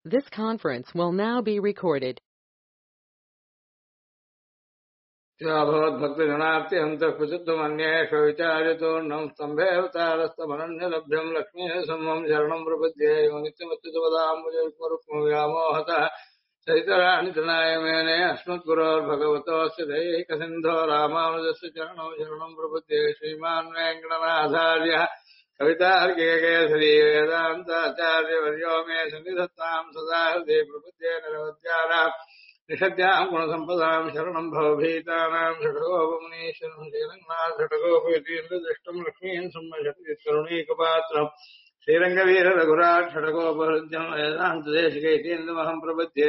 This conference will now be recorded. भक्तजनार्ति हन्तः प्रसिद्धमन्येषु विचार्यतोऽन्नं स्तम्भेऽवतारस्तमनन्यलभ्यं लक्ष्मीः समं शरणं प्रपद्ये यो नित्यमच्युतपदाम्बुजयुग्मरुक्मव्यामोहतः चैतराणितनाय मेने अस्मद्गुरोर्भगवतोऽस्य दैहिकसिन्धो रामानुजस्य चरणौ शरणं प्रपद्ये श्रीमान् वेङ्कटनाथार्यः कवितार्किकेसरी वेदान्ताचार्यवर्यो मे सन्निधत्तां सदा हृदये प्रपद्ये निरवध्यानाम् निषद्याम् गुणसम्पदाम् शरणम् भवभीतानाम् षडगोपमुनीश्वरम् श्रीरङ्गनाथ षडगोपयतीन्द्रदृष्टम् लक्ष्मीम् सम्मषत्करुणीकपात्रम् श्रीरङ्गवीर रघुराज षडगोपहृद्यम् वेदान्तदेशिकैतीन्द्रमहम् प्रपद्ये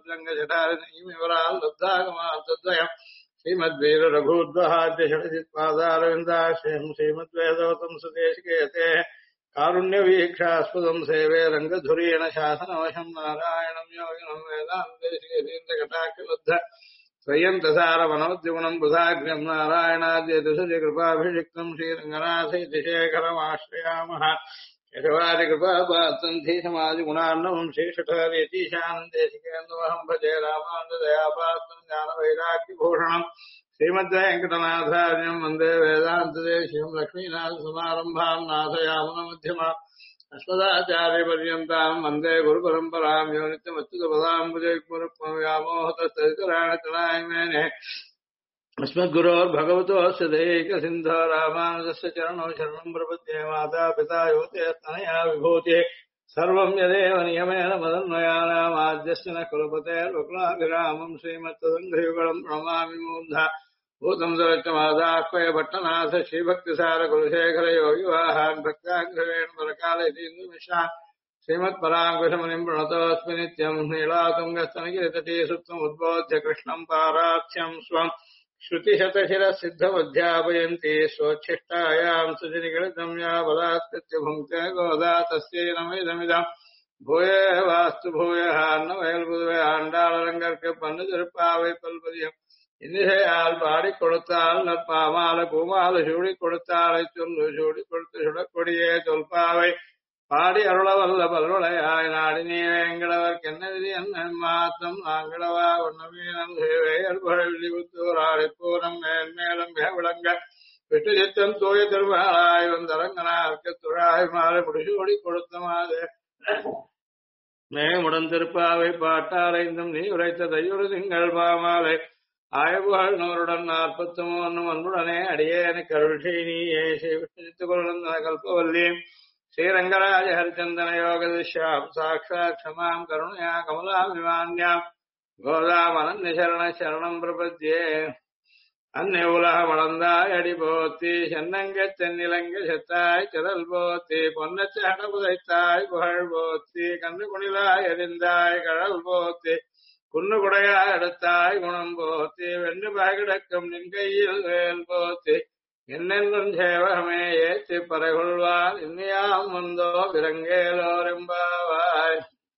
श्रीमद्रङ्गजटारिणीमिवराल्लब्धागमान्तद्वयम् श्रीमद्वीर रघुद्वहाद्य षडजित्पादारविन्दाश्रयम् श्रीमद्वेदवतम् सुदेशिकेते कारुण्यवीक्षास्पदम् सेवे रङ्गधुरीण शासनवशम् नारायणम् योगिनम् वेदान्तेशिकेन्द्रकटाक्षलब्ध स्वयन्तसारमनोद्युगुणम् बुधाग्र्यम् नारायणाद्यतिशुकृपाभिषिक्तम् श्रीरङ्गनाथैति शेखरमाश्रयामः यशवादिकृपापात्रम् धीसमादिगुणार्णवम् श्रीषठरीतीशानन्देशिकेन्द्रमहम् भजे रामानुजदयापात्रम् ज्ञानवैराग्यभूषणम् श्रीमद्वेङ्कटनाथार्यम् वन्दे वेदान्तदेशिकम् लक्ष्मीनाथसमारम्भाम् नाथयामुनमध्यमाम् अस्मदाचार्यपर्यन्ताम् वन्दे गुरुपरम्पराम् यो नित्यमच्युतपदाम्बुजयुग्मरुक्मव्यामोहतस्तदितराणितनाय मेने अस्मद्गुरोर्भगवतोऽस्य दैहिकसिन्धो रामानुजस्य चरणौ शरणम् प्रपद्ये माता पिता युवतेस्तनया विभूतिः सर्वम् यदेव नियमेन मदन्वयानामाद्यस्य न कुलपतेर्वकुलाभिरामम् श्रीमत्तदङ्घ्रियुगलम् प्रणमामि मूर्धा भूतम् सुरक्षमादाह्वय भट्टनाथ श्रीभक्तिसारकुलशेखर योगिवाहान् भक्ताग्रवेण परकालयतीन्द्रमिश्रान् श्रीमत्पराङ्कुशमुनिम् प्रणतोऽस्मि नित्यम् नीलातुङ्गस्तनगिरितटी सुप्तम् उद्बोध्य कृष्णम् पारार्थ्यम् स्वम् श्रुतिशतशिरसिद्धमध्यापयन्ति स्वोच्छिष्टायाम् सुजनिगणितम् या बलात्कृत्य भुङ्क्ते गोदा तस्यै नमैदमिदम् भूये वास्तु भूयः अन्नवयल्पुதுவை ஆண்டாளரங்கற்கு பண்ணு திருப்பாவை பல்பதியம் இன்னிசையால் பாடிக் கொடுத்தால் நற்பாமால பூமால சூடிக் கொடுத்தாலை சொல்லு சூடிக் கொடுத்து சுடக்கொடியே தொல்பாவை பாடி அருளவல்ல பல்வளையாய் நாடி நீ வேங்கடவர்க்கு என்ன விதி என்ன மாத்தம் நாங்களவா ஒன்னமீனம் விழிவுத்தூர் ஆடிப்பூரம் மேன்மேலும் விளங்க விட்டு சித்தம் தூய திருமகளாய் வந்தரங்கனார்க்கு துழாய் மாலை முடிசூடி கொடுத்த மாது மேமுடன் திருப்பாவை பாட்டாரைந்தும் நீ உரைத்த தையுறு திங்கள் பாமாலை ஆயபுகழ் நூறுடன் 43 அன்புடனே அடியேனு கருள்ஷை நீயே விஷ்ணுத்து கொள்ளுந்த கல்பவல்லியும் श्रीरंगराज हरिचंदन योगदिश्याम साक्षात् क्षमां करुणया कमलाभिमान्यां गोदामनन्य शरण शरणं प्रपद्ये अन्य உலகமளந்தாய் அடி போத்தி சென்னங்க தென்னிலங்க செத்தாய் திரள் போத்தி பொன்னச்சட புதைத்தாய் புகழ் போத்தி கண்ணு குணிலாய் எரிந்தாய் கடல் போத்தி குன்னு குடையாய் எடுத்தாய் குணம் போத்தி வெண்ணு பாகிடக்கும் நின் கையில் வேல் போத்தி என்னென்றும் சேவகமே ஏற்றி பறைகொள்வார் இன்னியாம் வந்தோ விரங்கேலோரெம்பாவாய்.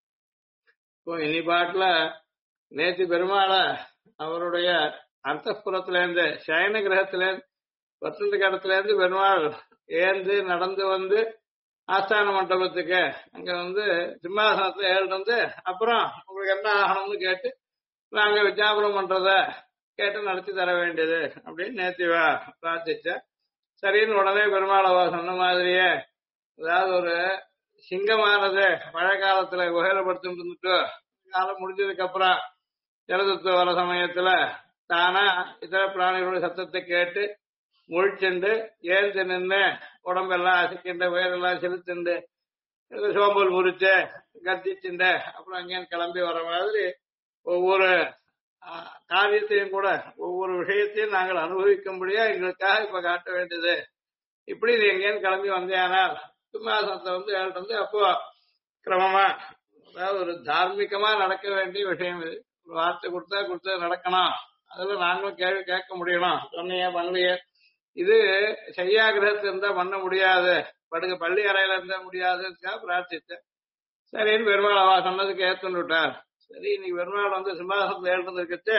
இனி பாட்டுல நேத்தி பெருமாள அவருடைய அந்தப்புறத்திலேருந்து சயன கிரகத்திலேருந்து வசந்த கடத்திலேருந்து பெருமாள் ஏந்து நடந்து வந்து ஆஸ்தான மண்டபத்துக்கு அங்க வந்து சிம்மாசனத்துல ஏறிட்டு வந்து அப்புறம் உங்களுக்கு என்ன ஆகணும்னு கேட்டு நாங்க விஜாபனம் பண்றத கேட்டு நடத்தி தர வேண்டியது அப்படின்னு நேத்திவா பிரார்த்திச்ச. சரின்னு உடனே பெருமாளவா சொன்ன மாதிரியே அதாவது ஒரு சிங்கமானது மழை காலத்துல குகையிலப்படுத்திட்டு இருந்துட்டு காலம் முடிஞ்சதுக்கு அப்புறம் ஜலதத்துவ வர சமயத்துல தானா இதர பிராணிகளுடைய சத்தத்தை கேட்டு முழிச்சுண்டு ஏந்து நின்று உடம்பெல்லாம் அசைக்கின்ற உயரெல்லாம் செலுத்துண்டு சோம்பல் முறிச்சு கத்திச்சுண்டு அப்புறம் அங்கேயும் கிளம்பி வர மாதிரி ஒவ்வொரு காரியத்தையும் கூட ஒவ்வொரு விஷயத்தையும் நாங்கள் அனுபவிக்கும்படியா எங்களுக்காக இப்ப காட்ட வேண்டியது. இப்படி நீ எங்கேயும் கிளம்பி வந்தேனால் சிம்மாசனத்தை வந்து ஏழ்ட்டு வந்து அப்போ கிரமமா அதாவது ஒரு தார்மீகமா நடக்க வேண்டிய விஷயம் இது. ஒரு வார்த்தை கொடுத்தா நடக்கணும். அதுல நாங்களும் கேள்வி கேட்க முடியணும். சொன்னியே பண்ணலையே இது செய்யா கிரகத்துல இருந்தா பண்ண முடியாது, பள்ளி அறையில இருந்தா முடியாதுன்னு பிரார்த்தித்தேன். சரின்னு பெருமாள் அவா சொன்னதுக்கு ஏத்துன்னு விட்டார். சரி இன்னைக்கு பெருமாள் வந்து சிம்மாசனத்துல ஏழுறதுக்கு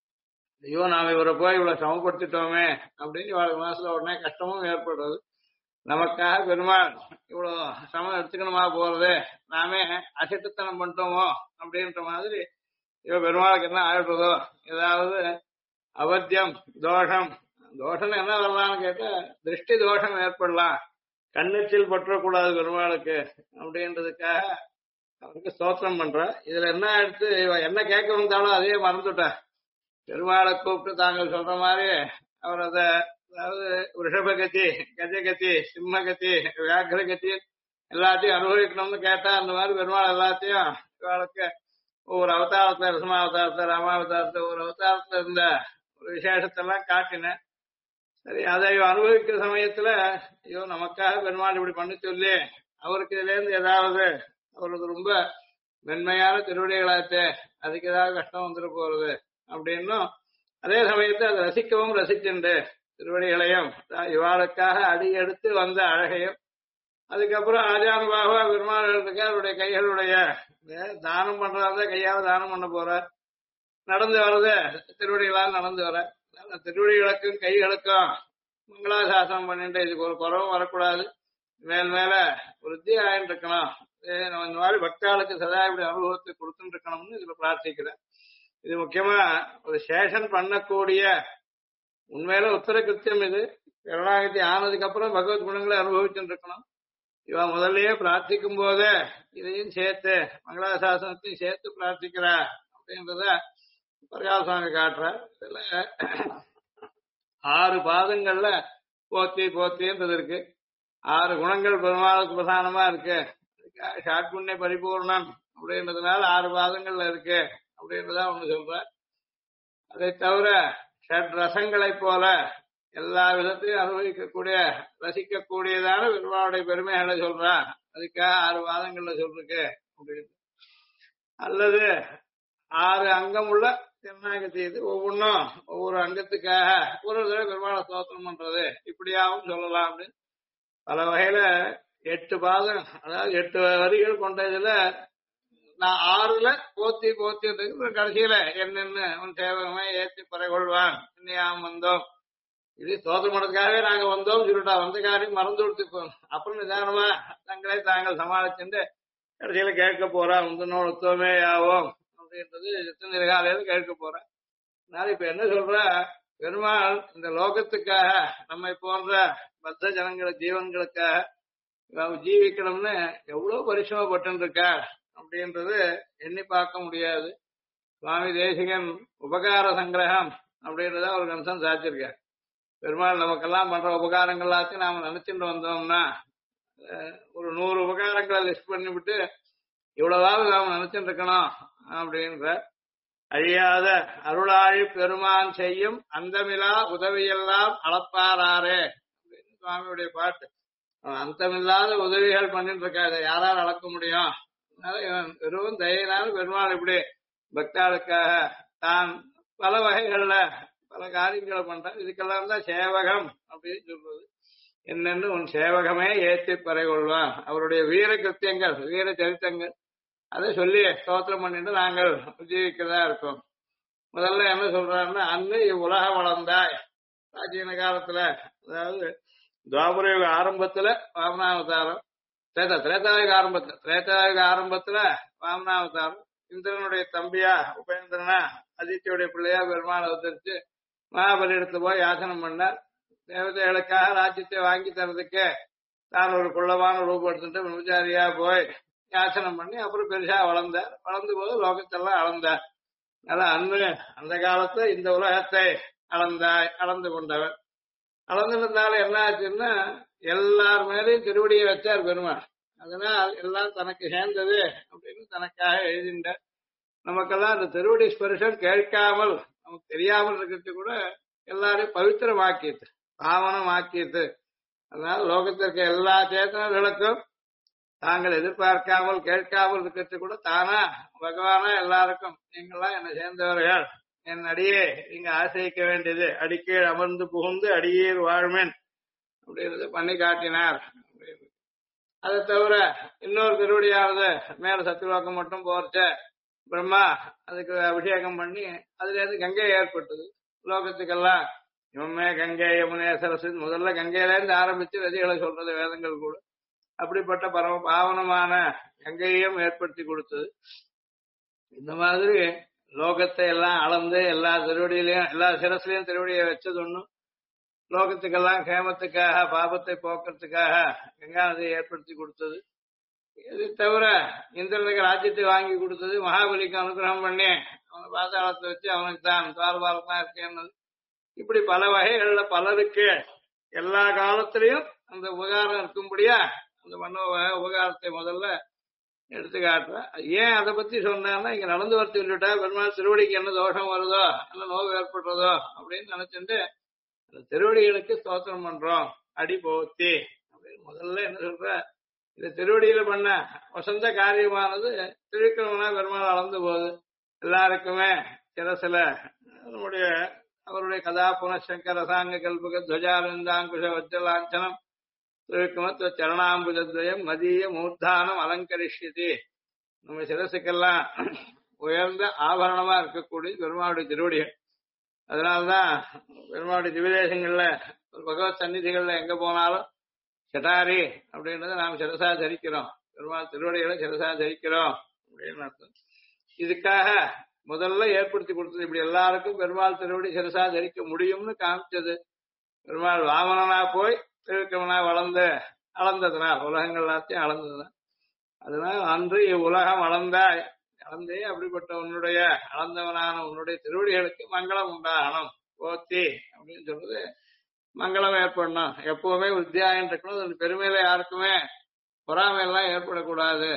ஐயோ நாம இவரை போய் இவ்வளவு சமப்படுத்திட்டோமே அப்படின்னு இவளுக்கு மனசுல உடனே கஷ்டமும் ஏற்படுறது. நமக்காக பெருமாள் இவ்வளவு சமம் எடுத்துக்கணுமா போறது, நாமே அசட்டுத்தனம் பண்ணிட்டோமோ அப்படின்ற மாதிரி இவ பெருமாளுக்கு என்ன ஆயிடுறதோ, ஏதாவது அவத்தியம் தோஷம், தோஷம் என்ன வரலாம்னு கேட்டா திருஷ்டி தோஷம் ஏற்படலாம், கண்ணெச்சில் பற்றக்கூடாது பெருமாளுக்கு அப்படின்றதுக்காக அவருக்கு ஸ்தோத்திரம் பண்ற. இதுல என்ன எடுத்து இவ என்ன கேட்க வந்தாலும் அதே மறந்துட்டா. பெருமாளை கூப்பிட்டு தாங்கள் சொல்ற மாதிரி அவர் அத, அதாவது ரிஷபகதி, கஜகதி, சிம்மகதி, வியாக்கிரகதி எல்லாத்தையும் அனுபவிக்கணும்னு கேட்டா அந்த மாதிரி பெருமாள் எல்லாத்தையும் இவளுக்கு ஒவ்வொரு அவதாரத்துல, ரசமாவதாரத்துல, ராமாவதாரத்துல, ஒரு அவதாரத்துல இருந்த ஒரு விசேஷத்தெல்லாம் காட்டினேன். சரி, அதை இவ அனுபவிக்கிற சமயத்துல ஐயோ நமக்காக பெருமாள் இப்படி பண்ணி சொல்லி அவருக்கு இதுல இருந்து ஏதாவது அவருக்கு ரொம்ப மென்மையான திருவடிகளாச்சே, அதுக்கு ஏதாவது கஷ்டம் வந்துட போறது அப்படின்னும், அதே சமயத்தை அதை ரசிக்கவும் ரசிச்சுண்டு திருவடிகளையும் இவாளுக்காக அடி எடுத்து வந்த அழகையும், அதுக்கப்புறம் ஆஜானுபாக பெருமாளுக்கு அவருடைய கைகளுடைய தானம் பண்றதா கையால தானம் பண்ண போறார், நடந்து வர்றது திருவடிகளால் நடந்து வர, திருவடிகளுக்கும் கைகளுக்கும் மங்களாசாசனம் பண்ணிட்டு இதுக்கு ஒரு குறவும் வரக்கூடாது, மேல் மேல விருத்தி ஆயின்னு இருக்கணும், நம்ம இந்த மாதிரி பக்தாளுக்கு சதா இப்படி அனுபவத்தை கொடுத்துட்டு இருக்கணும்னு இதுல பிரார்த்திக்கிறேன். இது முக்கியமா ஒரு சேஷன் பண்ணக்கூடிய உண்மையில உத்தர கிருத்தியம். இது கருணாகதி ஆனதுக்கு அப்புறம் பகவத் குணங்களை அனுபவிச்சுட்டு இருக்கணும். இவன் முதல்லயே பிரார்த்திக்கும் போதே இதையும் சேர்த்து மங்களாசாசனத்தையும் சேர்த்து பிரார்த்திக்கிறா அப்படின்றத பிரகாச சுவாமி காட்டுற. இதுல 6 பாதங்கள்ல போத்தி போத்தின்றது இருக்கு, 6 குணங்கள் பெருமாளுக்கு பிரதானமா இருக்கு, ஷாட்புண்ணிய பரிபூர்ணம் அப்படின்றதுனால 6 பாதங்கள்ல இருக்கு அப்படின்றதா ஒண்ணு சொல்ற. அதை தவிர ஷட் ரசங்களை போல எல்லா விதத்தையும் அனுபவிக்கக்கூடிய ரசிக்கக்கூடியதான பெருமாளுடைய பெருமைகளை சொல்றா, அதுக்காக 6 பாதங்கள்ல சொல்றக்கு அப்படின்னு. அல்லது 6 அங்கம் உள்ள திருநாகத்தி, இது ஒவ்வொன்றும் ஒவ்வொரு அங்கத்துக்காக ஒரு தடவை பெருமாளை ஸ்தோத்திரம் பண்றது இப்படியாவும் சொல்லலாம் அப்படின்னு பல வகையில 8 பாதம், அதாவது 8 வரிகள் கொண்ட இதுல நான் 6ல போத்தி போத்தி கடைசியில என்னென்னு உன் சேவகமே ஏற்றி பறைகொள்வான் இன்னையாம் வந்தோம், இது ஸ்தோத்திரம் பண்றதுக்காகவே நாங்க வந்தோம் சொல்லிட்டா, வந்த காரியம் மறந்து கொடுத்துப்போம், அப்புறம் நிதானமா தங்களை தாங்கள் சமாளிச்சுட்டு கடைசியில கேட்க போறா முந்தனோட உத்தவமே யாவோம் அப்படின்றது நிகாலையில கேட்க போறேன். அதனால இப்ப என்ன சொல்ற, பெருமாள் இந்த லோகத்துக்காக நம்மை போன்ற பத்த ஜனங்களை ஜீவன்களுக்காக ஜீவிக்கணும்னு எவ்வளவு பரிசிரமப்பட்டு இருக்கார் அப்படின்றது எண்ணி பார்க்க முடியாது. சுவாமி தேசிகன் உபகார சங்கிரகம் அப்படின்றத ஒரு கம்சம் சாச்சிருக்கார். பெருமாள் நமக்கெல்லாம் பண்ற உபகாரங்கள் எல்லாத்தையும் நாம நினைச்சுட்டு வந்தோம்னா ஒரு 100 உபகாரங்களை லிஸ்ட் பண்ணிவிட்டு இவ்வளவாவது நாம நினைச்சுட்டு இருக்கணும் அப்படின்ற. அழியாத அருளாழி பெருமான் செய்யும் அந்தமிலா உதவியெல்லாம் அளப்பாராரே அப்படின்னு சுவாமியுடைய பாட்டு. அந்தமில்லாத உதவிகள் பண்ணிட்டு இருக்காது, யாரால் அளக்க முடியும்? அதனால இவன் வெறும் தயினால பெருமாள் இப்படி பக்தாளுக்காக தான் பல வகைகள்ல பல காரியங்களை பண்றான். இதுக்கெல்லாம் தான் சேவகம் அப்படின்னு சொல்றது. என்னென்னு உன் சேவகமே ஏற்றி பறைகொள்வான், அவருடைய வீர கிருத்தியங்கள் வீர சரித்தங்கள் அதை சொல்லி ஸ்தோத்திரம் பண்ணிட்டு நாங்கள் ஜீவிக்கிறதா இருக்கோம். முதல்ல என்ன சொல்றாருன்னா, அன்னு இவ்வுலகம் வளர்ந்தாய். பிராச்சீன காலத்துல, அதாவது துவாபரயுக ஆரம்பத்துல வாமனாவதாரம், திரேதாயுக ஆரம்பத்துல வாமனாவதாரம், இந்திரனுடைய தம்பியா உபேந்திரனா அதித்தியுடைய பிள்ளையா பெருமாள் அவதரிச்சு மகாபலியிடத்துல போய் யாசனம் பண்ணார். தேவதைகளுக்காக ராஜ்யத்தை வாங்கி தரதுக்கு தான் ஒரு குள்ளமான ரூபம் எடுத்துட்டு விபச்சாரியா போய் யாசனம் பண்ணி அப்புறம் பெருசா வளர்ந்தார். வளர்ந்து போது லோகத்தெல்லாம் அளந்தார். அதனால அந்த காலத்துல இந்த உலகத்தை அளந்து கொண்டவர். அளந்துனால என்ன ஆச்சுன்னா எல்லார் மேலேயும் திருவடியை வச்சார் பெருமாள். அதனால் எல்லாம் தனக்கு சேர்ந்தது அப்படின்னு தனக்காக எழுதிண்டார். நமக்கெல்லாம் அந்த திருவடி ஸ்பர்ஷம் கேட்காமல் நமக்கு தெரியாமல் இருக்கிறது கூட எல்லாரையும் பவித்திரமாக்கிட்டு பாவனமாக்கிட்டு. அதனால லோகத்திற்கு எல்லா சேத்தனர்களுக்கும் தாங்கள் எதிர்பார்க்காமல் கேட்காமல் இருக்கிறது கூட தானா பகவானா எல்லாருக்கும் நீங்கள்லாம் என்னை சேர்ந்தவர்கள், என் அடியே நீங்க ஆசிரிக்க வேண்டியது, அடிக்கீழ் அமர்ந்து புகுந்து அடியீர் வாழ்மென் அப்படின்றத பண்ணி காட்டினார். அதை தவிர இன்னொரு திருவடியானது மேல சத்துலோகம் மட்டும் போர்ச்ச பிரம்மா அதுக்கு அபிஷேகம் பண்ணி அதுல இருந்து கங்கை ஏற்பட்டது. லோகத்துக்கெல்லாம் இவமே கங்கை யமுனே சரஸ்வதி முதல்ல கங்கையில இருந்து ஆரம்பிச்சு நதிகளை சொல்றது வேதங்கள் கூட. அப்படிப்பட்ட பரம பாவனமான கங்கையையும் ஏற்படுத்தி கொடுத்தது. இந்த மாதிரி லோகத்தை எல்லாம் அளந்து எல்லா திருவடியிலையும் எல்லா சிரஸ்லயும் திருவடியை வச்சது ஒண்ணும் லோகத்துக்கெல்லாம் கேமத்துக்காக பாபத்தை போக்குறதுக்காக கங்கா நதியை ஏற்படுத்தி கொடுத்தது. இது தவிர இந்திரனுக்கு ராஜ்யத்தை வாங்கி கொடுத்தது, மகாபலிக்கு அனுகிரகம் பண்ணி அவனை பாதாளத்தை வச்சு அவனுக்கு தான் துவாரபாலமா இருக்கேன்னு. இப்படி பல வகைகள்ல பலருக்கு எல்லா காலத்திலையும் அந்த உபகாரம் இருக்கும்படியா அந்த மன்னோ உபகாரத்தை முதல்ல எடுத்துக்காட்டுறேன். ஏன் அதை பத்தி சொன்னா, இங்க நடந்து வர சொல்லிட்டா பெருமாள் திருவடிக்கு என்ன தோஷம் வருதோ என்ன நோவு ஏற்படுறதோ அப்படின்னு நினைச்சுட்டு அந்த திருவடிகளுக்கு ஸ்தோத்திரம் பண்றோம். அடி போத்தி அப்படின்னு முதல்ல என்ன சொல்ற, இந்த திருவடியில பண்ண வசந்த காரியமானது திருவிக்கிரமனா பெருமாள் அளந்து போகுது. எல்லாருக்குமே சில நம்முடைய அவருடைய கதா புனசங்கர சாங்க கல்பக துவஜானந்தாங்குஷ வஜ்ஜலாஞ்சனம் திருவிக்கிரமத்துவ சரணாம்புஜத்வயம் மதிய மூர்த்தானம் அலங்கரிஷ்யதி. நம்ம சிரசுக்கெல்லாம் உயர்ந்த ஆபரணமா இருக்கக்கூடிய பெருமாளுடைய திருவடிகள். அதனால்தான் பெருமாளுடைய திவிதேசங்கள்ல பகவத் சந்நிதிகள்ல எங்க போனாலும் சட்டாரி அப்படின்றத நாம் சிரசா தரிக்கிறோம், பெருமாள் திருவடிகளை சிரசா தரிக்கிறோம் அப்படின்னு அர்த்தம். இதுக்காக முதல்ல ஏற்படுத்தி கொடுத்தது. இப்படி எல்லாருக்கும் பெருமாள் திருவடி சிரசா தரிக்க முடியும்னு காமிச்சது. பெருமாள் வாமனனா போய் திருவிக்கிரமனா வளர்ந்து அளந்ததுனால் உலகங்கள் எல்லாத்தையும் அளந்ததுதான். அதனால அன்று இவ்வுலகம் அளந்தாய், அளந்தே அப்படிப்பட்ட உன்னுடைய அளந்தவனான உன்னுடைய திருவடிகளுக்கு மங்களம் உண்டாகணும் போத்தி அப்படின்னு சொல்றது. மங்களம் ஏற்படணும், எப்பவுமே வித்தியாயம் இருக்கணும், அது பெருமையில யாருக்குமே பொறாமையெல்லாம் ஏற்படக்கூடாது.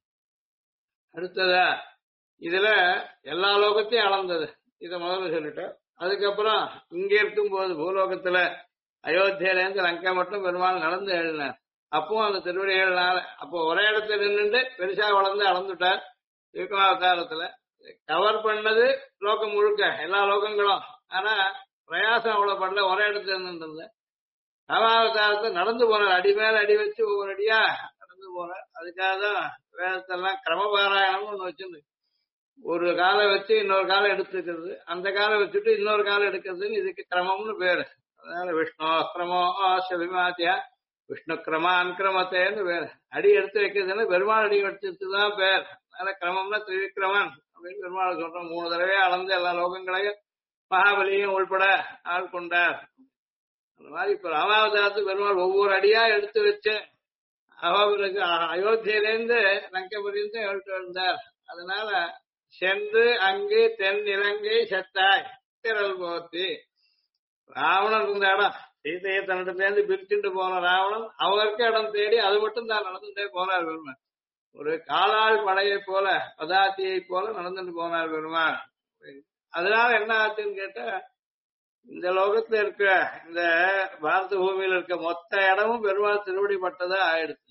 அடுத்ததா இதுல எல்லா லோகத்தையும் அளந்தது, இத முதல்ல சொல்லிட்டேன். அதுக்கப்புறம் இங்க இருக்கும் போது பூலோகத்துல அயோத்தியில இருந்து லங்கா மட்டும் பெருமாள் நடந்து எழுதினார். அப்பவும் அந்த திருவடிகள்னால அப்போ ஒரே இடத்துல நின்றுட்டு பெருசா வளர்ந்து அளந்துட்டார். விக்ரமாவதாரத்துல கவர் பண்ணது லோகம் முழுக்க எல்லா லோகங்களும். ஆனா பிரயாசம் அவ்வளவு பண்ணல, ஒரே இடத்துல இருந்துட்டு ராமாவதாரத்தை நடந்து போனார். அடி மேல அடி வச்சு ஒவ்வொரு அடியா நடந்து போனார். அதுக்காக தான் வேதத்தெல்லாம் கிரமபாராயணம்னு ஒண்ணு வச்சிருந்து, ஒரு காலை வச்சு இன்னொரு காலம் எடுத்துக்கிறது, அந்த காலை வச்சுட்டு இன்னொரு காலம் எடுக்கிறதுன்னு இதுக்கு கிரமம்னு பேரு. அதனால விஷ்ணு கிரமோ விமாத்தியா விஷ்ணு கிரமான் கிரமத்தேன்னு பேர். அடி எடுத்து வைக்கிறதுன்னு பெருமாள் அடி வச்சுதான் பேர். அதனால கிரமம்னா திரிவிக்கிரமன் அப்படின்னு பெருமாள் சொல்றோம். 3 தடவையா அளந்து எல்லா லோகங்களையும் மகாபலியும் உள்பட ஆள் கொண்டார். அந்த மாதிரி இப்ப ராமாவதாரத்து பெருமாள் ஒவ்வொரு அடியா எடுத்து வச்சு அவருக்கு அயோத்தியிலேருந்து லங்கபுரிந்து எடுத்து வந்தார். அதனால சென்று அங்கு தென் இலங்கை செத்தாய் திரள் போத்தி. ராவணன் இருந்த இடம், சீதையை தன்னிடத்திலேருந்து பிரிச்சுட்டு போன ராவணன் அவருக்கு இடம் தேடி அது மட்டும் தான் நடந்துட்டே போனார் பெருமாள். ஒரு காலாள் படையை போல பதாத்தியை போல நடந்துட்டு போனார் பெருமாள். அதனால என்ன ஆச்சுன்னு கேட்டா, இந்த லோகத்துல இருக்க இந்த பாரத பூமியில இருக்க மொத்த இடமும் பெருமாள் திருவடி பட்டதா ஆயிடுச்சு.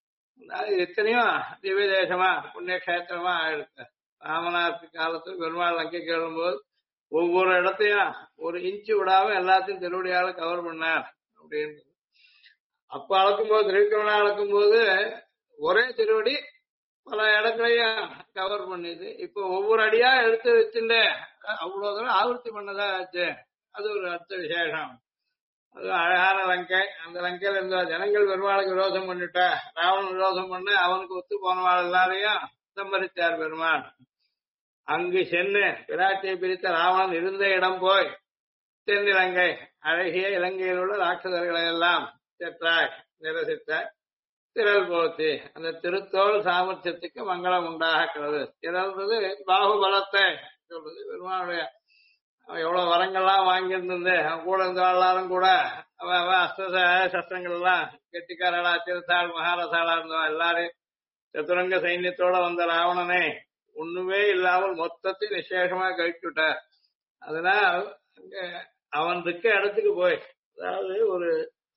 எத்தனையோ திவ்ய தேசமா புண்ணிய கஷேத்திரமா ஆயிடுச்சு. ராமநாத்து காலத்துல பெருமாள் லங்கைக்கு எழும்போது ஒவ்வொரு இடத்தையும் ஒரு இன்ச்சு விடாம எல்லாத்தையும் திருவடியால கவர் பண்ணார் அப்படின்னு. அப்ப அளக்கும் போது திருவிக்கிரமனா அளக்கும் போது ஒரே திருவடி பல இடங்களையும் கவர் பண்ணிது. இப்ப ஒவ்வொரு அடியா எடுத்து வச்சுட்டு அவ்வளவு தூரம் ஆவர்த்தி பண்ணதா ஆச்சு. அது ஒரு அர்த்த விசேஷம். அது அழகான லங்கை. அந்த லங்கையில இருந்த ஜனங்கள் பெருமாளுக்கு விரோதம் பண்ணிட்டா, ராவணன் விரோதம் பண்ண அவனுக்கு ஒத்து போனவாள் எல்லாரையும் சம்மரித்தார் பெருமாள். அங்கு சென்று பிராட்டியை பிரித்த ராவணன் இருந்த இடம் போய் தென்னிலங்கை அழகிய இலங்கையில் உள்ள ராட்சதர்களை எல்லாம் செற்றாய் நிரசித்தாய் திரள் போத்தி. அந்த திருத்தோல் சாமர்த்தியத்துக்கு மங்களம் உண்டாகிறது. திரள்றது பாகுபலத்தை சொல்றது. பெருமாளுடைய எவ்வளவு வரங்கள்லாம் வாங்கியிருந்தது, அவன் கூட இருந்த எல்லாரும் கூட அவன் அஸ்திர சஸ்திரங்கள் எல்லாம் கெட்டிக்காரளா திருத்தாள் மகாரசாலா இருந்தவன் எல்லாரையும் சதுரங்க சைன்யத்தோட வந்த ராவணனை ஒண்ணுமே இல்லாமல் மொத்தத்தை விசேஷமா கழிச்சுட்டார். அதனால் அவன் இருக்க இடத்துக்கு போய், அதாவது ஒரு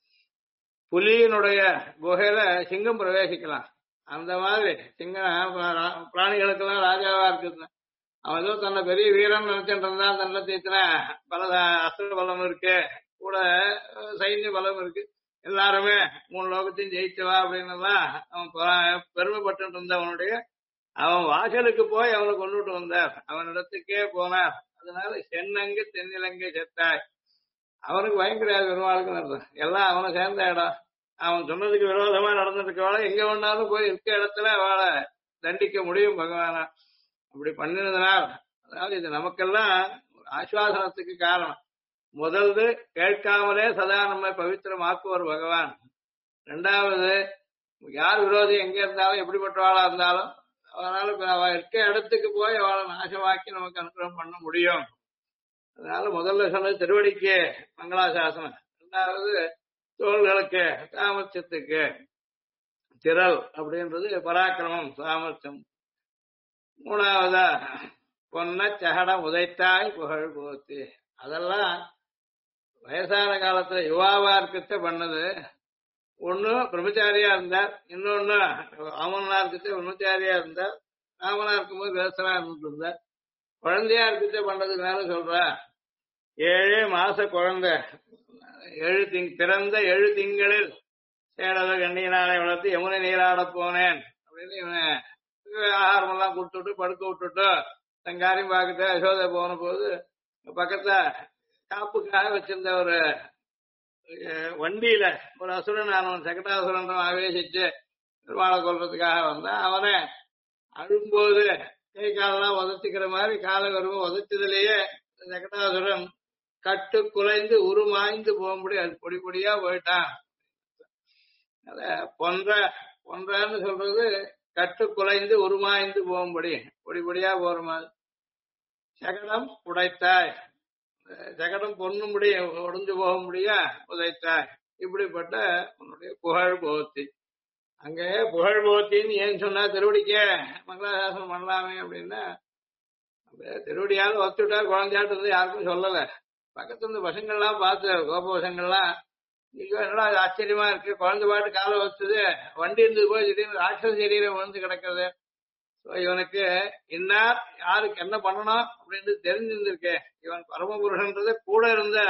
புலியினுடைய குகையில சிங்கம் பிரவேசிக்கலாம், அந்த மாதிரி சிங்கம் பிராணிகளுக்கெல்லாம் ராஜாவா இருக்குது. அவன் ஏதோ தன்னை பெரிய வீரன் நினைச்சுட்டு இருந்தா, தன்னை தீர்த்தின பல அஸ்திர பலம் இருக்கு, கூட சைன்ய பலம் இருக்கு, எல்லாருமே 3 லோகத்தையும் ஜெயிச்சவா அப்படின்னு எல்லாம் அவன் பெருமைப்பட்டு இருந்தவனுடைய அவன் வாசலுக்கு போய் அவனை கொண்டுட்டு வந்தார், அவன் இடத்துக்கே போனார். அதனால சென்னங்கு தென்னிலங்கை செத்தாய். அவனுக்கு பயம் கிடையாது பெருமாளுக்குன்னு அர்த்தம். எல்லாம் அவனை சேர்ந்த இடம். அவன் சொன்னதுக்கு விரோதமா நடந்திருக்கவாள எங்க வேணாலும் போய் இருக்க இடத்துல அவளை தண்டிக்க முடியும் பகவானா. அப்படி பண்ணினதுனால் அதாவது இது நமக்கெல்லாம் ஆஸ்வாசனத்துக்கு காரணம். முதல்து கேட்காமலே சதா நம்மை பவித்திரமாக்குவர் பகவான். ரெண்டாவது யார் விரோதி எங்க இருந்தாலும் எப்படிப்பட்டவாளா இருந்தாலும் அதனால அவ இருக்க இடத்துக்கு போய் அவளை நாசமாக்கி நமக்கு அனுகிரகம் பண்ண முடியும். அதனால முதல்ல சொன்னது திருவடிக்கு மங்களாசாசனம், ரெண்டாவது தோள்களுக்கு சாமர்த்தியத்துக்கு திரள் அப்படின்றது பராக்கிரமம் சாமர்த்தியம், மூணாவதா பொன்ன சகடம் உதைத்தாய் புகழ் போத்தி. அதெல்லாம் வயசான காலத்துல யுவாவா இருக்கத்த பண்ணது. ஒண்ணு பிரம்மச்சாரியா இருந்தார், இன்னொன்னு ஆமனா இருக்கத்த பிரம்மச்சாரியா இருந்தார், ஆமனா இருக்கும்போது வேசனா இருந்துட்டு இருந்தார். குழந்தையா இருக்கத்த பண்ணதுனால சொல்ற 7 மாச குழந்தை பிறந்த 7 திங்களில் சேடத கண்ணியினாலே வளர்த்து யமுனை நீராட போனேன் அப்படின்னு இவன் ஆகாரம் எல்லாம் கொடுத்துட்டு படுக்க விட்டுட்டு தன் காரியம் பார்க்கிட்ட யசோதை போன போது பக்கத்துல காப்புக்காக வச்சிருந்த ஒரு வண்டியில ஒரு அசுரன் அவன் சகடாசுரன் ஆவேசிச்சு பெருமாளை கொல்றதுக்காக வந்தான். அவனை அழும்போது கை காலெல்லாம் உதச்சிக்கிற மாதிரி காலை வருவோம் உதச்சதுலயே சகடாசுரன் கட்டு குலைந்து உருமாய்ந்து போகும்படி அது பொடி பொடியா போயிட்டான். அத பொன்றன்னு சொல்றது கட்டு குலைந்து உருமாய்ந்து போகும்படி பொடி பொடியா போற மாதிரி. சகடம் உடைத்தாய், ஜகடம் பொண்ணும்படி உடைஞ்சு போக முடியா உதைத்தாய். இப்படிப்பட்ட உன்னுடைய புகழ் போத்தி. அங்க புகழ் போத்தின்னு ஏன் சொன்னா திருவடிக்கே மங்களாசாசனம் பண்ணலாமே அப்படின்னா திருவடியால் ஒத்துட்டா குழந்தையாட்டு யாருக்கும் சொல்லல. பக்கத்துல இருந்து பசங்கள்லாம் பார்த்து கோப பசங்கள்லாம் என்னடா ஆச்சரியமா இருக்கு, குழந்தை பாட்டு காலை வச்சுது, வண்டி இருந்தது போய் திடீர்னு ராட்சச சரீரம் விழுந்து கிடக்குது. இவனுக்கு இன்னார் யாருக்கு என்ன பண்ணணும் அப்படின்னு தெரிஞ்சிருந்திருக்கே. இவன் பரமபுருஷன்றது கூட இருந்த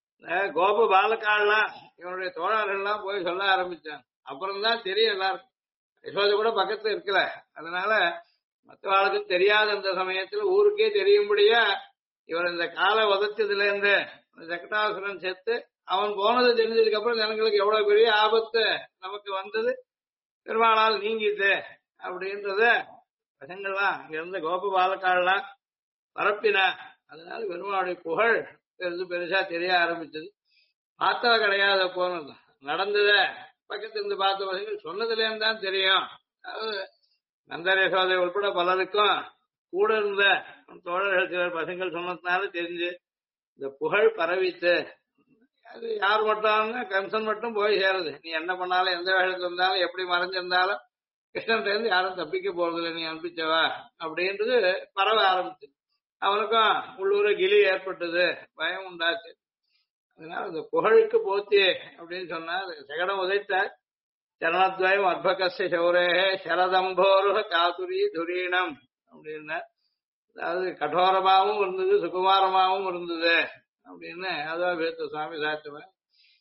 கோப பாலக்காலாம் இவனுடைய தோழர்கள்லாம் போய் சொல்ல ஆரம்பிச்சான். அப்புறம்தான் தெரியும் எல்லாருக்கும். யசோதை கூட பக்கத்துல இருக்கல. அதனால மற்றவாளுக்கும் தெரியாத அந்த சமயத்துல ஊருக்கே தெரியும்படியா இவன் இந்த காலை உதச்சதுல இருந்து ஜகடாசுரன் செத்து அவன் போனது தெரிஞ்சதுக்கு அப்புறம் ஜனங்களுக்கு எவ்வளவு பெரிய ஆபத்து நமக்கு வந்தது பெருமாளால் நீங்கிது அப்படின்றத பசங்கள்லாம் அங்க இருந்த கோப பாலக்காலாம் பரப்பினா. அதனால பெருமாளுடைய புகழ் பெருசா தெரிய ஆரம்பிச்சது. பார்த்தவ கிடையாத போனது நடந்தத பக்கத்துல இருந்து பார்த்த பசங்க சொன்னதுல இருந்தான் தெரியும். அதாவது நந்தர யசோதை உட்பட பலருக்கும் கூட இருந்த தோழர்கள் சிலர் பசங்கள் சொன்னதுனால தெரிஞ்சு இந்த புகழ் பரவித்து. அது யார் மட்டும் கம்சன் மட்டும் போய் சேருது. நீ என்ன பண்ணாலும் எந்த வேகத்துல இருந்தாலும் எப்படி மறைஞ்சிருந்தாலும் கிருஷ்ணன் இருந்து யாரும் தப்பிக்க போறதில்லை, நீ அனுப்பிச்சவா அப்படின்றது பரவ ஆரம்பிச்சு. அவனுக்கும் உள்ளூர கிளி ஏற்பட்டது, பயம் உண்டாச்சு. அதனால இந்த புகழுக்கு போத்தி அப்படின்னு சொன்னா சகடம் உதைத்த சரணத்வயம் அர்பகஸ்ய சௌரேகே சரதம்போருக காதுரி துரீனம் அப்படின்னா அதாவது கடோரமாவும் இருந்தது சுகுமாரமாவும் இருந்தது அப்படின்னு அதான் பேச சுவாமி சாத்துவன்.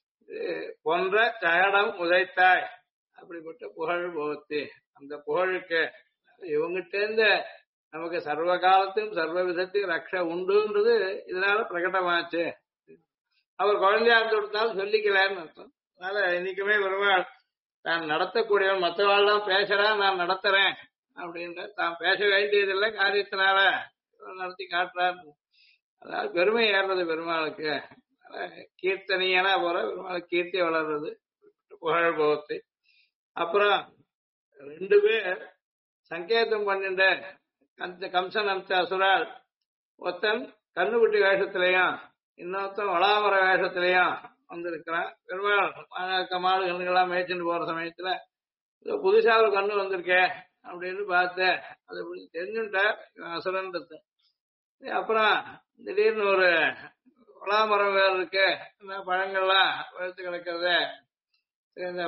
போன்ற சகடம் உதைத்தாய் அப்படிப்பட்ட புகழ் போத்தி. அந்த புகழுக்கு இவங்கிட்ட இருந்து நமக்கு சர்வ காலத்தையும் சர்வ விதத்தையும் ரக்ஷ உண்டுன்றது இதனால பிரகடமாச்சு. அவர் குழந்தையா இருந்து கொடுத்தாலும் சொல்லிக்கலான்னு அர்த்தம். அதனால இன்னைக்குமே பெருமாள் தான் நடத்தக்கூடியவன். மற்றவாள்லாம் பேசுறான், நான் நடத்துறேன் அப்படின்ற தான் பேச வேண்டியதில்லை, காரியத்தினால நடத்தி காட்டுறாரு. அதாவது பெருமை ஏறுறது பெருமாளுக்கு. கீர்த்தனியனா போற பெருமாளுக்கு கீர்த்தி வளர்றது புகழ் போத்தி. அப்புறம் 2 பேர் சங்கேதம் பண்ணிட்ட கம்சன் அம்ச அசுரால் ஒருத்தன் கண்ணுக்குட்டி வேஷத்திலையும் இன்னொருத்தன் வளாமர வேஷத்திலையும் வந்திருக்கிறான். பெருமாள் மாடு கண்ணுகள்லாம் மேய்ச்சிட்டு போற சமயத்துல புதுசா ஒரு கண்ணு வந்திருக்கே அப்படின்னு பார்த்து அதை தெரிஞ்சுட்டார் அசுரன்றது. அப்புறம் திடீர்னு ஒரு வளாமரம் வேறு இருக்கு, பழங்கள்லாம் வளர்த்து கிடக்கிறது, இந்த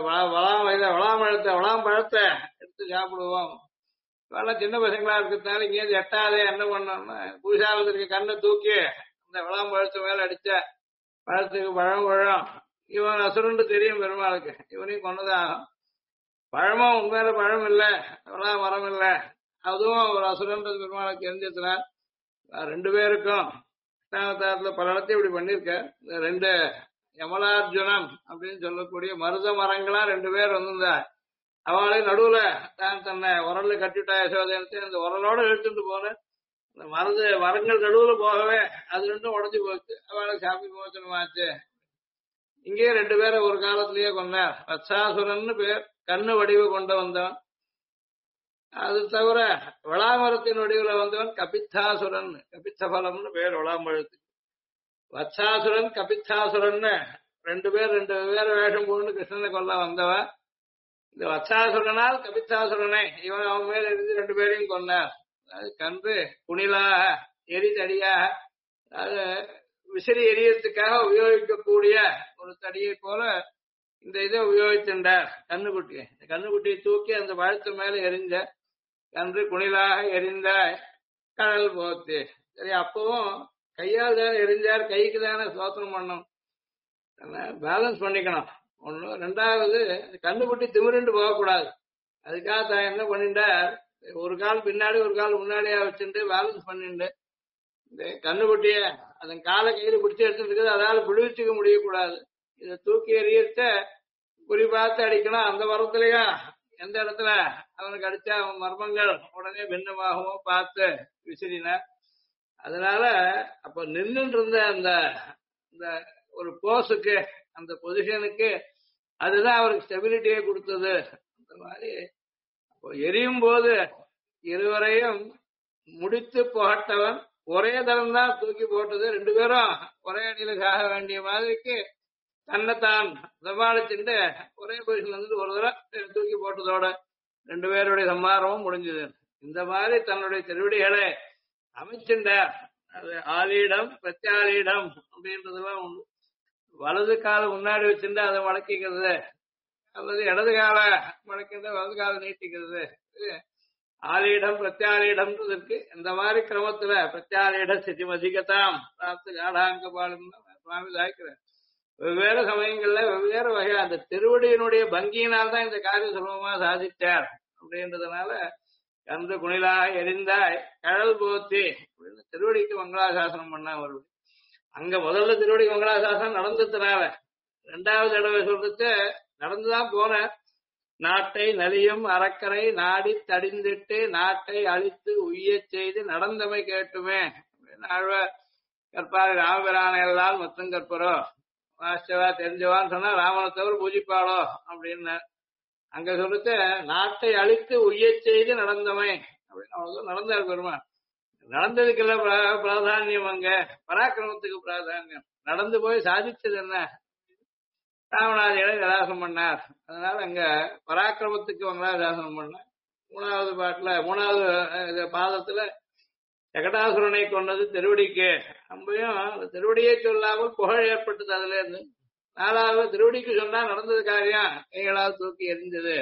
வளாம்பழத்தை எடுத்து சாப்பிடுவோம். இப்பெல்லாம் சின்ன பசங்களா இருக்கிறதுனால இங்கேருந்து எட்டாதே என்ன பண்ணோம்னா புதுசாக இருக்க கண்ணை தூக்கி இந்த வளாம்பழத்து மேல அடிச்ச பழத்துக்கு பழம் பழம். இவன் அசுரண்டு தெரியும் பெருமாளுக்கு, இவனையும் கொண்டதான். பழமும் உண்மையில பழம் இல்லை, மரம் இல்லை, அதுவும் ஒரு அசுரன்றது பெருமாளுக்கு தெரிஞ்சதுனால் 2 பேருக்கும் கிருஷ்ணாவதாரத்துல பல இடத்தையும் இப்படி பண்ணிருக்க. இந்த ரெண்டு யமலார்ஜுனன் அப்படின்னு சொல்லக்கூடிய மருத மரங்களா ரெண்டு பேர் வந்திருந்தா அவளை நடுவுல தான் தன்னை உரல்ல கட்டிவிட்டா யசோதேனத்தை அந்த உரலோட இழுத்துட்டு போன இந்த மரங்கள் நடுவுல போகவே அது ரெண்டும் உடஞ்சு போச்சு. அவளுக்கு சாமி மோச்சனமாச்சு. இங்கேயே ரெண்டு பேரை ஒரு காலத்திலேயே கொண்டார். வத்சாசுரன் பேர், கண்ணு வடிவு கொண்டு வந்தவன். அது தவிர விளாமரத்தின் வடிவுல வந்தவன் கபித்தாசுரன், கபித்தபலம்னு பேர் விளாம்பழத்து. வத்சாசுரன் கபித்தாசுரன் ரெண்டு பேர் ரெண்டு வெவ்வேறு வேஷம் போட்டு கிருஷ்ணனை கொல்ல வந்தவன். இந்த வத்சாசுரனால் கபித்தாசுரனை இவன் அவன் மேல இருந்து ரெண்டு பேரையும் கொண்டார். அது கன்று குணிலாக எரிதடியாக அது விசிறி எரியறதுக்காக உபயோகிக்கக்கூடிய ஒரு தடியை போல இந்த இதை உபயோகித்திருந்தார் கண்ணுக்குட்டியை. இந்த கண்ணுக்குட்டியை தூக்கி அந்த பழத்து மேல எரிஞ்ச கன்று குணிலாக எரிந்த கடல் போத்து. சரி, அப்பவும் கையால் தானே எரிஞ்சார், கைக்கு தானே சோத்திரம் பண்ணணும், பேலன்ஸ் பண்ணிக்கணும் ஒண்ணு. ரெண்டாவது கண்ணுக்குட்டி திமிருண்டு போகக்கூடாது. அதுக்காக தான் என்ன பண்ணிட்டார், ஒரு கால் பின்னாடி ஒரு கால் முன்னாடியா வச்சுட்டு பேலன்ஸ் பண்ணிட்டு இந்த கண்ணுக்குட்டிய அதன் காலை கையில பிடிச்சி எடுத்துட்டு இருக்குது. அதால விடுவிச்சுக்க முடியக்கூடாது. இதை தூக்கி எறியத்த குறி பார்த்து அடிக்கணும். அந்த மரத்துலயா எந்த இடத்துல அவனுக்கு அடிச்சா அவன் மர்மங்கள் உடனே பின்னமாகவோ பார்த்து விசிறினார். அதனால அப்ப நின்றுட்டு இருந்த அந்த ஒரு போஸுக்கு அந்த பொசிஷனுக்கு அதுதான் அவருக்கு ஸ்டெபிலிட்டியே கொடுத்தது. அந்த மாதிரி எரியும் போது இருவரையும் முடித்து புகட்டவன் ஒரே தரம் தான் தூக்கி போட்டது. ரெண்டு பேரும் ஒரே அடியிலுக்கு ஆக வேண்டிய மாதிரிக்கு தன்னைத்தான் சமாளிச்சுட்டு ஒரே பொசிஷன்ல இருந்து ஒரு தரம் தூக்கி போட்டதோட ரெண்டு பேருடைய சம்மாரமும் முடிஞ்சது. இந்த மாதிரி தன்னுடைய திருவடிகளை அமைச்சுட்டார். அது ஆலீடம் பிரத்யாலீடம் அப்படின்றதுலாம் உண்டு. வலது கால முன்னாடி வச்சுட்டு அதை மடக்கிக்கிறது, அல்லது இடது கால மடக்கிட்டு வலது கால நீட்டிக்கிறது. ஆலீடம் பிரத்யாலீடம்ன்றதுக்கு இந்த மாதிரி கிரமத்துல பிரத்யாலீட ஸ்திதி அதிகதாம் பிராப்தி காடாங்க பாலும் சுவாமி தாய்க்கிறார். வெவ்வேறு சமயங்கள்ல வெவ்வேறு வகை அந்த திருவடியினுடைய பங்கியினால் தான் இந்த காரியம் சுலபமா சாதித்தார். அப்படின்றதுனால கந்து குணிலாக எரிந்தாய் கடல் போத்தி அப்படின்னு திருவடிக்கு மங்களாசாசனம் பண்ண வருவது. அங்க முதல்ல திருவடி மங்களாசாசனம் நடந்ததுனால ரெண்டாவது தடவை சொல்றது நடந்துதான் போன. நாட்டை நலியும் அறக்கரை நாடி தடிந்திட்டு நாட்டை அழித்து உய்யச் செய்து நடந்தமை கேட்டுமே. ஆழ்வார் கற்பார் ராமபிரான எல்லாம் மொத்தம் கற்பரோ வாஸ்தவா தெரிஞ்சவான்னு சொன்னா ராமனை தவிர பூஜிப்பாளோ அப்படின்னு அங்க சொல்லிட்டு நாட்டை அழித்து உய்யச் செய்து நடந்தமை அப்படின்னு நடந்தார் பெருமாள். நடந்ததுக்குள்ள பிராதானியம், அங்க பராக்கிரமத்துக்கு பிராதானியம். நடந்து போய் சாதிச்சது என்ன, ராமநாதிகளை விலாசம் பண்ணார். அதனால அங்க பராக்கிரமத்துக்கு மங்களாசாசனம் பண்ண. மூணாவது பாட்டுல மூணாவது பாதத்துல ஜெகடாசுரனை கொண்டது திருவடிக்கு அம்பையும் திருவடியை சொல்லாமல் புகழ் ஏற்பட்டது அதுல இருந்து. நாலாவது திருவடிக்கு சொன்னா நடந்தது காரியம் கைகளால் தூக்கி எரிஞ்சது.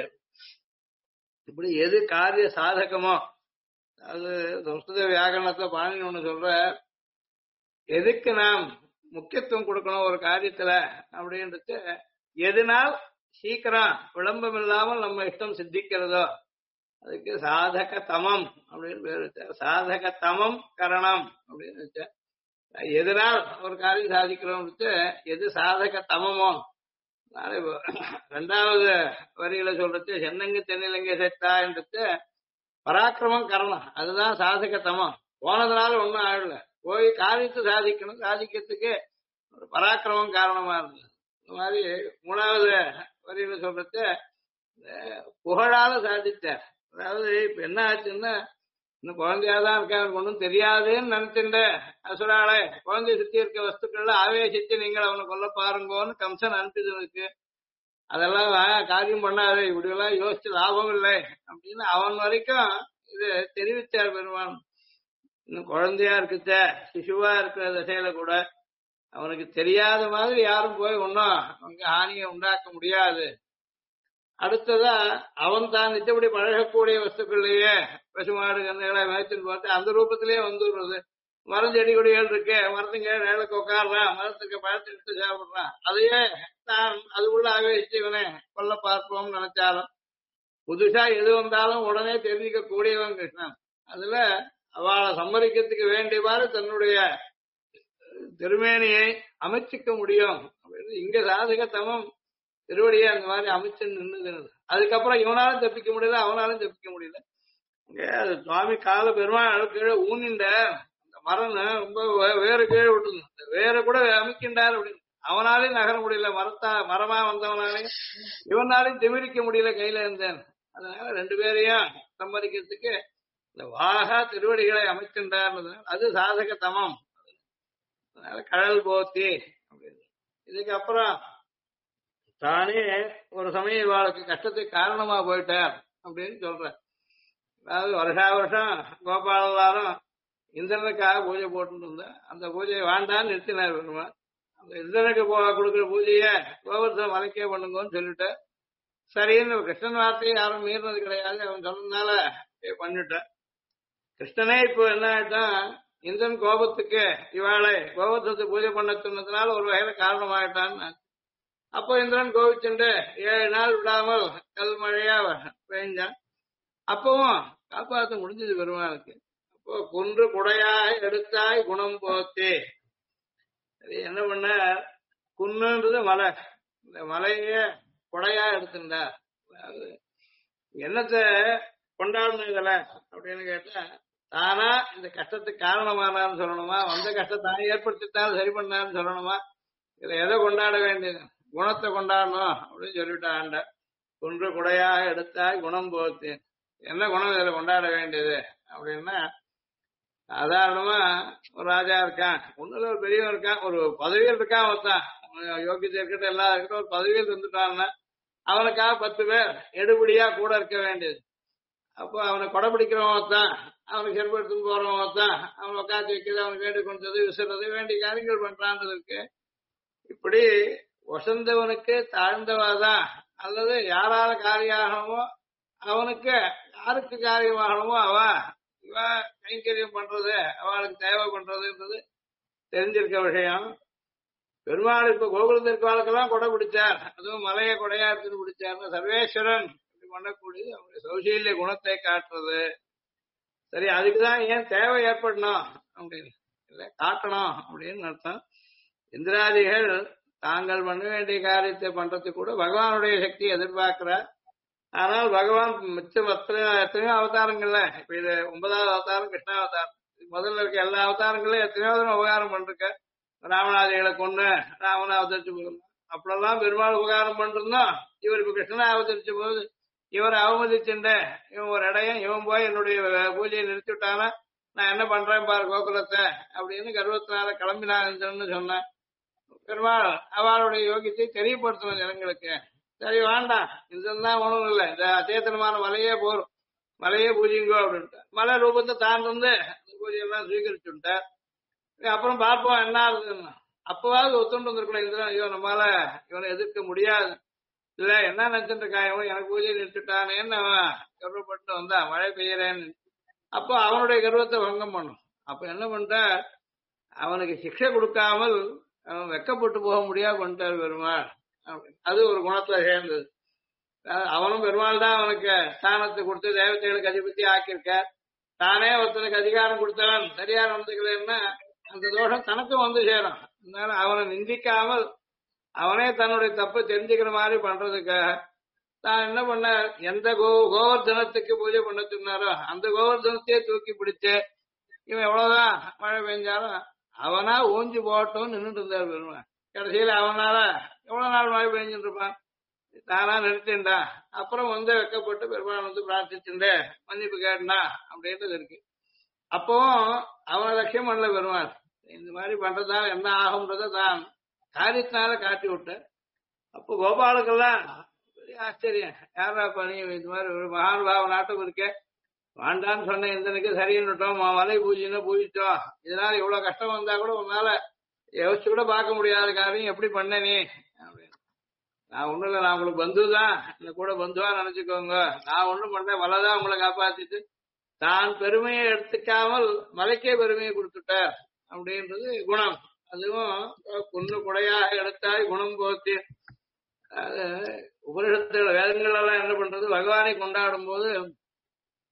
இப்படி எது காரிய சாதகமோ, அது சம்ஸ்கிருத வியாகரணத்துல பாணினி ஒண்ணு சொல்ற, எதுக்கு நாம் முக்கியத்துவம் கொடுக்கணும் ஒரு காரியத்துல அப்படின்றது, எதுனால் சீக்கிரம் விளம்பம் இல்லாமல் நம்ம இஷ்டம் சித்திக்கிறதோ அதுக்கு சாதக தமம் அப்படின்னு பேர் வச்ச. சாதக தமம் கரணம் அப்படின்னு வச்ச. எதனால் ஒரு காரியம் சாதிக்கிறோம், எது சாதக தமமோ. ரெண்டாவது வரிகளை சொல்றது சென்னங்கு தென்னிலங்கை செத்தா என்றது பராக்கிரமம் கரணம், அதுதான் சாதக தமம். போனதுனால ஒன்னும் ஆகல, போய் காரியத்தை சாதிக்கணும், சாதிக்கிறதுக்கு ஒரு பராக்கிரமம் காரணமா இருந்தது. இந்த மாதிரி மூணாவது வரியில சொல்றது புகழால சாதித்தார். அதாவது இப்ப என்ன ஆச்சுன்னா, இன்னும் குழந்தையாதான் இருக்காங்க, ஒன்றும் தெரியாதுன்னு நினைச்சுட்ட அசுராளை குழந்தைய சுத்தி இருக்க வஸ்துக்கள்ல ஆவேசித்து நீங்கள் அவனை கொல்ல பாருங்கன்னு கம்சன் அனுப்பிச்சு. அதெல்லாம் காரியம் பண்ணாது, இப்படி எல்லாம் யோசிச்சு லாபம் இல்லை அப்படின்னு அவன் வரைக்கும் இது தெரிவித்தார் பெருமான். இன்னும் குழந்தையா இருக்குச்ச சிசுவா இருக்கிற திசையில கூட அவனுக்கு தெரியாத மாதிரி யாரும் போய் ஒன்னும் அவங்க ஹானியை உண்டாக்க முடியாது. அடுத்ததா அவன் தான் நிச்சயப்படி பழகக்கூடிய வஸ்துக்கள்லயே பசுமாடு கண்ணுகளை மேய்ச்சின்னு பார்த்து அந்த ரூபத்திலேயே வந்துடுறது. மரம் செடி கொடிகள் இருக்கு, மரத்துங்க நேரத்துக்கு உட்காடுறான், மரத்துக்கு பழத்தை எடுத்து சாப்பிடுறான், அதையே தான் அது உள்ள ஆவேசிச்சு இவனே கொல்ல பார்ப்போம்னு நினைச்சாலும் புதுசா எது வந்தாலும் உடனே தெரிஞ்சுக்க கூடியவன் கிருஷ்ணன். அதுல அவளை சம்மதிக்கிறதுக்கு வேண்டியவாறு தன்னுடைய திருமேனியை அமைச்சிக்க முடியும் அப்படின்னு இங்க சாதக தமம் திருவடியை அந்த மாதிரி அமைச்சு நின்னுது. அதுக்கப்புறம் இவனாலும் தப்பிக்க முடியல, அவனாலும் தப்பிக்க முடியல. இங்க அது சுவாமி கால பெருமாள் கீழே ஊனின்ற அந்த மரம் ரொம்ப வேறு கீழே விட்டுது, வேற கூட அமைக்கின்றார் அப்படின்னு. அவனாலையும் நகர முடியல, மரமா வந்தவனாலே இவனாலையும் திமிரிக்க முடியல கையில இருந்தேன். அதனால ரெண்டு பேரையும் சம்மதிக்கிறதுக்கு இந்த வாகா திருவடிகளை அமைக்கின்றார். அது சாதக தமம். அதனால கடல் போத்தி அப்படின்னு. இதுக்கப்புறம் தானே ஒரு சமயம் இவாளுக்கு கஷ்டத்துக்கு காரணமா போயிட்டார் அப்படின்னு சொல்ற. அதாவது வருஷா வருஷம் கோபாலதாரம் இந்திரனுக்காக பூஜை போட்டு இருந்த அந்த பூஜையை வேண்டான்னு நிறுத்தினார் பெருமாள். அந்த இந்திரனுக்கு கொடுக்குற பூஜையை கோவர்தன மலைக்கே பண்ணுங்கன்னு சொல்லிட்டு சரின்னு கிருஷ்ணன் வார்த்தையை யாரும் மீறினது கிடையாது, அவன் சொன்னதுனால பண்ணிட்டான். கிருஷ்ணனே இப்போ என்ன ஆயிட்டான், இந்திரன் கோபத்துக்கு இவாளை கோவர்தனத்தை பூஜை பண்ண சொன்னதுனால ஒரு வகையில காரணமாயிட்டான்னு. அப்போ இந்திரன் கோவிச்சுண்டு 7 நாள் விடாமல் கல் மழையா பெய்ஞ்சான். அப்பவும் காப்பாற்ற முடிஞ்சது பெருமாளுக்கு. அப்போ குன்று குடையாய் எடுத்தாய் குணம் போத்தே. என்ன பண்ண, குன்றுன்றது மலை, இந்த மலைய கொடையா எடுத்துட்டா. என்னத்தை கொண்டாடணும் இதுல அப்படின்னு கேட்டா, தானா இந்த கஷ்டத்துக்கு காரணமானான்னு சொல்லணுமா, வந்த கஷ்டத்தை தான் ஏற்படுத்தித்தான் சரி பண்ணான்னு சொல்லணுமா, இதுல எதை கொண்டாட வேண்டியது, குணத்தை கொண்டாடணும் அப்படின்னு சொல்லிட்டு ஆண்ட. குன்று குடையாக எடுத்தாய் குணம் போத்து. என்ன குணம் இதுல கொண்டாட வேண்டியது அப்படின்னா, சாதாரணமா ஒரு ராஜா இருக்கான், ஒண்ணுல ஒரு பெரியவன் இருக்கான், ஒரு பதவியில் இருக்கான், ஒருத்தான் யோகியத்தை இருக்கட்டும் எல்லாம் இருக்கட்டும், ஒரு பதவியில் இருந்துட்டான்னா அவனுக்காக 10 பேர் எடுபடியா கூட இருக்க வேண்டியது. அப்போ அவனை கொடை பிடிக்கிறவன் தான், அவனுக்கு செருப்பு எடுத்துன்னு போறவன் தான், அவனை உட்காந்து வைக்கிறது, அவனுக்கு வேண்டி கொண்டது விசுறது வேண்டிய காரியங்கள் பண்றான்றது இருக்கு. இப்படி வசந்தவனுக்கு தாழ்ந்தவாதான், அல்லது யாரால காரியமாகணுமோ அவனுக்கு யாருக்கு காரியமாகணுமோ அவ இவ கைங்கரியம் பண்றது அவளுக்கு தேவை பண்றதுன்றது தெரிஞ்சிருக்க விஷயம். பெருமாள் இப்ப கோகுலத்திற்காலுக்கெல்லாம் கொடை பிடிச்சார், அதுவும் மலையை கொடையா எடுத்துட்டு பிடிச்சார். சர்வேஸ்வரன் பண்ணக்கூடியது அவனுடைய சௌசீல்ய குணத்தை காட்டுறது. சரி, அதுக்குதான் ஏன் தேவை ஏற்படணும் அப்படின்னு இல்ல காட்டணும் அப்படின்னு அர்த்தம். இந்திராதிகள் தாங்கள் பண்ண வேண்டிய காரியத்தை பண்றதுக்கு கூட பகவானுடைய சக்தியை எதிர்பார்க்கிறார். ஆனால் பகவான் மிச்சம் எத்தனையோ அவதாரங்கள்ல, இப்ப இது 9வது அவதாரம் கிருஷ்ணாவதாரம், முதல்ல இருக்க எல்லா அவதாரங்களையும் எத்தனையோ உபகாரம் பண்ருக்க. ராமநாதிகளை கொண்டு ராமனை அவதரிச்சு போகணும், அப்பெல்லாம் பெருமாள் உபகாரம் பண்றோம். இவர் இப்ப கிருஷ்ணனை அவதரிச்ச போது இவரை அவமதிச்சுட்ட, இவன் ஒரு இடையும் இவன் போய் என்னுடைய பூஜையை நிறுத்திவிட்டானா நான் என்ன பண்றேன் பாரு கோகுலத்தை அப்படின்னு கர்வத்தினால கிளம்பினான்னு சொன்னேன். பெருமாள் அவளுடைய யோகியத்தை தெரியப்படுத்தணும் ஜனங்களுக்கு. சரி வேண்டாம், இதுதான் ஒண்ணும் இல்லை, இந்த அச்சேத்தனமான மலையே போறோம், மலையே பூஜைங்கோ அப்படின்ட்டு மலை ரூபத்தை தாண்டிருந்து பூஜையெல்லாம் சுவீகரிச்சுட்டார். அப்புறம் பார்ப்போம் என்ன ஆகுதுன்னு. அப்பவாவது ஒத்துண்டு வந்திருக்கணும் இந்திரன், ஐயோ நம்மளால இவனை எதிர்க்க முடியாது, இல்ல என்ன நினைச்சிட்டு இருக்கான் எனக்கு பூஜை நிறுத்திட்டானேன்னு அவன் கர்வப்பட்டு வந்தா மழை பெய்யறேன்னு. அப்போ அவனுடைய கர்வத்தை பங்கம் பண்ணும். அப்ப என்ன பண்ற, அவனுக்கு சிக்ஷை கொடுக்காமல் அவன் வெக்கப்பட்டு போக முடியாது பண்ணிட்டார் பெருமாள். அது ஒரு குணத்துல சேர்ந்தது. அவனும் பெருமாள் தான் அவனுக்கு ஸ்தானத்தை கொடுத்து தேவதைகளுக்கு அதிபதி ஆக்கியிருக்க. தானே ஒருத்தனுக்கு அதிகாரம் கொடுத்தவன் சரியா நடந்துக்கலன்னா அந்த தோஷம் தனக்கும் வந்து சேரும். அதனால அவனை நிந்திக்காமல் அவனே தன்னுடைய தப்பை தெரிஞ்சுக்கிற மாதிரி பண்றதுக்காக தான் என்ன பண்ண, எந்த கோவர்தனத்துக்கு பூஜை பண்ண சொன்னாரோ அந்த கோவர்தனத்தையே தூக்கி பிடிச்சு இவன் எவ்வளவுதான் மழை பெஞ்சாலும் அவனா ஊஞ்சி போட்டோம்னு நின்றுட்டு இருந்தார் பெருமாள். கடைசியில அவனால எவ்வளவு நாள் மழை பெஞ்சுட்டு இருப்பான், தானா நிறுத்தின்டா. அப்புறம் வந்து வெக்கப்பட்டு பெருமாள் வந்து பிரார்த்திச்சுட்டு மன்னிப்பு கேட்டா அப்படின்றது இருக்கு. அப்பவும் அவனை லட்சியம் பண்ணல பெருமாள். இந்த மாதிரி பண்றதால என்ன ஆகும்ன்றத தான் காரியத்தினால காட்டி விட்ட. அப்போ கோபாலுக்கெல்லாம் ஆச்சரியம், யாரா பண்ணி இந்த மாதிரி ஒரு மகானுபாவ நாட்டம் இருக்க வேண்டான்னு சொன்ன இந்தனுக்கு சரின்னுட்டோம், மலை பூஜைன்னு பூஜிச்சோம், இதனால இவ்வளவு கஷ்டம் வந்தா கூட உன்னால யோசிச்சு கூட பார்க்க முடியாத காரியம் எப்படி பண்ண நீ அப்படின்னு. நான் ஒண்ணும் இல்லை, நான் உங்களுக்கு பந்து தான், இந்த கூட பந்துவா நினைச்சுக்கோங்க, நான் ஒண்ணும் பண்ணேன், மலைதான் உங்களை காப்பாத்திட்டு தான் பெருமையை எடுத்துக்காமல் மலைக்கே பெருமையை கொடுத்துட்டார் அப்படின்றது குணம். அதுவும் குன்று குடையாக எடுத்தாய் குணம் போத்தி. உபனிஷத்துல வேதங்கள் எல்லாம் என்ன பண்றது, பகவானை கொண்டாடும் போது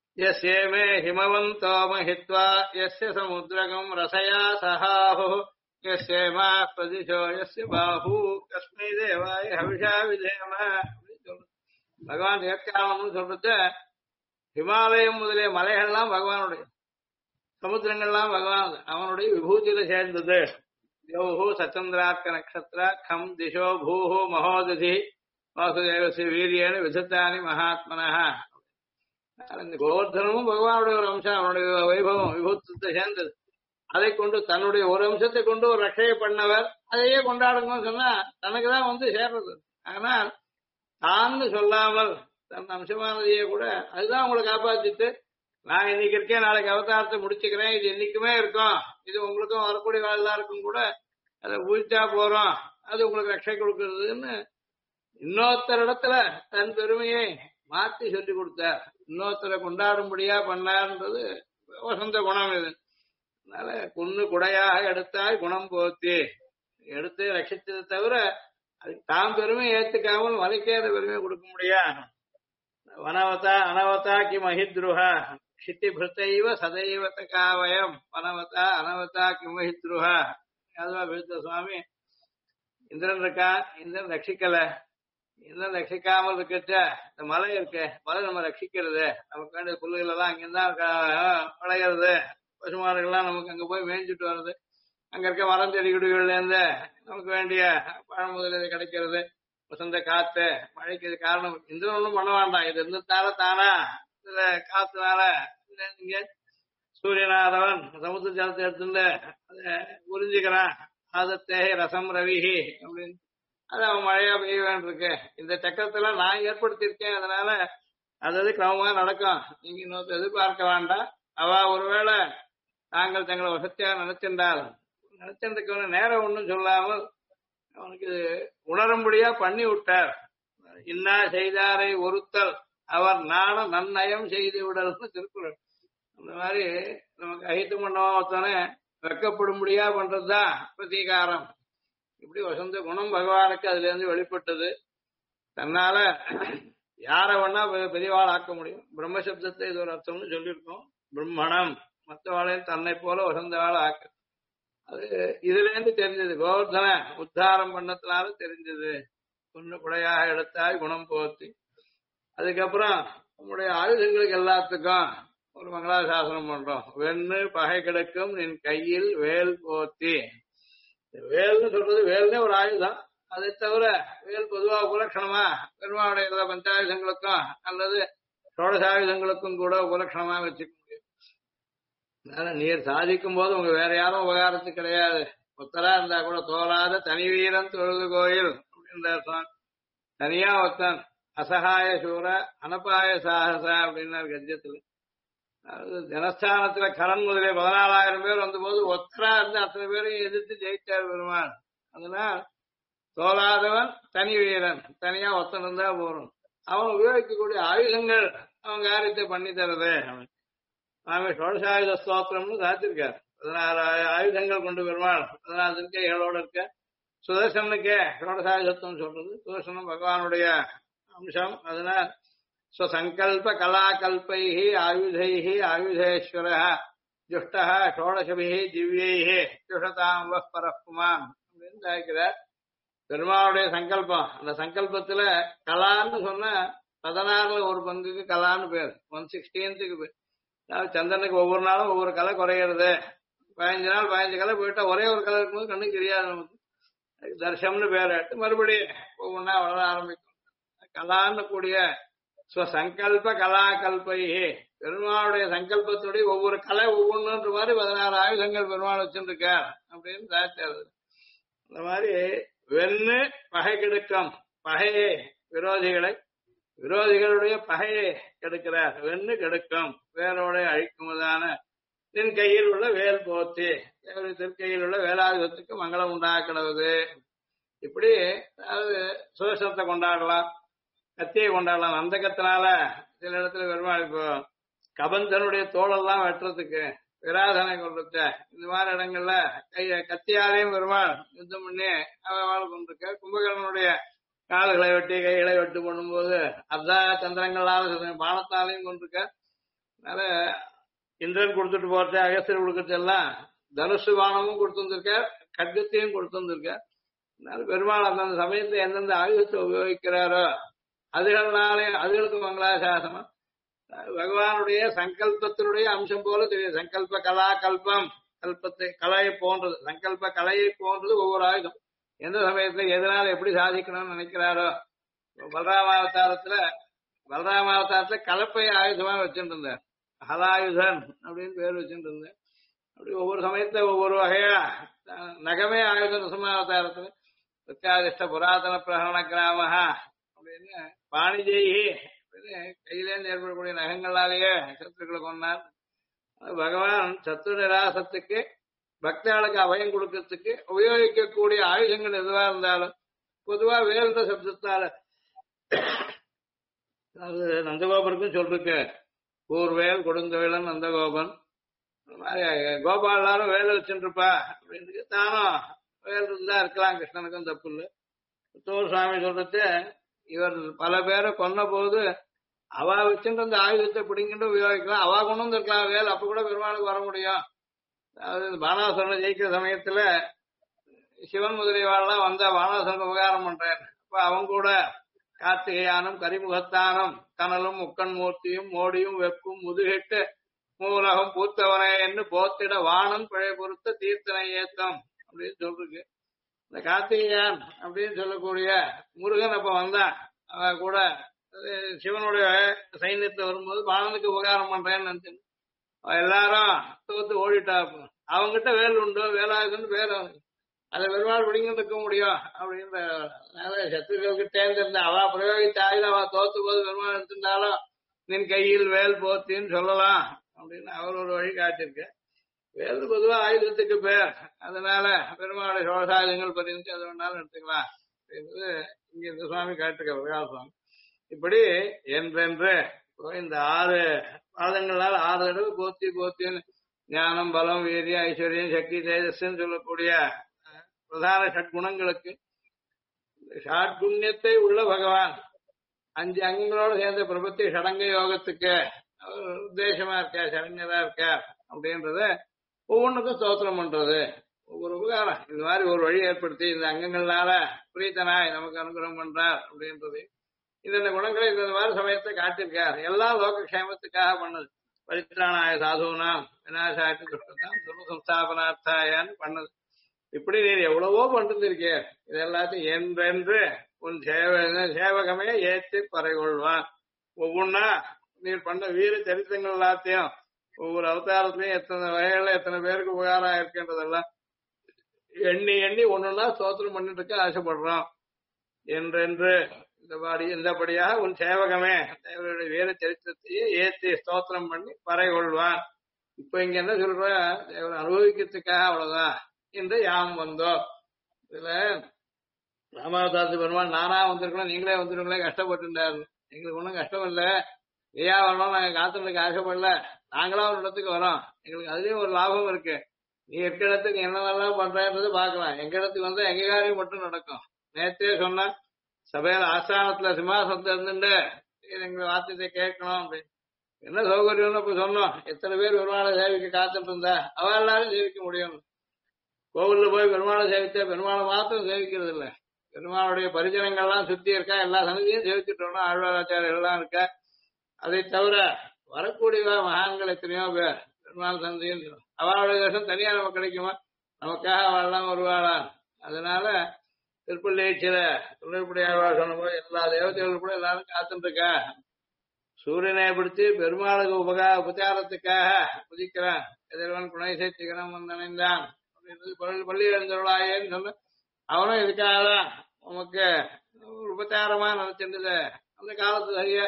எஸ்யேமே ஹிமவந்தோம ஹித்வா எஸ்ய சமுத்திரகம் ரசயா சஹாஹோ யஸ்யேமா பிரதிஷோ யஸ்ய பாஹு கஸ்மை தேவாய ஹவிஷா விதேம அப்படின்னு சொல்றது. பகவான் ஏற்காலம்னு சொல்றது ஹிமாலயம் முதலிய மலைகள்லாம் பகவானுடைய, சமுத்திரங்கள்லாம் பகவான் அவனுடைய விபூதியில சேர்ந்தது. யோஹு சச்சந்திரார்க்க நட்சத்திர கம் திசோ பூஹு மகோததி வாசுதேவசி வீரியேன விதத்தானி மகாத்மனா. இந்த கோவர்தனமும் பகவானுடைய ஒரு அம்சம், அவனுடைய வைபவம் விபூத்தத்தை சேர்ந்தது. அதை கொண்டு தன்னுடைய ஒரு அம்சத்தை கொண்டு ஒரு ரட்சையை பண்ணவர், அதையே கொண்டாடுங்கன்னு சொன்னா தனக்குதான் வந்து சேர்றது. ஆனால் தான்னு சொல்லாமல் தன் அம்சமானதையே கூட அதுதான் உங்களை காப்பாத்திட்டு, நான் இன்னைக்கு இருக்கேன், நாளைக்கு அவதாரத்தை முடிச்சுக்கிறேன், இது என்னைக்குமே இருக்கும், இது உங்களுக்கும் வரக்கூடிய எல்லாருக்கும் கூட அதை ஊழிச்சா போறோம், அது உங்களுக்கு ரட்சை கொடுக்கறதுன்னு இன்னொருத்தர் இடத்துல தன் பெருமையை மாத்தி சொல்லி கொடுத்தார். இன்னொருத்தரை கொண்டாடும்படியா பண்ணார்ன்றது வசந்த குணம். இது அதனால குன்னு குடையாக எடுத்தால் குணம் போத்தி எடுத்து ரட்சித்ததை தவிர அதுக்கு தாம் பெருமை ஏத்துக்காமல் மலைக்கே அந்த பெருமையை கொடுக்க முடியா. வனவதா அனவதா கி மஹித்ருஹா ஷித்தி பிருத்தைவ சதைவ காவயம் வனவதா அனவதா கி மஹித்ருஹா. யாதவா பிருத்த சுவாமி இந்திரன் இருக்கா, இந்திரன் ரட்சிக்கல, இந்திரன் ரட்சிக்காமல் இருக்கச்ச இந்த மலை இருக்கு, மலை நம்ம ரட்சிக்கிறது, நமக்கு வேண்டிய புல்லுகள் எல்லாம் அங்கிருந்தான் விளையிறது, பசுமாடுகள்லாம் நமக்கு அங்க போய் மேய்ஞ்சிட்டு வருது, அங்க இருக்க மரம் செடி கொடிகள்ல இருந்து நமக்கு வேண்டிய பழம் முதலில் கிடைக்கிறது, வசந்த காத்து மழைக்கு இது காரணம். இந்திரன் ஒண்ணும் பண்ண வேண்டாம், இது இருந்ததால தானா இதுல காத்துனால இங்க சூரியனாதவன் சமுத்திர ஜலத்தை எடுத்துட்டு அதை உறிஞ்சிக்கிறான். ஆதத்தே ரசம் ரவிஹி அப்படின்னு அது அவன் மழையா பெய்ய வேண்டியிருக்கு. இந்த சக்கரத்துல நான் ஏற்படுத்தியிருக்கேன், அதனால அது கிரமமா நடக்கும், நீங்க இன்னொரு எதிர்பார்க்க வேண்டாம். அவ ஒருவேளை தாங்கள் தங்களை வசத்தியா நினைச்சிருந்தால் நினைச்சிருக்க நேரம் ஒண்ணும் சொல்லாமல் அவனுக்கு உணரும்படியா பண்ணி விட்டார். இன்னா செய்தாரை ஒருத்தல் அவர் நானும் நன்னயம் செய்து விடல்னு திருக்குறள். அந்த மாதிரி நமக்கு அகித்து பண்ணவத்தானே வெக்கப்படும்படியா பண்றதுதான் பிரதீகாரம். இப்படி வசந்த குணம் பகவானுக்கு அதுல இருந்து வெளிப்பட்டது. தன்னால யார வேணா பெரியவாள் ஆக்க முடியும். பிரம்மசப்தத்தை இது ஒரு அர்த்தம்னு சொல்லியிருக்கோம். பிரம்மணம் மற்றவாளையும் தன்னை போல வசந்தவாள் ஆக்க, அது இதுல இருந்து தெரிஞ்சது. கோவர்தன உத்தாரம் பண்ணத்தினால தெரிஞ்சது. பொண்ணு குடையாக எடுத்தாய் குணம் போத்தி. அதுக்கப்புறம் நம்முடைய ஆயுதங்களுக்கு எல்லாத்துக்கும் ஒரு மங்களாசாசனம் பண்றோம். வெண்ணு பகை கிடக்கும் நின் கையில் வேல் போத்தி. வேல்னு சொல்றது வேல்னே ஒரு ஆயுதம். அதை தவிர வேல் பொதுவாக உபலட்சணமா பெருமாவுடைய பஞ்சாயுதங்களுக்கும் அல்லது சோழசாயுதங்களுக்கும் கூட உபலட்சணமா வச்சுக்க முடியும். அதனால நீர் சாதிக்கும் போது உங்க வேற யாரும் உபகாரத்துக்கு கிடையாது. ஒத்தரா இருந்தா கூட தோலாத தனி வீரன் தொழுது கோயில் அப்படின்ற தனியா ஒத்தன் அசகாய சூர அனபாய சாகசா அப்படின்னாரு கத்தியத்துல. அதாவது ஜனஸ்தானத்துல கரண் முதலே 14,000 பேர் வந்தபோது ஒத்தரா இருந்து அத்தனை பேரையும் எதிர்த்து ஜெயிச்சார் பெருமாள். அதனால் தோலாதவன் தனி வீரன், தனியா ஒத்தன் இருந்தா போறோம். அவன் உபயோகிக்கக்கூடிய ஆயுதங்கள் அவன் காரியத்தை பண்ணி தருது. நாம ஷோடசாயுத ஸ்தோத்திரம்னு சாத்திருக்காரு. 16 ஆயுதங்கள் கொண்டு பெருமாள் 14 திருக்கைகளோட இருக்க. சுதர்சனுக்கே ஷோடசாயுதத்துவம் சொல்றது. சுதர்சனம் பகவானுடைய அம்சம். அதனால் ஸ்வசங்கல்ப கலாகல்பைஹி ஆயுதைஹி ஆயுதேஸ்வர ஜுஷ்டா ஷோடசபிஹி திவ்யைஹி ஜுஷதாம் வஹ் பரப்புமான் அப்படின்னு தாக்கிறார். பெருமாளுடைய சங்கல்பம், அந்த சங்கல்பத்துல கலான்னு சொன்னா 16ல ஒரு பங்குக்கு கலான்னு பேர், 1/16க்கு பேர். அதாவது சந்திரனுக்கு ஒவ்வொரு நாளும் ஒவ்வொரு கலை குறையிறது. 15 நாள் 15 கலை போயிட்டா ஒரே ஒரு கலை இருக்கும்போது கண்ணுக்கு தெரியாது நமக்கு. தர்ஷம்னு பேர் எடுத்து மறுபடியும் ஒவ்வொன்றா வளர ஆரம்பிக்கும். கலான்னு கூடிய ஸ்வசங்கல்ப கலாகல்பைஹி, பெருமாளுடைய சங்கல்பத்துடைய ஒவ்வொரு கலை ஒவ்வொன்றுன்ற மாதிரி 16 ஆயுதங்கள் பெருமாள் வச்சுருக்கார் அப்படின்னு தாச்சாரு. அந்த மாதிரி வெண்ணு பகை கெடுக்கும், பகையை விரோதிகளை விரோதிகளுடைய பகையை கெடுக்கிறார். வெண்ணு கெடுக்கும் வேரோட அழிக்குமதான தென் கையில் உள்ள வேல் போத்தி, தெற்கையில் உள்ள வேலாயுதத்துக்கு மங்களம் உண்டாக்குறது. இப்படி அதாவது சுதர்சனத்தை கொண்டாடலாம், கத்தியை கொண்டாடலாம். அந்த கத்தினால சில இடத்துல பெருமாள் இப்போ கபந்தனுடைய தோளெல்லாம் வெட்டுறதுக்கு விராதனை கொள்றத இந்த மாதிரி இடங்கள்ல கத்தியாலையும் பெருமாள் யுத்தம் பண்ணி அவள் கொண்டிருக்க. கும்பகர்ணனுடைய கால்களை வெட்டி கைகளை வெட்டு பண்ணும்போது அர்த்தா சந்திரங்களால பானத்தாலையும் கொண்டிருக்க. அதனால இந்திரன் கொடுத்துட்டு போறது, அகஸ்தியர் கொடுக்கறது எல்லாம் தனுசு பானமும் கொடுத்துருக்க, கட்கத்தையும் கொடுத்துருக்கார். பெருமாள் அந்தந்த சமயத்துல எந்தெந்த ஆயுதத்தை உபயோகிக்கிறாரோ அதுகளுக்கு மங்களாசாசனம் பகவானுடைய சங்கல்பத்தினுடைய அம்சம் போல தெரியும். சங்கல்ப கலா கல்பம், கல்பத்தை கலையை போன்றது, சங்கல்ப கலையை போன்றது ஒவ்வொரு ஆயுதம். எந்த சமயத்துல எதனால எப்படி சாதிக்கணும்னு நினைக்கிறாரோ. பலராமாவதாரத்துல கலப்பையை ஆயுதமா வச்சுட்டு இருந்தார், ஹலாயுதன் அப்படின்னு பேர் வச்சுட்டு இருந்தேன். அப்படி ஒவ்வொரு சமயத்துல ஒவ்வொரு வகையா நகமே ஆயுத நரசிம்மாவதாரத்துல பிரத்யாதிஷ்ட புராதன பிரகரண கிராமஹா அப்படின்னு பாணிஜெயி கையிலேருந்து ஏற்படக்கூடிய நகங்களாலேயே சத்துருக்களை கொண்டார். பகவான் சத்ரு நிராசத்துக்கு பக்தாளுக்கு அபயம் கொடுக்கறதுக்கு உபயோகிக்கக்கூடிய ஆயுதங்கள் எதுவா இருந்தாலும் பொதுவா வேல்ற சப்தத்தால அது நந்தகோபருக்கும் சொல்லிருக்கு. கூர்வேல் கொடுங்கவேலன் நந்தகோபன் கோபால் எல்லாரும் வேலை வச்சுருப்பா அப்படின்னு தானும் வேல் இருந்தா இருக்கலாம், கிருஷ்ணனுக்கும் தப்பு இல்லை. புத்தூர் சுவாமி சொல்றது இவர் பல பேரை கொன்ன போது அவ வச்சுட்டு அந்த ஆயுதத்தை பிடிங்கிட்டு உபயோகிக்கலாம், அவ கொண்டு வந்துருக்கலாம் வேல், அப்ப கூட பெருமாளுக்கு வர முடியும். அதாவது பானாசுரனை ஜெயிக்கிற சமயத்துல சிவன் முதலியவாள்லாம் வந்தா பானாசுரன் உபகாரம் பண்றாரு. அப்ப அவங்க கூட கார்த்திகையானும் கரிமுகத்தானும் கனலும் முக்கன் மூர்த்தியும் மோடியும் வெப்பும் முதுகெட்டு மூலகம் பூத்தவனே என்று போத்திட வானம் பழைய பொறுத்த தீர்த்தனை ஏத்தம் அப்படின்னு சொல்லிருக்கு. இந்த கார்த்திகையான் அப்படின்னு சொல்லக்கூடிய முருகன் அப்ப வந்தான், அவ கூட சிவனுடைய சைன்யத்துல வரும்போது பாலனுக்கு உபகாரம் பண்றேன்னு நினைச்சு எல்லாரும் தோத்து ஓடிட்டா. அவங்கிட்ட வேல் உண்டு, வேலாயுதன்னு பேர் அவனுக்கு, அதை பெருமாள் பிடிங்கிட்டு இருக்க முடியும் அப்படின்ற சத்துருக்கள் கிட்டே இருந்த அவ பிரயோகித்த ஆயுதம் அவ தோத்து போது பெருமாள் எடுத்திருந்தாலும் நின் கையில் வேல் போத்தின்னு சொல்லலாம் அப்படின்னு அவர் ஒரு வழி காட்டிருக்க. வேல் பொதுவா ஆயுதத்துக்கு பேர், அதனால பெருமாளுடைய சோழசாயுதங்கள் பதினஞ்சு அது வேணாலும் எடுத்துக்கலாம் அப்படின்றது இங்க இந்த சுவாமி காட்டிருக்க பிரகாஷ் சுவாமி. இப்படி என்றென்று இந்த 6 பாதங்களால் 6 தடவை போத்தி போத்தின்னு ஞானம் பலம் வீரியம் ஐஸ்வர்யம் சக்தி தேஜஸ்ன்னு சொல்லக்கூடிய பிரதான ஷட்குணங்களுக்கு ஷாட்குண்யத்தை உள்ள பகவான் 5 அங்கங்களோட சேர்ந்த பிரபத்தி ஷடங்க யோகத்துக்கு உத்தேசமா இருக்கார், சரண்யதா இருக்கார் அப்படின்றத ஒவ்வொன்றுக்கும் ஸ்தோத்திரம் பண்றது. ஒவ்வொரு உபகாரம் இந்த மாதிரி ஒரு வழி ஏற்படுத்தி இந்த அங்கங்கள்னால பிரீத்தனாய் நமக்கு அனுகிரகம் பண்றார் அப்படின்றது. இந்த குணங்களை இந்த மாதிரி சமயத்தை காட்டியிருக்கார். எல்லாம் லோகக்ஷேமத்துக்காக பண்ணது. பரித்ராணாய சாதுனாம் விநாசாயத்து துஷ்டதாம் சர்வசம்ஸ்தாபனார்த்தாயான்னு பண்ணது. இப்படி நீர் எவ்வளவோ பண்ணிருக்கே, இது எல்லாத்தையும் என்றென்று உன் சேவகமே ஏற்றி பறைகொள்வான். ஒவ்வொன்னா நீர் பண்ண வீர சரித்திரங்கள் எல்லாத்தையும் ஒவ்வொரு அவதாரத்திலையும் எத்தனை வகைகள்ல எத்தனை பேருக்கு உபகாரம் இருக்கின்றதெல்லாம் எண்ணி எண்ணி ஒண்ணுன்னா ஸ்தோத்திரம் பண்ணிட்டு இருக்க ஆசைப்படுறோம். என்றென்று இந்தபடியாக உன் சேவகமே தேவருடைய வீர சரித்திரத்தையே ஏற்றி ஸ்தோத்திரம் பண்ணி பறைகொள்வான். இப்ப இங்க என்ன சொல்ற, தேவர் அனுபவிக்கிறதுக்காக அவ்வளவுதான் என்று யாம் வந்தோம். இதுல ராமாவதாரத்து பெருமாள் நானா வந்திருக்கணும் நீங்களே வந்துருங்களே கஷ்டப்பட்டுட்டாரு. எங்களுக்கு ஒன்றும் கஷ்டம் இல்லை, ஏயா வரணும் நாங்க காத்துறதுக்கு ஆசைப்படல, நாங்களா ஒரு இடத்துக்கு வரோம், எங்களுக்கு அதுலயும் ஒரு லாபம் இருக்கு. நீ இருக்க இடத்துக்கு என்னவெல்லாம் பண்றது பாக்கலாம், எங்க இடத்துக்கு வந்தா எங்க காரியம் மட்டும் நடக்கும். நேற்றே சொன்னா சபையில ஆஸ்தானத்துல சிம்மாசனத்துல இருந்துட்டு எங்க வார்த்தையை கேட்கணும் அப்படின்னு என்ன சௌகரியம்னு இப்ப சொன்னோம். எத்தனை பேர் பெருமாளை சேவிக்க காத்துட்டு இருந்தா அவ எல்லாரும் சேவிக்க முடியும். கோவில்ல போய் பெருமாளை சேவிச்சா பெருமாளை மாத்திரம் சேவிக்கிறது இல்லை, பெருமாளுடைய பரிஜனங்கள்லாம் சுத்தி இருக்கா, எல்லா சன்னதியும் சேவிச்சுட்டோம்னா ஆழ்வாராச்சாரியர் எல்லாம் இருக்கா. அதை தவிர வரக்கூடிய மகான்கள் எத்தனையோ பேர் பெருமாள் சன்னதியும் அவளுடைய தர்சனம் தனியா நமக்கு கிடைக்குமா, நமக்காக அவள்லாம் வருவாளா. அதனால திருப்பள்ளியில துணைப்படியாழ்வார் சொன்ன போது எல்லா தேவதைகளும் கூட எல்லாரும் காத்துட்டு இருக்கா. சூரியனை பிடிச்சி பெருமாளுக்கு உபச்சாரத்துக்காக புதிக்கிறான். எதிர்வன் குணை சேர்த்துக்கிறான் வந்தனைந்தான் அப்படின்னு பள்ளி எழுந்தவளாயேன்னு சொன்ன அவனும் இதுக்காக உமக்கு ஒரு உபச்சாரமா நினைச்சிருந்தது. அந்த காலத்து சரியா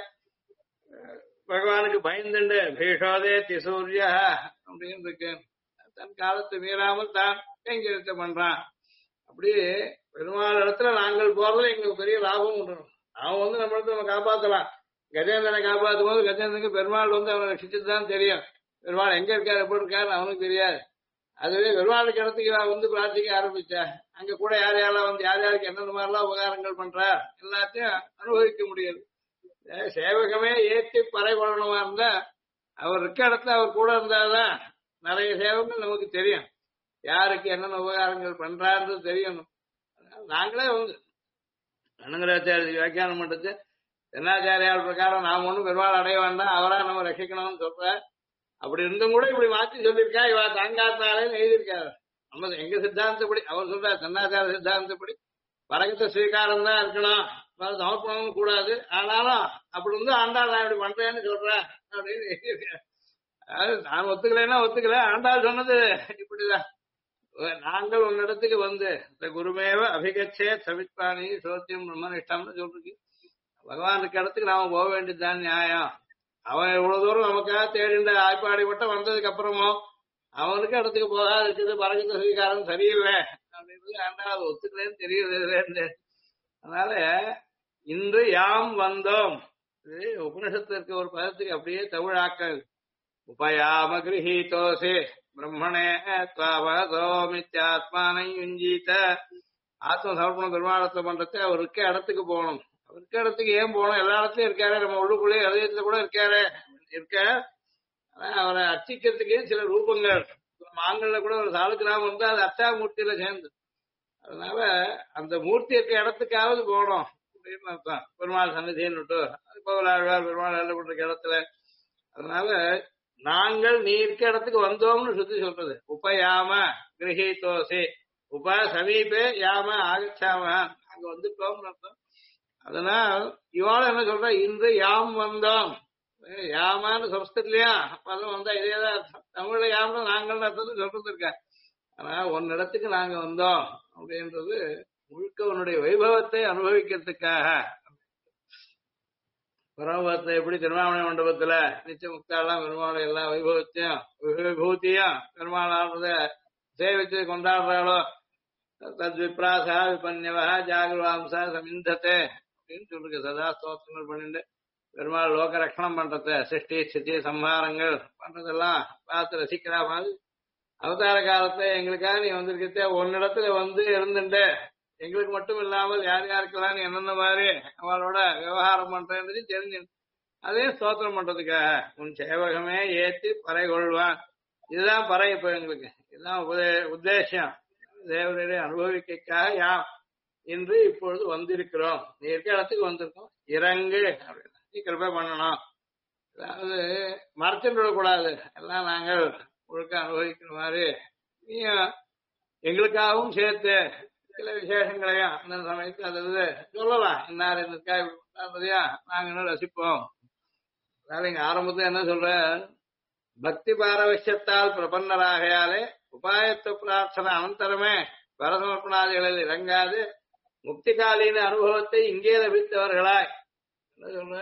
பகவானுக்கு பயந்துண்டு பீஷோதே திசூரிய அப்படின்னு இருக்கு. தன் காலத்து மீறாமல் தான் கைங்கரியத்தை பண்றான். அப்படி பெருமாள் இடத்துல நாங்கள் போறதுல எங்களுக்கு பெரிய லாபம் உண்டு. அவன் வந்து நம்மளுக்கு நம்ம காப்பாத்தலாம். கஜேந்திரனை காப்பாற்றும் போது கஜேந்திரனுக்கு பெருமாள் வந்து அவனை ரசிச்சுதான் தெரியும். பெருமாள் எங்க இருக்காரு எப்படி இருக்காரு அவனுக்கு தெரியாது. அதுவே பெருமாளுக்கு இடத்துக்கு வந்து பிரார்த்திக்க ஆரம்பிச்சா அங்க கூட யார் யாரெல்லாம் வந்து யார் யாருக்கு என்னென்ன மாதிரிலாம் உபகாரங்கள் பண்றார் எல்லாத்தையும் அனுபவிக்க முடியாது. சேவகமே ஏற்றி பறை கொள்ளணுமா இருந்தா அவர் இருக்க இடத்துல அவர் கூட இருந்தாதான் நிறைய சேவகங்கள் நமக்கு தெரியும். யாருக்கு என்னென்ன உபகாரங்கள் பண்றாருன்றது தெரியணும். நாங்களே வந்து அனங்கராச்சாரிய வியாக்கியானம் பண்றது தென்னாச்சாரியால் பிரகாரம் நாம் ஒண்ணும் பெருமாள் அடைய வேண்டாம், அவரா நம்ம ரசிக்கணும்னு சொல்ற. அப்படி இருந்தும் கூட இப்படி மாத்தி சொல்லியிருக்கா, இவ தாங்காத்தாலேன்னு எழுதியிருக்காரு. நம்ம எங்க சித்தாந்தப்படி அவர் சொல்ற தென்னாச்சார சித்தாந்தப்படி வரகத்தை ஸ்வீகாரம் தான் இருக்கணும், சமர்ப்பணமும் கூடாது. ஆனாலும் அப்படி இருந்து ஆண்டாள் நான் இப்படி பண்றேன்னு சொல்றேன் அப்படின்னு எழுதியிருக்காரு. அதாவது நான் ஒத்துக்கலைன்னா ஒத்துக்கல, ஆண்டாள் சொன்னது இப்படிதான். நாங்கள் உன்னிடத்துக்கு வந்து இந்த குருமேவ அபிகச்சே சவித்வாணி சோத்தியம் பிரம்மனிஷ்டம்னு சொல்றீங்க. பகவானுக்கு இடத்துக்கு நாம போக வேண்டியதுதான் நியாயம். அவன் இவ்வளவு தூரம் நமக்காக தேடிண்ட ஆய்ப்பாடி மட்டும் வந்ததுக்கு அப்புறமும் அவனுக்கு இடத்துக்கு போகாது இருக்குது பரகத்த ஸ்வீகாரம் சரியில்லை அப்படின்றது ஆண்டா அது ஒத்துக்கலன்னு தெரியுது. அதனால இன்று யாம் வந்தோம், இது உபனிஷத்திற்கு ஒரு பதத்துக்கு அப்படியே தமிழாக்கள். உபயாம கிரஹீதோசி பிரம்மணே மித்யாத்மானை யுஞ்சீத. ஆத்ம சமர்ப்பணம் பெருமாளத்தை பண்றது அவர் இருக்க இடத்துக்கு போகணும். அவர் இருக்க இடத்துக்கு ஏன் போகணும்? எல்லா இடத்துலயும் இருக்காரு, நம்ம உள்ளுக்குள்ளே ஹதயத்துல கூட இருக்காரு இருக்க. ஆனா அவரை அர்ச்சிக்கிறதுக்கே சில ரூபங்கள் மாங்கல்ல கூட ஒரு சாலுக்கிராமம் வந்து அது அர்ச்சாமூர்த்தியில சேர்ந்து, அதனால அந்த மூர்த்தி இருக்க இடத்துக்காவது போகணும் அப்படின்னு அர்த்தம். பெருமாள் சன்னிதின்னு விட்டு அது கோவிலாழ்வார் பெருமாள் எழுதப்பட்டிருக்க இடத்துல. அதனால நாங்கள் நீ இருக்க இடத்துக்கு வந்தோம்னு சுத்தி சொல்றது. உபயாம கிரஹீதோசி, உப சமீபே யாம ஆகச்சாம, அங்க வந்துட்டோம்னு அர்த்தம். அதனால் இவாள என்ன சொல்ற, இன்று யாம் வந்தோம். யாமான்னு சம்ஸ்கிருத்லயா பதம் வந்தா இதேதான் அர்த்தம். தமிழ்ல யாம்னு நாங்கள் அர்த்தம் சொல்றது இருக்க. ஆனா ஒன்னிடத்துக்கு நாங்க வந்தோம் அப்படின்றது முழுக்க உன்னுடைய வைபவத்தை அனுபவிக்கிறதுக்காக. பரமபதத்தை எப்படி திருவாமணி மண்டபத்துல நிச்சய முக்தாலாம் பெருமாளை எல்லா வைபவத்தையும் விபூதியும் பெருமாளானத சேவித்து கொண்டாடுறாளோ, தத் விப்ராசா விபன்யவா ஜாகிரவாம்சா சமிந்தத்தை அப்படின்னு சொல்லிருக்கு. சதா ஸ்தோத்திரங்கள் பண்ணிட்டு பெருமாள் லோக ரட்சணம் பண்றது, சிருஷ்டி ஸ்திதி சம்ஹாரங்கள் பண்றதெல்லாம் பார்த்து ரசிக்கிறா மாதிரி அவதார காலத்தை எங்களுக்காக நீ வந்திருக்கே, ஒன்னிடத்துல வந்து இருந்துட்டு எங்களுக்கு மட்டும் இல்லாமல் யார் யாருக்கெல்லாம் நீ என்னென்ன மாதிரி அவளோட விவகாரம் பண்றது தெரிஞ்சு அதையும் ஸ்தோத்திரம் பண்றதுக்காக உன் சேவகமே ஏத்தி பறை கொள்வான். இதுதான் பறை. இப்ப எங்களுக்கு இதுதான் உத்தேசம். தேவரை அனுபவிக்காக யாம் இன்று இப்பொழுது வந்திருக்கிறோம். நீ இருக்க இடத்துக்கு வந்திருக்கோம், இறங்கு அப்படின்னா நீ கிருபை பண்ணணும். அதாவது மறைச்சுட்டு விடக்கூடாது, எல்லாம் நாங்கள் முழுக்க அனுபவிக்கிற மாதிரி நீ எங்களுக்காகவும் சேர்த்து சில விசேஷங்களையும் அந்த சமயத்தில் அது சொல்லலாம். இன்னார் இருக்கா நாங்க இன்னும் ரசிப்போம். அதனால இங்க ஆரம்பத்துல என்ன சொல்ற, பக்தி பாரவசியத்தால் பிரபன்னராகையாலே உபாயத்த பிரார்த்தனை அனந்தரமே பரசமர்ப்பணாதிகளில் இறங்காது முக்திகாலீன அனுபவத்தை இங்கே லபித்தவர்களாய் என்ன சொல்ற.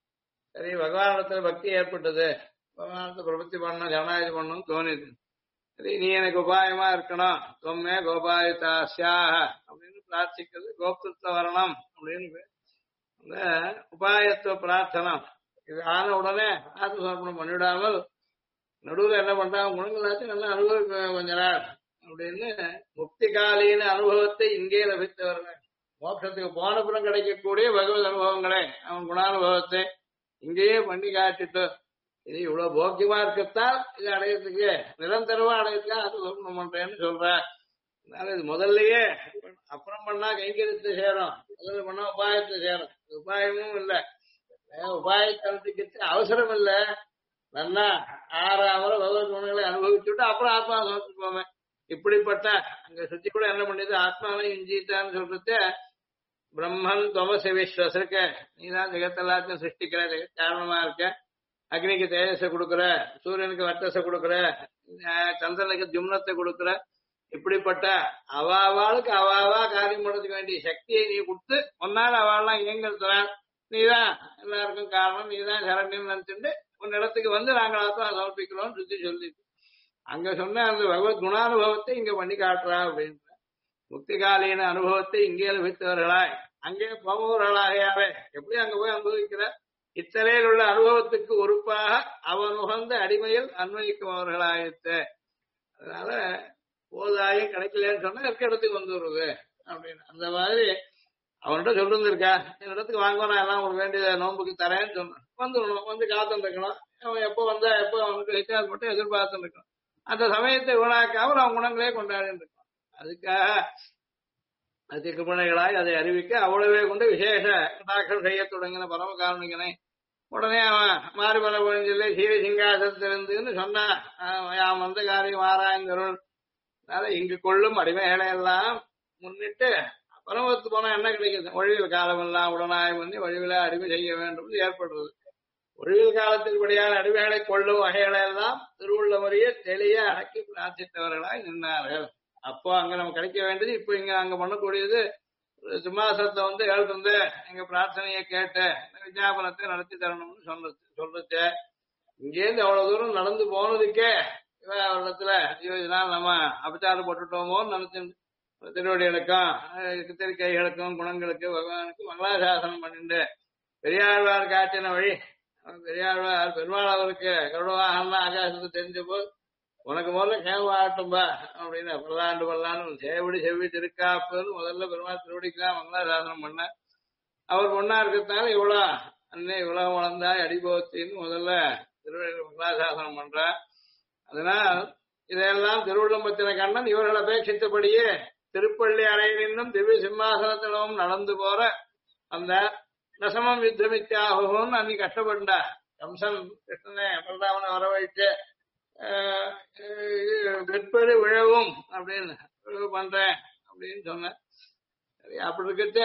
சரி, பகவானிடத்துல பக்தி ஏற்பட்டது, பகவானத்தை பிரபத்தி பண்ணணும் ஜனநாயகம் பண்ணணும் தோணிது. சரி, நீ எனக்கு உபாயமா இருக்கணும், தொம்மே கோபாயுதாசியாக அப்படின்னு பிரார்த்திக்கிறது கோப்திருத்த வரணும் அப்படின்னு அந்த உபாயத்துவ பிரார்த்தனம். இது ஆன உடனே ஆத்மசமர்ப்பணம் பண்ணிவிடாமல் நடுவில் என்ன பண்றாங்க, குணங்களாச்சும் நல்லா அனுபவிக்க கொஞ்ச நாள் அப்படின்னு முக்திகாலீன அனுபவத்தை இங்கே லபித்தவர்கள். மோட்சத்துக்கு போனப்புறம் கிடைக்கக்கூடிய பகவத் அனுபவங்களே அவன் குணானுபவத்தை இங்கேயே பண்ணி காட்டிட்டு இது இவ்வளவு போக்கியமா இருக்கத்தான் இது அடையறதுக்கு நிரந்தரமா அடையறதுக்கா அது சொர்ணம் பண்றேன்னு சொல்ற. அதனால இது முதல்லயே அப்புறம் பண்ணா கைங்கரியத்தை சேரும், முதல்ல பண்ணா உபாயத்தை சேரும். உபாயமும் இல்ல, உபாயத்தனத்துக்கு அவசரம் இல்ல. நல்லா ஆறாமல பகவத் குணங்களை அனுபவிச்சுட்டு அப்புறம் ஆத்மா சமர்ப்பிப்போமே. இப்படிப்பட்ட அங்க சுத்தி கூட என்ன பண்ணிது, ஆத்மாவை இஞ்சிட்டான்னு சொல்றது பிரம்மன் தொமசி விஸ்வசிருக்க, நீதான் ஜெகத்தெல்லாத்தையும் சிருஷ்டிக்கிற, ஜெகத் காரணமா இருக்க, அக்னிக்கு தேஜஸை கொடுக்குற, சூரியனுக்கு வட்டசை கொடுக்குற, சந்திரனுக்கு ஜும்னத்தை கொடுக்குற, இப்படிப்பட்ட அவாவாளுக்கு அவாவா காரியம் பண்றதுக்கு வேண்டிய சக்தியை நீ கொடுத்து ஒன்னால அவள்லாம் இயங்குறான். நீதான் எல்லாருக்கும் காரணம், நீதான் சரண்யம் நினைச்சுட்டு உன் இடத்துக்கு வந்து நாங்கள் ஆத்மா சமர்ப்பிக்கிறோம் சொல்லி அங்க சொன்ன அந்த பகவத் குணானுபவத்தை இங்க பண்ணி காட்டுறா அப்படின்ற முக்திகாலீன அனுபவத்தை இங்கே அனுபவித்தவர்களாய் அங்கே போபவர்களாகையாவே எப்படி அங்க போய் அனுபவிக்கிற இத்தலையில் உள்ள அனுபவத்துக்கு உறுப்பாக அவன் உகந்த அடிமையில் அன்வயிக்குமவர்களாயிற்று. அதனால போதாயும் கிடைக்கலன்னு சொன்னா இருக்க இடத்துக்கு வந்து வருது அப்படின்னு அந்த மாதிரி அவன்கிட்ட சொல்லிருந்திருக்கா, என் இடத்துக்கு வாங்குவோம், நான் எல்லாம் உங்களுக்கு வேண்டிய நோம்புக்கு தரேன்னு சொன்னேன். வந்துடணும், வந்து காத்துட்டு இருக்கணும். அவன் எப்போ வந்தா எப்போ அவனுக்கு ஹெச்சார் மட்டும் எதிர்பார்த்து இருக்கணும். அந்த சமயத்தை வீணாக்காமல் அவன் குணங்களே கொண்டாடிட்டு இருக்கான். அதுக்காக அதிகிருபணைகளாய் அதை அறிவிக்க அவ்வளவே கொண்டு விசேஷ கடாட்சம் செய்ய தொடங்கின பரம காரணிகனை உடனே அவன் மாறுபல பொழிஞ்சில்லை சீர சிங்காசனத்திலிருந்துன்னு சொன்னான். யாம் வந்த காரியம் ஆராய்ந்தருள் இங்கு கொள்ளும் அடிமைகளை எல்லாம் முன்னிட்டு பரமத்து போனா என்ன கிடைக்குது? ஒழிவில் காலம் எல்லாம் உடனாய் பண்ணி ஒழிவில அடிமை செய்ய வேண்டும் ஏற்படுறது. ஒழிவில் காலத்தின்படியான அடிமைகளை கொள்ளும் வகைகளை எல்லாம் திருவுள்ள முறையை தெளிய அடக்கி பிரார்த்தித்தவர்களாய் நின்றார்கள். அப்போ அங்க நம்ம கிடைக்க வேண்டியது இப்ப இங்க அங்க பண்ணக்கூடியது சிம்மாசனத்தை வந்து எழுந்து எங்க பிரார்த்தனையை கேட்டு விஞ்ஞாபனத்தை நடத்தி தரணும்னு சொல்றது. இங்கேருந்து அவ்வளவு தூரம் நடந்து போனதுக்கே இடத்துல இதனால் நம்ம அபச்சாரம் போட்டுட்டோமோன்னு நினைச்சு திருவடிகளுக்கும் திருக்கைகளுக்கும் குணங்களுக்கு பகவானுக்கு மங்களாசாசனம் பண்ணிட்டு பெரியாழ்வார் காட்டின வழி. பெரியாழ்வார் பெருமாள் அவருக்கு கருடவாகனா ஆகாசத்தை தெரிஞ்ச போது உனக்கு முதல்ல சேவாகட்டும்பா அப்படின்னு பல்லாண்டு சேவடி செவ்வி திருக்காப்புன்னு முதல்ல பெருமாள் திருவடிக்கெல்லாம் மங்களாசாசனம் பண்ண. அவர் பொண்ணா இருக்கிறதுனால இவ்வளவு அன்னை இவ்வளவு வளர்ந்தாய் அடிபோத்தின்னு முதல்ல திருவடி மங்களாசாசனம் பண்ற. அதனால் இதையெல்லாம் திருவுள்ளம்பத்தின கண்ணன் இவர்கள் அபேட்சித்தபடியே திருப்பள்ளி அறையிலும் திவ்ய சிம்மாசனத்திலும் நடந்து போற அந்த நசமம் யுத்தமித்தியாகும்னு அன்னைக்கு கஷ்டப்பட்டா. கம்சன் கிருஷ்ணனை பலராமனை வரவழைச்சு வெற்பெரு விழவும் அப்படின்னு பண்றேன் அப்படின்னு சொன்னேன். அப்படி இருக்க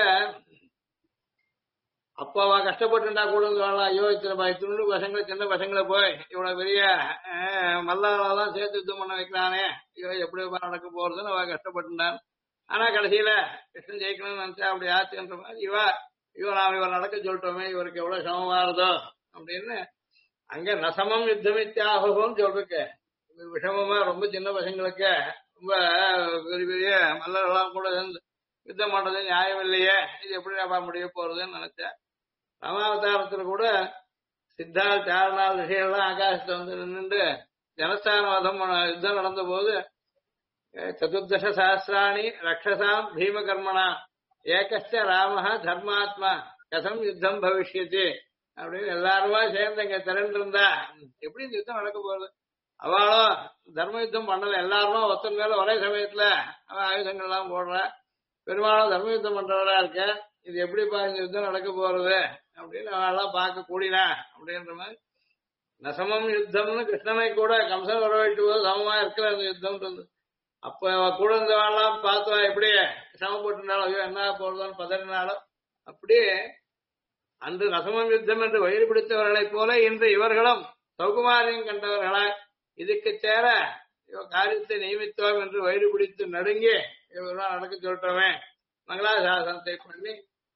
அப்பாவா கஷ்டப்பட்டுண்டா கூட வரலாம். ஐயோ இத்தனை துண்டு பசங்களை சின்ன பசங்களை போய் இவ்வளவு பெரிய மல்லாலாம் சேர்த்து யுத்தம் பண்ண வைக்கிறானே, ஐயோ எப்படி நடக்க போறதுன்னு அவ கஷ்டப்பட்டுட்டான். ஆனா கடைசியில கிருஷ்ணன் ஜெயிக்கணும்னு நினைச்சா அப்படி ஆச்சுன்ற மாதிரி நாம இவர் நடக்க சொல்லிட்டோமே இவருக்கு எவ்வளவு சமமா இருதோ அப்படின்னு அங்க நசமம் யுத்தமித்தியாகும் சொல்றக்கு. விஷமமா ரொம்ப சின்ன பசங்களுக்கு ரொம்ப பெரிய பெரிய மல்லர்கள்லாம் கூட யுத்தம் பண்றது நியாயம் இல்லையே, இது எப்படி நான் முடிய போறதுன்னு நினைச்சேன். ராமாவதாரத்துல கூட சித்தால் சாரணால் ரிஷிகள்லாம் ஆகாசத்தை வந்து நின்று ஜனஸ்தான வதம் யுத்தம் நடந்த போது சதுர்தச சஹசிராணி ரக்ஷசாம் பீமகர்மனா ஏகஸ்ட ராமஹ தர்மாத்மா கதம் யுத்தம் பவிஷ்யதி அப்படின்னு எல்லாருமா சேர்ந்து அங்க திரண்டு இருந்தா எப்படி இந்த யுத்தம் நடக்க போகுது? அவளும் தர்ம யுத்தம் பண்ணல, எல்லாருமா ஒத்தன் மேல ஒரே சமயத்துல அவன் ஆயுதங்கள் எல்லாம் போடுற. பெரும்பாலும் தர்ம யுத்தம் பண்றவரா இருக்க, இது எப்படிப்பா இந்த யுத்தம் நடக்க போறது அப்படின்னு அவெல்லாம் பார்க்க கூடினா அப்படின்ற மாதிரி நசமம் யுத்தம்னு கிருஷ்ணனை கூட கம்சன் வரவேற்று போது சமமா இருக்கிற அந்த யுத்தம் இருந்தது. அப்ப கூட இருந்தவாள்லாம் பார்த்தா எப்படி சமப்பட்டுனாலும் ஐயோ என்ன போறதுன்னு பதறினாலும் அப்படியே அன்று நசமம் யுத்தம் என்று வயிறு பிடித்தவர்களைப் போல இன்று இவர்களும் சௌகுமாரியம் கண்டவர்களா இதுக்கு சேர காரியத்தை நியமித்தோம் என்று வயிறு பிடித்து நடுங்கி இவரெல்லாம் நடக்க சொல்லிட்டோமே மங்களாசாசனத்தை பண்ணி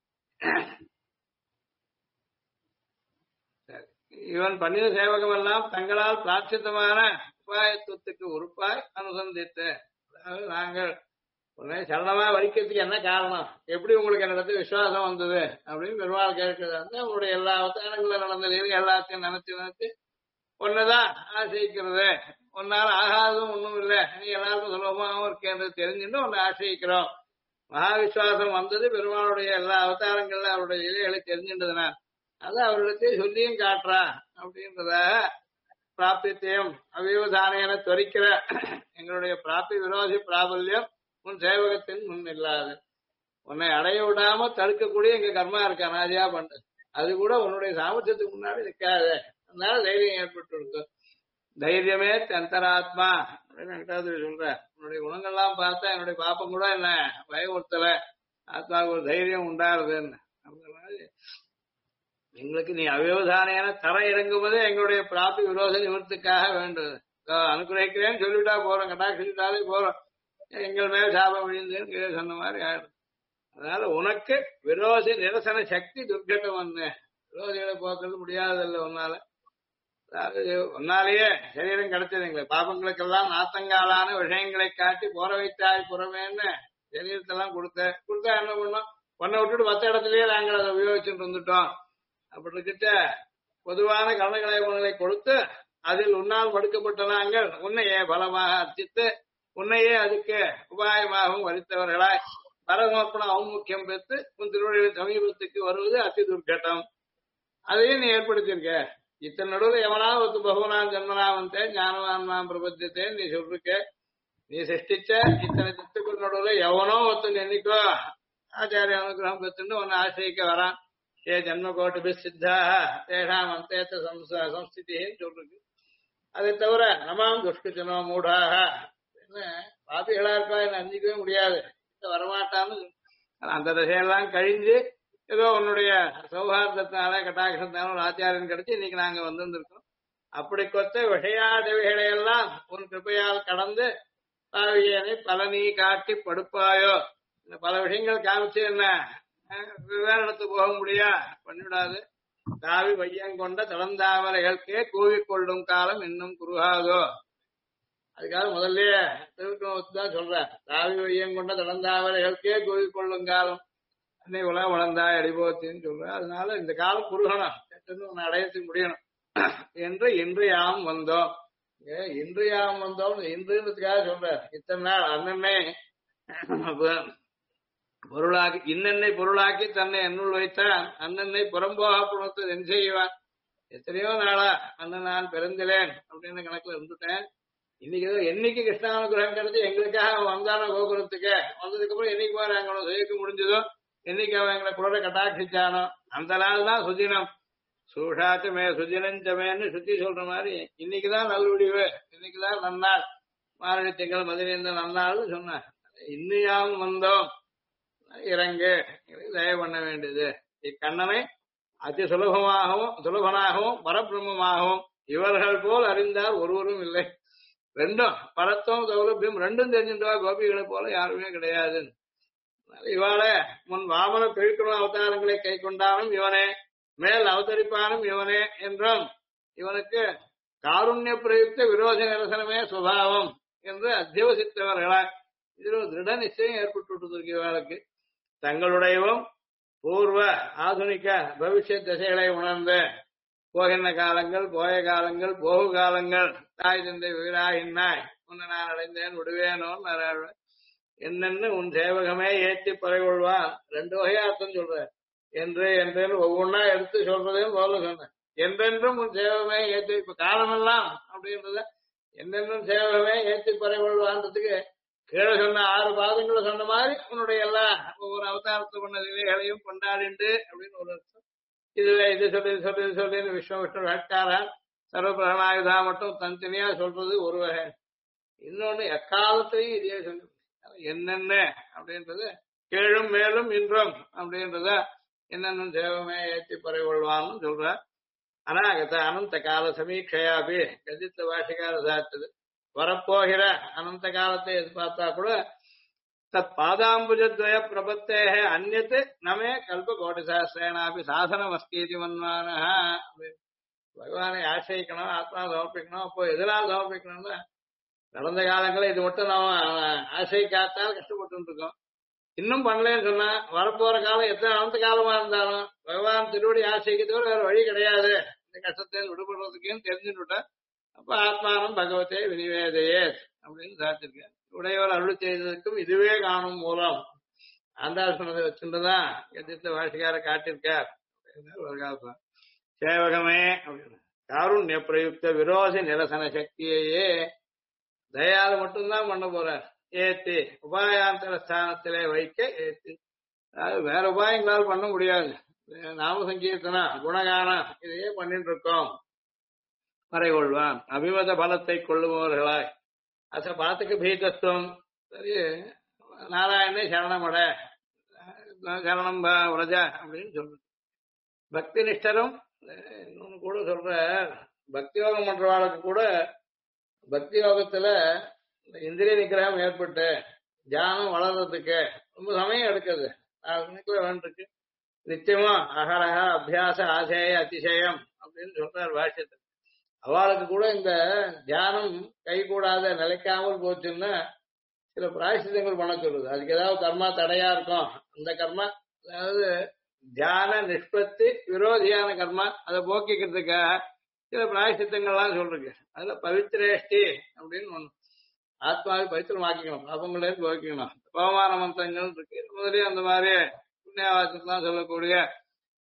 இவன் பண்ணின சேவகம் எல்லாம் தங்களால் பிராட்சித்தமான உபாயத்துவத்துக்கு உறுப்பாய் அனுசந்தித்து. அதாவது நாங்கள் உடனே சரணமா வலிக்கிறதுக்கு என்ன காரணம், எப்படி உங்களுக்கு என்னிடத்து விசுவாசம் வந்தது அப்படின்னு பெருமாள் கேட்கிறது. வந்து அவங்களுடைய எல்லா அவதாரங்களும் நடந்தது எல்லாத்தையும் நினைச்சு ஒன்னதான் ஆசைக்கிறது. ஒன்னால ஆகாததும் ஒண்ணும் இல்லை, நீ எல்லாருக்கும் சுலபமாகவும் இருக்கேன்றது தெரிஞ்சுட்டு ஒன்னு ஆசைக்கிறோம். மகாவிஸ்வாசம் வந்தது பெருமாளுடைய எல்லா அவதாரங்கள்ல அவருடைய இலைகளை தெரிஞ்சின்றதுனா அது அவரிடத்தை சொல்லியும் காட்டுறா அப்படின்றத பிராபித்தியம் அவிவதான துவரிக்கிற எங்களுடைய பிராப்தி விரோதி பிராபல்யம் உன் சேவகத்தின் முன் இல்லாது உன்னை அடைய விடாம தடுக்கக்கூடிய எங்க கர்மா இருக்க அனாதியா பண்றது, அது கூட உன்னுடைய சாமர்த்தியத்துக்கு முன்னாடி நிற்காது. அதனால தைரியம் ஏற்பட்டு இருக்கும். தைரியமே அந்தராத்மா அப்படின்னு சொல்ற. உன்னுடைய குணங்கள்லாம் பார்த்தா என்னுடைய பாப்பம் கூட என்ன பயமுறுத்தல, ஆத்மாவுக்கு ஒரு தைரியம் உண்டாருதுன்னு. அந்த மாதிரி எங்களுக்கு நீ அவிவதான தர இறங்கும்போதே எங்களுடைய பிராப்தி விரோத நிவர்த்திக்காக வேண்டது. அனுகிரகிக்கிறேன்னு சொல்லிவிட்டா போறோம், கட்டாட்சிட்டாலே போறோம், எங்கள் மேல சாபம் விழுந்தேன்னு கீழே சொன்ன மாதிரி ஆயிடும். அதனால உனக்கு விரோதி நிரசன சக்தி துர்கட்டம் வந்து விரோதிகளை போக்குறது முடியாதல்ல உன்னால. அதாவது உன்னாலேயே சரீரம் கிடைச்சது எங்களுக்கு பாபங்களுக்கெல்லாம் நாத்தங்காலான விஷயங்களை காட்டி போற வைத்தாய் புறமேன்னு சரீரத்தெல்லாம் கொடுத்தா என்ன பண்ணோம், பொண்ணை விட்டுட்டு மற்ற இடத்துலயே நாங்கள் அதை உபயோகிச்சுட்டு வந்துட்டோம். அப்படி இருக்கிட்ட பொதுவான கரணங்களை கொடுத்து அதில் உன்னால் மடுக்கப்பட்ட நாங்கள் உன்னையே பலமாக அர்ச்சித்து உன்னையே அதுக்கு உபாயமாகவும் வலித்தவர்களாய் பரமோப்பணம் அவமுக்கியம் பெற்று உன் திருவள்ளுவர் சமீபத்துக்கு வருவது அதி துர்கட்டம். அதையும் நீ ஏற்படுத்தியிருக்க. இத்தனை நடுவுல எவனா ஒத்து பகுவனாம் ஜென்மனாவந்தே ஞானவான்மாம் பிரபத்தியத்தே நீ சொல்லிருக்க. நீ சிருஷ்டிச்ச இத்தனை சித்துக்கள் நடுவுல எவனோ ஒருத்தன் என்னைக்கோ ஆச்சாரிய அனுகிரகம் பெற்றுன்னு உன்னை ஆசிரியிக்க வரான். ஏ ஜென்ம கோட்டி சித்தாக தேஷாம் அந்தேத்த சம்ஸ்திதின்னு சொல்லிருக்கு. அதை தவிர நமாம் துஷ்கிருத்தனோ மூடாக பாப்பிகளா இருக்கா என்ன அஞ்சிக்கவே முடியாது, வரமாட்டான்னு அந்த திசையெல்லாம் கழிஞ்சு ஏதோ உன்னுடைய சௌஹார்தத்தினால கட்டாட்சத்தினால ஒரு ஆச்சாரியன் கிடைச்சு இன்னைக்கு நாங்க வந்திருந்திருக்கோம். அப்படி கொத்த விஷயாதவிகளையெல்லாம் உன் கிருப்பையால் கடந்து பாவியனை பலனி காட்டி படுப்பாயோ. இந்த பல விஷயங்கள் காமிச்சு என்ன விவரணத்துக்கு போக முடியா பண்ணிவிடாது. தாவி வையங்கொண்ட தளந்தாமரைகளுக்கே கூவிக்கொள்ளும் காலம் இன்னும் குறுகாதோ. அதுக்காக முதல்லயே திருக்குறள் சொல்ற, தாவி வையங்கொண்ட தளந்தாமரைகளுக்கே கூவிக்கொள்ளும் காலம் அன்னை உலகம் வளர்ந்தாய் அடிபோத்தின்னு சொல்ற. அதனால இந்த காலம் குறுகணும், உன்னை அடையத்துக்கு முடியணும் என்று இன்று யாம் வந்தோம். இன்று யாம் வந்தோம் இன்றுன்றதுக்காக சொல்ற. இத்தனை நாள் அண்ணனை பொருளாக்கி இன்னென்னை பொருளாக்கி தன்னை என்னுள் வைத்தான், அண்ணனை புறம்போக புணர்த்து என் செய்வான். எத்தனையோ நாளா அண்ணன் நான் பிறந்திலேன் அப்படின்னு கணக்குல இருந்துட்டேன். இன்னைக்கு என்னைக்கு கிருஷ்ணானுகிரகம் கிடைச்சு எங்களுக்காக வந்தானோ கோபுரத்துக்கு வந்ததுக்கு அப்புறம் என்னைக்கு நாங்களோ செய்ய முடிஞ்சதோ, என்னைக்கு அவன் எங்களை குளரை கட்டாட்சிச்சானோ அந்த நாள் தான் சுதினம். சூஷாச்சமே சுதினஞ்சமேன்னு சுத்தி சொல்ற மாதிரி இன்னைக்குதான் நல்விடிவு, இன்னைக்குதான் நன்னாள், மாரடி திங்கள் மதுரை நன்னாள்னு சொன்ன. இன்னும் வந்தோம் இறங்கு தயவு பண்ண வேண்டியது. இக்கண்ணனை அதி சுலபனாகவும் பரபிரம்மமாகவும் இவர்கள் போல் அறிந்தார் ஒருவரும் இல்லை. ரெண்டும் பரத்துவம் சௌலபியம் ரெண்டும் தெரிஞ்சுட்டா கோபிகளை போல யாருமே கிடையாது. இவாளே முன் வாமன பிழிக்குண அவதாரங்களை கை கொண்டாலும் இவனே, மேல் அவதரிப்பானும் இவனே என்றும் இவனுக்கு காருண்ய பிரயுக்த விரோத நிரசனமே சுபாவம் என்று அத்தியவசித்தவர்களாய் இதில் ஒரு திருட நிச்சயம் ஏற்பட்டு இவர்களுக்கு தங்களுடையவும் பூர்வ ஆதுனிக பவிஷ்ய திசைகளை உணர்ந்து போகின்ற காலங்கள், போய காலங்கள், போகு காலங்கள், தாய் தந்தை வீராயின்னாய் உன்னை நான் அடைந்தேன் விடுவேனோன்னு என்னன்னு உன் சேவகமே ஏற்றி பறைகொள்வான். ரெண்டு வகையா அர்த்தம் சொல்ற. என்று என்றேன்னு ஒவ்வொன்னா எடுத்து சொல்றதையும் போல சொன்னேன். என்றென்றும் உன் சேவகமே ஏற்றி, இப்ப காலமெல்லாம் அப்படின்றத என்னென்றும் சேவகமே ஏற்றி பறைகொள்வான்றதுக்கு கீழே சொன்ன 6 பாதங்களை சொன்ன மாதிரி உன்னுடைய எல்லா ஒவ்வொரு அவதாரத்தை பண்ண நிலைகளையும் கொண்டாடிண்டு அப்படின்னு ஒரு அர்த்தம். இதுல இது சொல்லி விஷ்ணு வேட்காரன் சர்வபிரகணாயுதா மட்டும் தனித்தனியா சொல்றது ஒரு வகை. இன்னொன்னு எக்காலத்தையும் இதே சொல்லு என்னென்ன அப்படின்றது கீழும் மேலும் இன்றும் அப்படின்றத என்னென்ன தேவமே ஏற்றி பறைகொள்வான்னு சொல்ற. அநாகத அனந்த கால சமீட்சையாபி கதித்த பாஷிகார சாத்தது வரப்போகிற அனந்த காலத்தை எதிர்பார்த்தா கூட தத் பாதாம்புஜத்வய பிரபத்தே அந்நத்து நமே கல்ப கோடி சாஸ்திரேனாபி சாசனம் அஸ்தீதி மன்மான. பகவானை ஆசிரிக்கணும், ஆத்மா சமர்ப்பிக்கணும். அப்போ எதனால் சமர்ப்பிக்கணும்னா நடந்த காலங்களில் இது மட்டும் நாம ஆசைக்காத்தால் கஷ்டப்பட்டு இருக்கோம். இன்னும் பண்ணலன்னு சொன்னா வரப்போற காலம் எத்தனை அனந்த காலமா இருந்தாலும் பகவான் திருவடி ஆசைக்கிறதோட வேற வழி கிடையாது. இந்த கஷ்டத்தை விடுபடுறதுக்குன்னு தெரிஞ்சுட்டா அப்ப ஆத்மானம் பகவத்தே வினிவேதையே அப்படின்னு சாத்திருக்கேன். உடையவர் அருள் செய்ததற்கும் இதுவே காணும் மூலம் ஆண்டாள் சொன்னதை வச்சுட்டுதான் எதிர்த்த வாசிக்கார காட்டியிருக்கார். சேவகமே அப்படின்னு காருண்ய பிரயுக்த விரோத நிரசன சக்தியையே தயால மட்டும்தான் பண்ண போறார். ஏத்தி உபாயாந்தர ஸ்தானத்திலே வைக்க ஏத்தி, அதாவது வேற உபாயங்களால் பண்ண முடியாது. நாம சங்கீர்த்தனா குணகானம் இதையே பண்ணிட்டு இருக்கோம். மறைகொள்வான் அபிமத பலத்தை கொள்ளுபவர்களாய் அச பலத்துக்கு பீதத்துவம் சரி நாராயணே சரணமட சரணம் விரஜ அப்படின்னு சொல்றது. பக்தி நிஷ்டரும் இன்னொன்னு கூட சொல்ற, பக்தி யோகம் பண்றவாளுக்கு கூட பக்தி யோகத்துல இந்திரிய நிகிரகம் ஏற்பட்டு தியானம் வளர்றதுக்கு ரொம்ப சமயம் எடுக்குது. 4 மணிக்குள்ள வேண்டிருக்கு. நிச்சயமா அகரக அபியாச ஆசேய அதிசயம் அப்படின்னு சொல்றார் பாஷ்யத்தை. அவளுக்கு கூட இந்த தியானம் கை கூடாத நிலைக்காமல் போச்சுன்னா சில பிராயசித்தங்கள் பண்ண சொல்லுது. அதுக்கு ஏதாவது கர்மா தடையா இருக்கும். அந்த கர்மா அதாவது தியான நிஷ்பத்தி விரோதியான கர்மா அதை போக்கிக்கிறதுக்காக சில பிராயசித்தங்கள்லாம் சொல்றீங்க. அதுல பவித்ரேஷ்டி அப்படின்னு ஒண்ணு, ஆத்மாவை பவித்திரமாக்கிக்கணும், பாபங்களே போக்கிக்கணும். பவமான மந்திரங்கள் இருக்கு. முதலே அந்த மாதிரி புண்ணியவாசத்துலாம் சொல்லக்கூடிய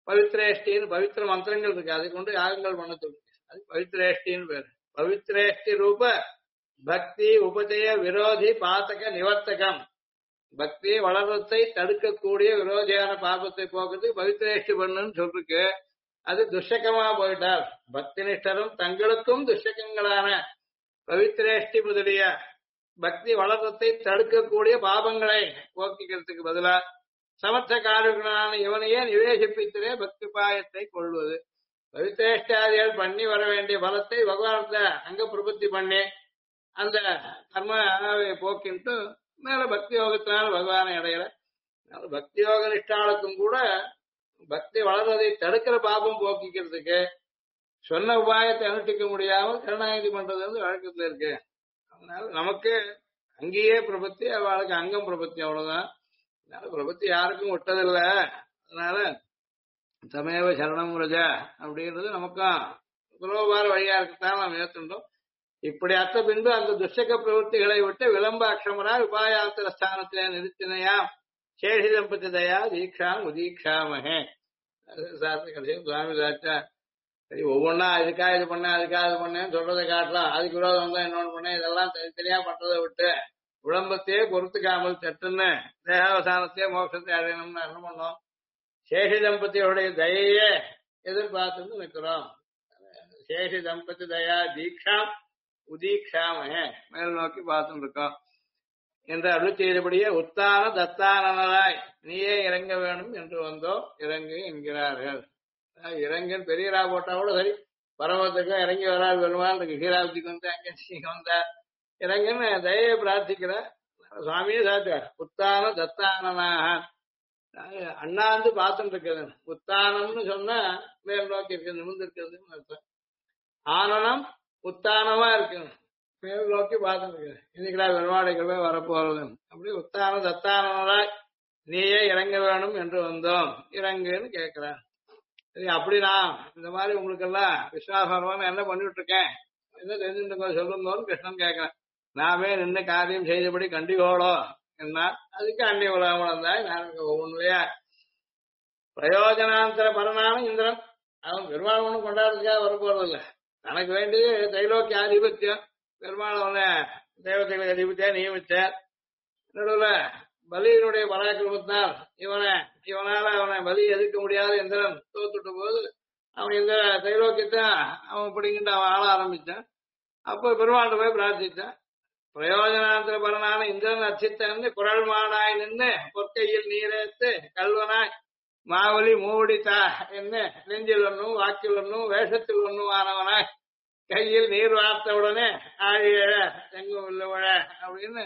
பவித்ரேஷ்டின்னு பவித்திர மந்திரங்கள் இருக்கு, அதை கொண்டு யாகங்கள் பண்ண சொல்லு. அது பவித்ரேஷ்டின்னு பேரு. பவித்ரேஷ்டி ரூப பக்தி உபஜய விரோதி பாத்தக நிவர்த்தகம். பக்தி வளர்வதை தடுக்கக்கூடிய விரோதியான பாபத்தை போக்குறது பவித்ரேஷ்டி பண்ணுன்னு சொல்லிருக்கு. அது துஷகமா போயிட்டார். பக்தி நிஷ்டரும் தங்களுக்கும் துஷகங்களான பவித்ரேஷ்டி முதலிய பக்தி வளர்வதை தடுக்கக்கூடிய பாபங்களை போக்கிக்கிறதுக்கு பதிலா சமர்த்த காரகனான இவனையே நிவேசிப்பித்தே பக்தி பாயத்தை கொள்வது. பவித்ரேஷ்டாதிகள் பண்ணி வர வேண்டிய பலத்தை பகவானத்தை அங்க பிரபத்தி பண்ணி அந்த கர்மாவை போக்கின்ட்டு மேல பக்தி யோகத்தினால பகவானை அடையிற. பக்தி யோக நிஷ்டாளுக்கும் கூட பக்தி வளர்வதை தடுக்கிற பாபம் போக்கிக்கிறதுக்கு சொன்ன உபாயத்தை அனுஷ்டிக்க முடியாமல் கருணாநிதி பண்றது வந்து வழக்கத்துல இருக்கு. அதனால நமக்கு அங்கேயே பிரபத்தி, அவளுக்கு அங்கம் பிரபத்தி, அவ்வளவுதான். அதனால பிரபத்தி யாருக்கும் விட்டதில்லை. அதனால சமேவ சரணம் ரஜா அப்படின்றது நமக்கும் சுலபமான வழியா இருக்குத்தான் நாம் ஏற்றுட்டோம். இப்படி அத்த பின்பு அந்த துஷக பிரவൃத்திகளை விட்டு விளம்ப அக்ஷமரா உபாயாந்தர ஸ்தானத்திலே நிறுத்தினையாம் சேஷி தம்பதி தயா தீக்ஷாம் உதீக்ஷாமஹே. சுவாமி தாச்சா சரி ஒவ்வொன்னா இதுக்காக இது பண்ண அதுக்காக இது பண்ணேன்னு சொல்றதை காட்டலாம், அதுக்கு விரோதம் தான் இன்னொன்று பண்ணேன், இதெல்லாம் தனித்தனியா பண்றதை விட்டு விளம்பத்தையே பொறுத்துக்காமல் சட்டுன்னு தேகாவசானத்தையே மோட்சத்தை அடையணும்னு என்ன பண்ணோம்? சேஷி தம்பதியோடைய தயையே எதிர்பார்த்துன்னு நிற்கிறோம். சேஷி தம்பதி தயா தீக்ஷாம் உதீக்ஷாமஹே மேல் நோக்கி பார்த்துட்டு இருக்கோம் என்று அருள் செய்தபடியே உத்தான தத்தானனாய் நீயே இறங்க வேணும் என்று வந்தோம், இறங்கு என்கிறார்கள். இறங்கன் பெரியரா போட்டா கூட சரி, பரவத்துக்கும் இறங்கி வராது வருவான் கீராவதிக்கு வந்து அங்கே வந்தார் இறங்குன்னு தயையை பிரார்த்திக்கிற சுவாமியே சாத்தார். உத்தான தத்தானனாக அண்ணாந்து பார்த்துட்டு இருக்கிறது. உத்தானம்னு சொன்னா மேல் நோக்கி இருக்கிறது, நிமிர்ந்து இருக்கிறதுன்னு அர்த்தம். ஆனனம் உத்தானமா இருக்கு, மேல் நோக்கி பார்த்துட்டு இருக்கு. இன்னைக்குடா வெறுவாடைகளே வரப்போறது. அப்படி உத்தான தத்தானனாய் நீயே இறங்க வேணும் என்று வந்தோம், இறங்குன்னு கேட்கிறான். சரி, அப்படி நான் இந்த மாதிரி உங்களுக்கு எல்லாம் விஸ்வாசம் என்ன பண்ணிட்டு இருக்கேன், என்ன தெரிஞ்சுட்டு சொல்லுங்கன்னு கிருஷ்ணன் கேட்கிறேன். நாமே நின்று காரியம் செய்தபடி கண்டிகோளோ என்ன, அதுக்கு அண்டி உலகம் வந்தாய். நான் ஒவ்வொன்றுலையா பிரயோஜனாந்தர பரனான இந்திரன் அவன் பெருமாள் ஒன்றும் கொண்டாடுறதுக்காக வரப்போறது இல்லை. தனக்கு வேண்டியது தைலோக்கிய ஆதிபத்தியம். பெருமாள் அவனை தேவதைகளுக்கு அதிபத்தியா நியமித்தார். நடுவில் பலியினுடைய பராக்கிரமத்தினால் இவனால அவனை பலி எதிர்க்க முடியாத இந்திரன் தோத்துட்ட போது அவன் இந்த தைலோக்கியத்தை அவன் பிடிங்கிட்டு அவன் ஆள ஆரம்பிச்சான். அப்போ பெருமாள் போய் பிரார்த்திச்சான். பிரயோஜனாந்திர பரனான இந்திரன் அச்சித்தன் குரல் மானாய் நின்று பொற்கையில் நீரேத்து கல்வனாய் மாவலி மூடித்தா என்ன நெஞ்சில் ஒன்னும் வாக்கில் ஒன்னும் வேஷத்தில் ஒன்னும் ஆனவனாய் கையில் நீர் வார்த்தவுடனே ஆழியழ செங்கும் இல்லவழ அப்படின்னு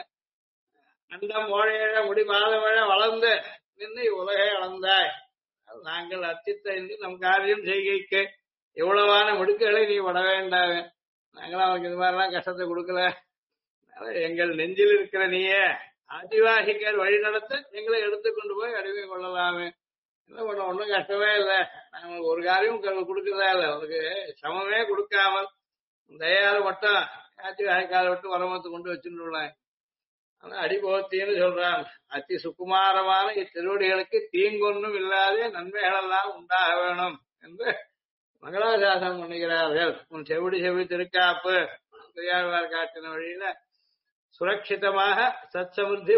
அண்டம் ஓழையழ முடி பாதமழ வளர்ந்து நின்று உலகை அளந்தாய். நாங்கள் அச்சித்த என்று நம் காரியம் செய்கைக்கு இவ்வளவான முடுக்குகளை நீ பட வேண்டாவே. நாங்களும் அவனுக்கு இது மாதிரிலாம் கஷ்டத்தை கொடுக்கல. எங்கள் நெஞ்சில் இருக்கிற நீயே ஆதிவாசிக்கர் வழி நடத்த எங்களை எடுத்துக்கொண்டு போய் அடிமை கொள்ளலாமே. என்ன பண்ண ஒன்றும் கஷ்டமே இல்லை. நாங்கள் ஒரு காரியம் கொடுக்கறதா இல்லை, அவனுக்கு சமமே கொடுக்காமல் தயால மட்டும் ஆதிவாசிக்கார விட்டு வரமத்து கொண்டு வச்சுருக்கலாம். ஆனா அடிபோத்தின்னு சொல்றான். அதி சுகுமாரமான இத்திருவடிகளுக்கு தீங்கொன்னும் இல்லாத நன்மைகளெல்லாம் உண்டாக வேணும் என்று மங்களாசாசனம் பண்ணுகிறார்கள். உன் செவிடி செவி திருக்காப்பு பெரியாழ்வார் காட்டின வழியில சுரட்சிதமாக சத்சமிருத்தி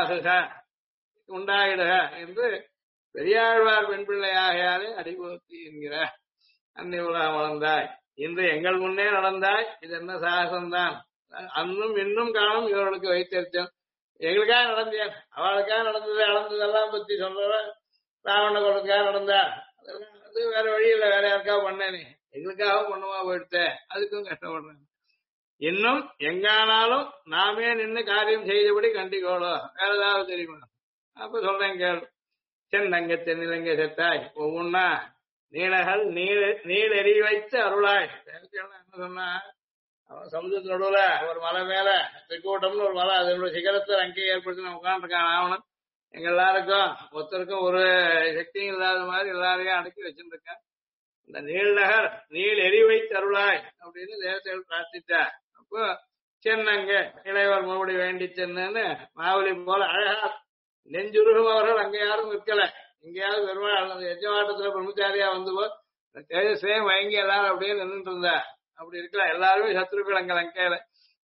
உண்டாயிடுக என்று பெரியாழ்வார் பெண் பிள்ளையாகையாலே அடிபோத்தி என்கிறார். அன்னை உலகம் வளர்ந்தாய், இன்று எங்கள் முன்னே நடந்தாய், இது என்ன சாகசம்தான். அன்னும் இன்னும் காணும் இவர்களுக்கு வைத்திருத்தேன். எங்களுக்காக நடந்தேன், அவளுக்காக நடந்ததெல்லாம் பத்தி சொல்ற ராவண குலத்துக்காக நடந்தா அதெல்லாம் அது வேற வழி இல்லை, வேற யாருக்காக பண்ணேனே, எங்களுக்காக பண்ணுவா போயிடுத்தேன், அதுக்கும் கஷ்டப்படுறேன். இன்னும் எங்கானாலும் நாமே நின்று காரியம் செய்தபடி கண்டிக்கோளோ, வேற ஏதாவது தெரியுமா? அப்ப சொல்றேன் கேள். சென்னங்க தென்னிலங்க செத்தாய் ஒவ்வொன்னா நீலகள் நீள் எரி வைத்து அருளாய். என்ன சொன்னா, அவன் சமுதிரத்து நடுவுல ஒரு மலை மேல திருக்கூட்டம்னு ஒரு மலை, அதோட சிகரத்தை அங்கே ஏற்படுத்தி நம்ம உட்காந்துருக்கான் ராவணன். எங்க எல்லாருக்கும் ஒருத்தருக்கும் ஒரு சக்தியும் இல்லாத மாதிரி எல்லாரையும் அடக்கி வச்சுருக்கேன். இந்த நீள்நகர் நீள் எரி வைத்து அருளாய் அப்படின்னு தேவதைகள் பிரார்த்தித்தார். அப்போ சென்னங்க இளைவர் மறுபடி வேண்டி சென்னு மாவலி போல அழகா நெஞ்சுருகும் அவர்கள் அங்க யாரும் இருக்கல. எங்கேயாவது பெருமாள் அந்த யஜ்ஞவாட்டத்துல பிரம்மச்சாரியா வந்து தேஜஸ்லயே மயங்கி எல்லாரும் அப்படியே நின்றுட்டு இருந்தா. அப்படி இருக்கலாம் எல்லாருமே சத்ருக்கள் அங்க லங்கையில.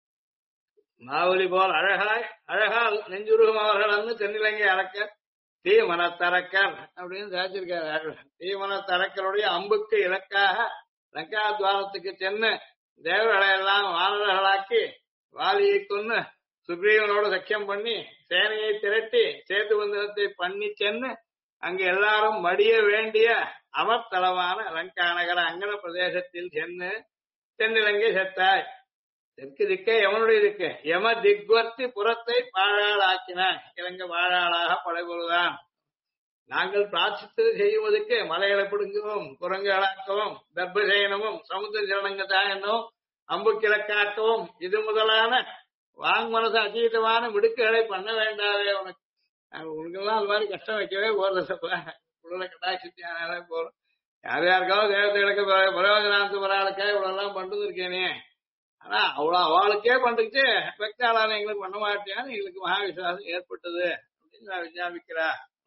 மாவுலி போல் அழகால் நெஞ்சுருகும் அவர்கள் தென்னிலங்கை அரக்க தீமனத்தரக்கர் அப்படின்னு சாச்சிருக்காரு. தீமனத்தரக்கருடைய அம்புக்கு இலக்காக லங்கா துவாரத்துக்கு சென்று தேவர்களை எல்லாம் வானர்களாக்கி வாலியை கொன்னு சுக்ரீவனோடு சக்கியம் பண்ணி சேனையை திரட்டி சேது பந்தனத்தை பண்ணி சென்று அங்கு எல்லாரும் மடிய வேண்டிய அமர்த்தளவான லங்கா நகர அங்கன பிரதேசத்தில் சென்று தென்னிலங்கை செத்தாய். தெற்கு திக்கே எவனுடைய திக்கு யம திக்வர்த்தி புறத்தை பாழாள் ஆக்கினான். இலங்கை வாழாளாக படைபொழுதான். நாங்கள் பிரார்த்தித்தது செய்வதற்கு மலைகளை பிடுங்கவும் குரங்குகளாக்கவும் கர்ப்பசயனமும் சமுத்திர சரணங்கத்தாயனும் அம்பு கிழக்காக்கவும் இது முதலான வாங்மனசு அத்தீதமான மிடுக்குகளை பண்ண வேண்டாவே. உனக்கெல்லாம் அது மாதிரி கஷ்டம் வைக்கவே போறதில்ல. உள்ள கட்டாட்சித்தான போறோம். யார் யாருக்காவது தேவதைகளுக்கு பிரயோஜனாந்து வராளுக்காக இவ்வளவு எல்லாம் பண்றது இருக்கேனே. ஆனா அவ்வளவு அவளுக்கே பண்றதுக்கு பெக்தாளான எங்களுக்கு பண்ண மாட்டேன்னு எங்களுக்கு மகா விசுவாசம் ஏற்பட்டது அப்படின்னு நான் விஞ்ஞாபிக்கிறா.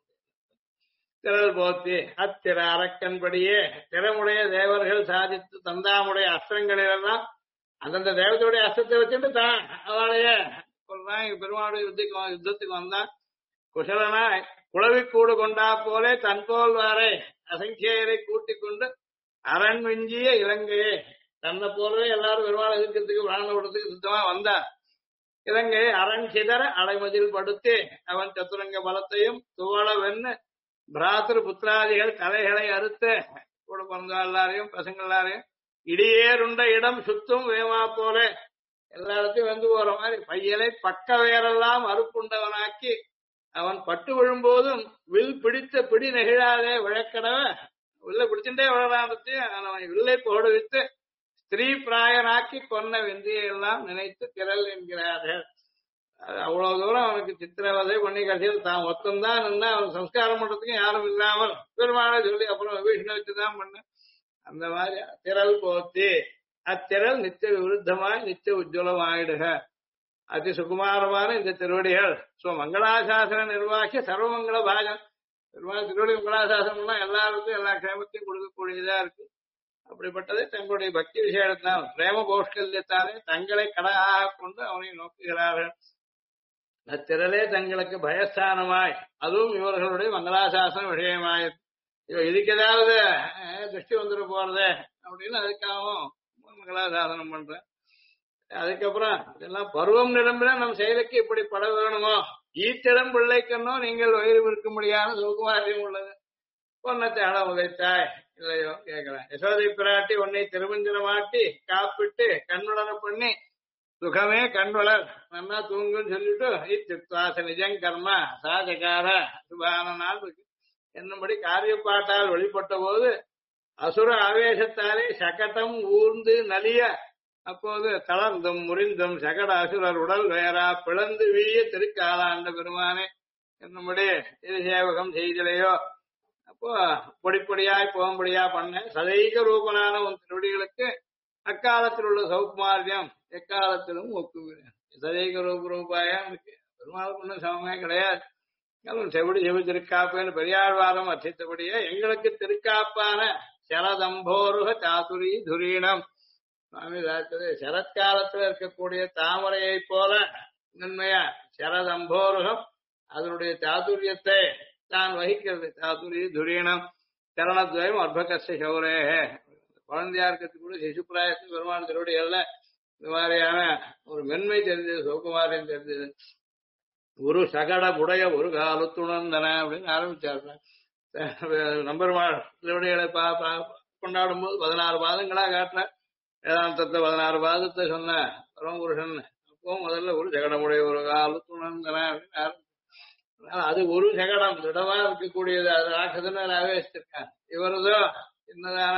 திரள் போத்தி அத்திர அரக்கன்படியே திறமுடைய தேவர்கள் சாதித்து தந்தாமுடைய அஸ்திரங்களிலெல்லாம் அந்தந்த தேவதையுடைய அஸ்திரத்தை வச்சுட்டு தான் அவளைய சொல்றான். பெருமாளுடைய யுத்தத்துக்கு வந்தான். குசலனாய் குளவிக்கூடு கொண்டா போலே தன்போல் வாரை அசங்கியரை கூட்டிக் கொண்டு அரண் விஞ்சிய இலங்கையே தன்னை போலவே எல்லாரும் பெருமாள் எதிர்க்கிறதுக்கு பிராண விடத்துக்கு சுத்தமா வந்தா. இலங்கையை அரண் சிதற அலைமதில் படுத்தி அவன் சதுரங்க பலத்தையும் துவள வெண்ணு பிராத்திரு புத்திராதிகள் தலைகளை அறுத்து கூட பிறந்த எல்லாரையும் பசங்க எல்லாரையும் இடியேறுண்ட இடம் சுத்தும் வேமா போல எல்லா இடத்தையும் வந்து போற மாதிரி பையலை பக்க வேரெல்லாம் அறுப்புண்டவனாக்கி அவன் பட்டு விழும்போதும் வில் பிடித்த பிடி நெகிழாதே விழக்கடவ வில்ல பிடிச்சுட்டே விழறான்னு அவன் வில்லை போடுவித்து ஸ்திரீ பிராயனாக்கி கொன்ன வெந்தியெல்லாம் நினைத்து திரள் என்கிறார்கள். அவ்வளவு தூரம் அவனுக்கு சித்திரவதை பண்ணி கடைசியில் தான் ஒத்தந்தான் நின்று அவன் சம்ஸ்காரம் பண்றதுக்கும் யாரும் இல்லாமல் பெருமாளை சொல்லி அப்புறம் விபீஷண வச்சுதான் பண்ண. அந்த மாதிரி திரள் போத்தி அத்திரள் நித்திய விருத்தமாய் நித்திய உஜ்வலமாயிடுக. அதி சுகுமாரமான இந்த திருவடிகள் மங்களாசாசன நிர்வாகி சர்வமங்கல பாகம். பெருமாள் திருவடி மங்களாசாசனம்னா எல்லாருக்கும் எல்லா க்ஷேமத்தையும் கொடுக்கக்கூடியதா இருக்கு. அப்படிப்பட்டதை தங்களுடைய பக்தி விஷயத்தால் பிரேம கோஷ்கல்யத்தாலே தங்களை கடாக கொண்டு அவனை நோக்குகிறார்கள். அத்திரலே தங்களுக்கு பயஸ்தானமாய் அதுவும் இவர்களுடைய மங்களாசாசன விஷயமாய் இதுக்கு ஏதாவது திருஷ்டி வந்துட்டு போறதே அப்படின்னு அதுக்காகவும் மங்களாசாசனம் பண்றேன். அதுக்கப்புறம் இதெல்லாம் பருவம் நிரம்பினா நம் செயலுக்கு இப்படி பட வேணுமோ ஈத்திடம் பிள்ளைக்கன்னோ நீங்கள் வயிறு இருக்க முடியாத சுகுமாரியம் உள்ளது. பொன்னத்தை அட உதைத்தாய் இல்லையோ கேட்கிறேன். யசோதை பிராட்டி உன்னை திருமஞ்சனமாட்டி காப்பிட்டு கண்வளர பண்ணி சுகமே கண்வளர் நன்னா தூங்குன்னு சொல்லிட்டு இத்தித்வாச நிஜம் கர்மா சாஜகார சுபான நாள் இருக்கு என்னும்படி காரியப்பாட்டால் வெளிப்பட்ட போது அசுர ஆவேசத்தாலே சகடம் ஊர்ந்து நலிய அப்போது தளர்ந்தும் முறிந்தும் சகட அசுரர் உடல் வேறா பிளந்து வீய திருக்காலாண்ட பெருமானே என்னும்படி இது சேவகம் செய்தலையோ. அப்போ பொடிப்பொடியாய் போகும்படியா பண்ண சதைக ரூபனான உன் திருவடிகளுக்கு அக்காலத்தில் உள்ள சௌகுமாரியம் எக்காலத்திலும் ஒப்புகிறேன். சதைக ரூபாயா இருக்கு பெருமாளுக்கு ஒன்றும் சமமே கிடையாது. செவிடி செவி திருக்காப்புன்னு பெரியாழ்வாரம் அர்ச்சித்தபடியே எங்களுக்கு திருக்காப்பான சரதம்போருக சாதுரி துரீனம் சுவாமி தாத்தது சரத்காலத்துல இருக்கக்கூடிய தாமரையை போல நன்மையா சரதம்போருகம் அதனுடைய சாதுரியத்தை தான் வகிக்கிறது. சாதுரி துரீனம் சரணத்வயம் அர்பகஸ்ய சௌரேக குழந்தையா இருக்கிறது கூட சிசுப்பிராயத்துக்கு பெருமாள் திருவடிகள்ல இந்த மாதிரியான ஒரு மென்மை தெரிஞ்சது சௌகுமாரியம் தெரிஞ்சது. ஒரு சகட புடைய ஒரு காலத்துணர்ந்தன அப்படின்னு ஆரம்பிச்சாரு. நம்பெருமாள் திருவடிகளை கொண்டாடும் போது 16 பாதங்களா காட்டின வேதாந்தத்தை 16 பாதத்தை சொன்ன பரமபுருஷன் அப்போ முதல்ல ஒரு சகடமுடைய ஒரு காலத்துணர்ந்தன அப்படின்னு ஆரம்பிச்சு. அது ஒரு சகடம் திடமா இருக்கக்கூடியது. அது ராட்சதன்னு ஆவேசிச்சிருக்கான். இவரதோ என்னதான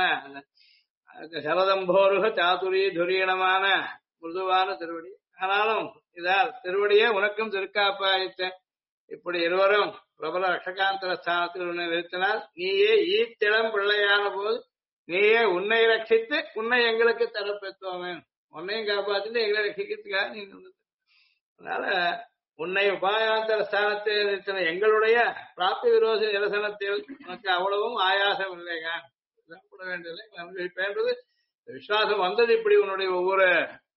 சரதம்போருக சாதுரி துரியனமான மிருதுவான திருவடி. ஆனாலும் இதால் திருவடியே உனக்கும் திருக்காப்பாயித்த இப்படி இருவரும் பிரபல ரட்சகாந்தர ஸ்தானத்தில் உன்னை நிறுத்தினால் நீயே ஈத்திடம் பிள்ளையான போது நீயே உன்னை ரட்சித்து உன்னை எங்களுக்கு தரப்பெற்றோமே உன்னையும் காப்பாத்திட்டு எங்களை ரட்சிக்கிறதுக்காக நீ அதனால உன்னை உபாயாந்தர ஸ்தானத்தில் இருக்கிற எங்களுடைய பிராப்தி விரோத நிரசனத்தில் உனக்கு அவ்வளவும் ஆயாசம் இல்லைங்க வேண்டியதில்லை இப்பன்றது விசுவாசம் வந்தது இப்படி உன்னுடைய ஒவ்வொரு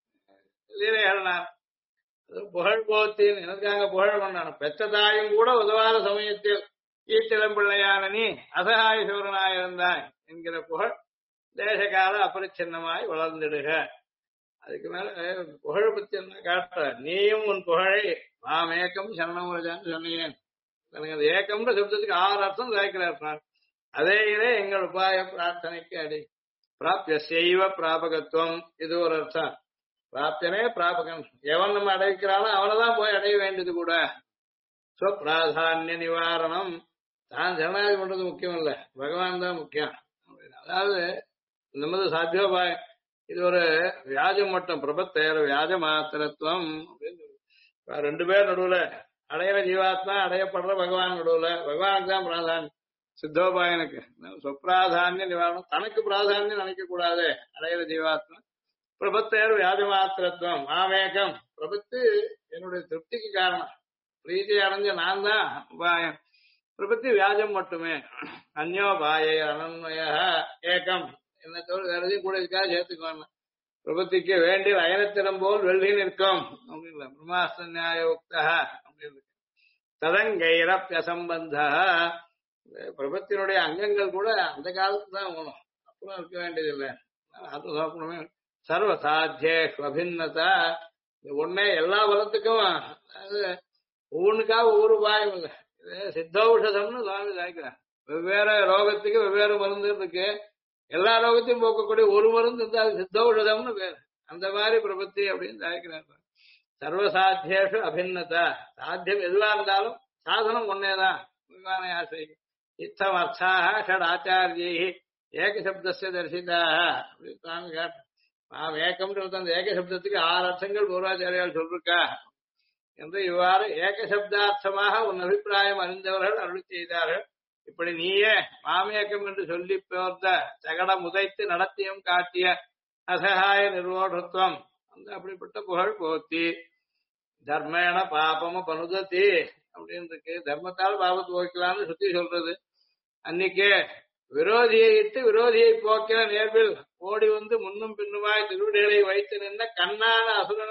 லீலைகள் நான் புகழ் போத்தின் எனக்காக புகழ் கொண்டான் பெற்ற தாயும் கூட உதவாத சமயத்தில் ஈட்டிலம் பிள்ளையான நீ அசகாயசூரனாய் இருந்தாய் என்கிற புகழ் தேசகால அபரிச்சின்னமாய் வளர்ந்திடுக. அதுக்கு மேல புகழ் பத்தி என்ன காட்டுற, நீயும் உன் புகழை மாமேக்கம் சரணமுரஜான்னு சொன்னீங்க. எனக்கு அந்த ஏக்கம்ன்ற சப்தத்துக்கு 6 அர்த்தம் சாய்க்கிறார். அதே எங்கள் உபாய பிரார்த்தனைக்கு அடி பிராப்திய செய்வ பிராபகத்துவம் இது ஒரு அர்த்தம். பிராப்தியனே பிராபகன், எவன் நம்ம அடைக்கிறானோ அவனைதான் போய் அடைய வேண்டியது கூட. பிராதானிய நிவாரணம், தான் ஜனநாயகம் பண்றது முக்கியம் இல்ல, பகவான் தான் முக்கியம். அதாவது நமது சாத்தியோபாயம் இது ஒரு வியாஜம் மட்டும், பிரபத்தேர வியாஜ மாத்திரத்துவம் அப்படின்னு 2 பேர் நடுவுல அடையிற ஜீவாத்மா அடையப்படுற பகவான் நடுவுல பகவானுக்கு தான் பிராதானியம். சித்தோபாயனுக்கு சொப்பிராதானிய நிவாரணம், தனக்கு பிராதானியம் நினைக்க கூடாது அடையிற ஜீவாத்மா. பிரபத்தேர் வியாஜ மாத்திரத்துவம் மாமேகம், பிரபத்து என்னுடைய திருப்திக்கு காரணம், பிரீதி அடைஞ்ச நான் தான் உபாயம், பிரபத்தி வியாஜம் மட்டுமே. அந்யோபாய அனன்மய ஏகம், என்ன தோல் வேற எதையும் கூட இதுக்காக சேர்த்துக்குவாங்க. பிரபத்திக்கு வேண்டிய அயனத்திடம் போல் வெள்ளி நிற்கும் அப்படின்னு பிரம்மாஸ்த நியாய உக்தா அப்படின்னு ததங்கைரப்யசம்பந்த. பிரபத்தினுடைய அங்கங்கள் கூட அந்த காலத்துக்கு தான் போகணும், அப்புறம் இருக்க வேண்டியது இல்லை. அது சாப்பிடணுமே. சர்வசாத்தியேஷு அபின்னதா, ஒன்னே எல்லா பலத்துக்கும் அது ஒவ்வொன்றுக்காக ஒவ்வொரு உபாயம் இல்லை. சித்தௌஷதம்னு சுவாமி சாய்க்கிறார். வெவ்வேறு ரோகத்துக்கு வெவ்வேறு மருந்து இருக்கு, எல்லா ரோகத்தையும் போக்கக்கூடிய ஒரு மருந்து இருந்தா அது சித்தௌஷதம்னு பேரு. அந்த மாதிரி பிரபத்தி அப்படின்னு சாய்க்கிறார். சர்வசாத்தியேஷு அபின்னதா, சாத்தியம் எதுவா இருந்தாலும் சாதனம் ஒன்னேதான், பகவானை ஆசிரியம். இத்தம் அர்த்தாக ஷட் ஆச்சாரியை ஏகசப்தஸ்ய தரிசிதாக அப்படின்னு சுவாமி காட்டு. ஏக்கம்ன்ற அந்த ஏகசப்தத்துக்கு 6 அர்த்தங்கள் பூர்வாச்சாரியால் சொல்லிருக்கா என்று இவ்வாறு ஏகசப்தார்த்தமாக உன் அபிப்பிராயம் அறிந்தவர்கள் அருளி செய்தார்கள். இப்படி நீயே மாமேக்கம் என்று சொல்லி போர்த்த சகடம் உதைத்து நடத்தியும் காட்டிய அசகாய நிர்வோடத்துவம், அந்த அப்படிப்பட்ட புகழ் போத்தி. தர்மேன பாபம பனுதத்தி அப்படின்னு இருக்கு. தர்மத்தால் பாபத்தை போக்கலாம்னு சுத்தி சொல்றது. அன்னைக்கே விரோதியை இட்டு விரோதியை போக்கிற நேர்வில் ஓடி வந்து முன்னும் பின்னுமாய் திருவிடைகளை வைத்து நின்ற கண்ணான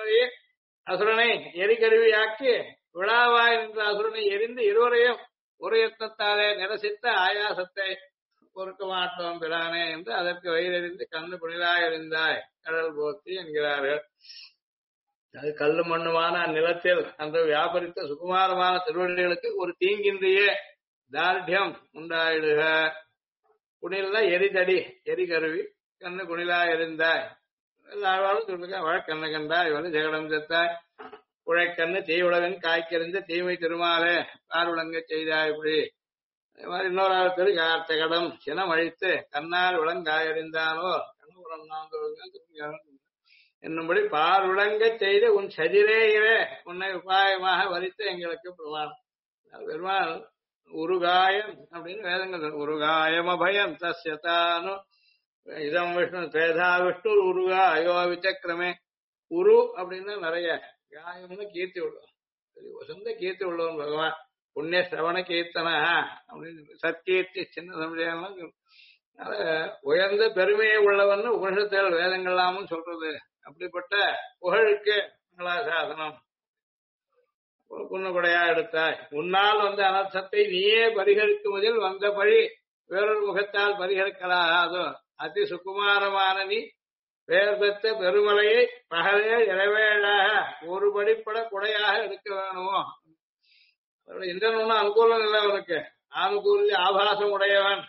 அசுரனை எரிகருவியாக்கி விழாவாய் நின்ற அசுரனை எரிந்து இருவரையும் ஒரு யத்னத்தாலே நிரசித்த ஆயாசத்தை பொறுக்க மாட்டோம் பிரானே என்று அதற்கு வயிறறிந்து கண்ணு புனிதாய் எறிந்தாய் கடல் போத்தி என்கிறார்கள். அது கல்லு மண்ணுமான அந்நிலத்தில் அன்று வியாபரித்த சுகுமாரமான திருவடிகளுக்கு ஒரு தீங்கின்றியே தார்டியம் உண்டாயிடுக. குணில்னா எரிதடி, எரிகருவி, கண்ணு குணிலா எரிந்தாய். எல்லாரும் சொல்லுங்க, வழக்கண்ணு கண்டாய் வந்து ஜெகடம் செத்தாய், உழைக்கண்ணு தீவுலகன் காய்க்கறிந்த தீமை திருமாலே கார் விளங்க செய்தாய். இப்படி அதே மாதிரி இன்னொரு ஆள் கார்த்தகடம் சினம் அழித்து கண்ணால் விளங்காயறிந்தானோ கண்ணு என்னும்படி பார் விளங்க செய்து உன் சதிரேயிலே உன்னை உபாயமாக வரித்து எங்களுக்கு பிரமாணம். பெருமாள் உருகாயம் அப்படின்னு வேதங்கள், உருகாயம் அபயம் தஸ்யதானு இதம் விஷ்ணு பேதா விஷ்ணு உருகாயோ விசக்கிரமே. உரு அப்படின்னா நிறைய, காயம்னு கீர்த்தி உள்ளவன், வசந்த கீர்த்தி உள்ளவன் பகவான். புண்ணிய சிரவண கீர்த்தனா அப்படின்னு சத்கீர்த்தி சின்ன சமுதாயம் உயர்ந்த பெருமையை உள்ளவன் உபனிஷத்தில் வேதங்கள்லாமும் சொல்றது. அப்படிப்பட்ட புகழுக்கு சாதனம் குன்னுகுடையா எடுத்தாய். உன்னால் வந்த அனர்த்தத்தை நீயே பரிகரிக்குவதில் வந்த பழி வேறொரு முகத்தால் பரிகரிக்கலாகாதோ. அதி சுகுமாரமான நீ பெயர் பெற்ற பெருமலையை பகலே இளவேளாக ஒரு படிப்பட குடையாக எடுக்க வேணுமோ. இந்திரன் ஒன்னும் அனுகூலம் இல்லை அவனுக்கு, ஆனுகூல்ய ஆபாசம் உடையவன்.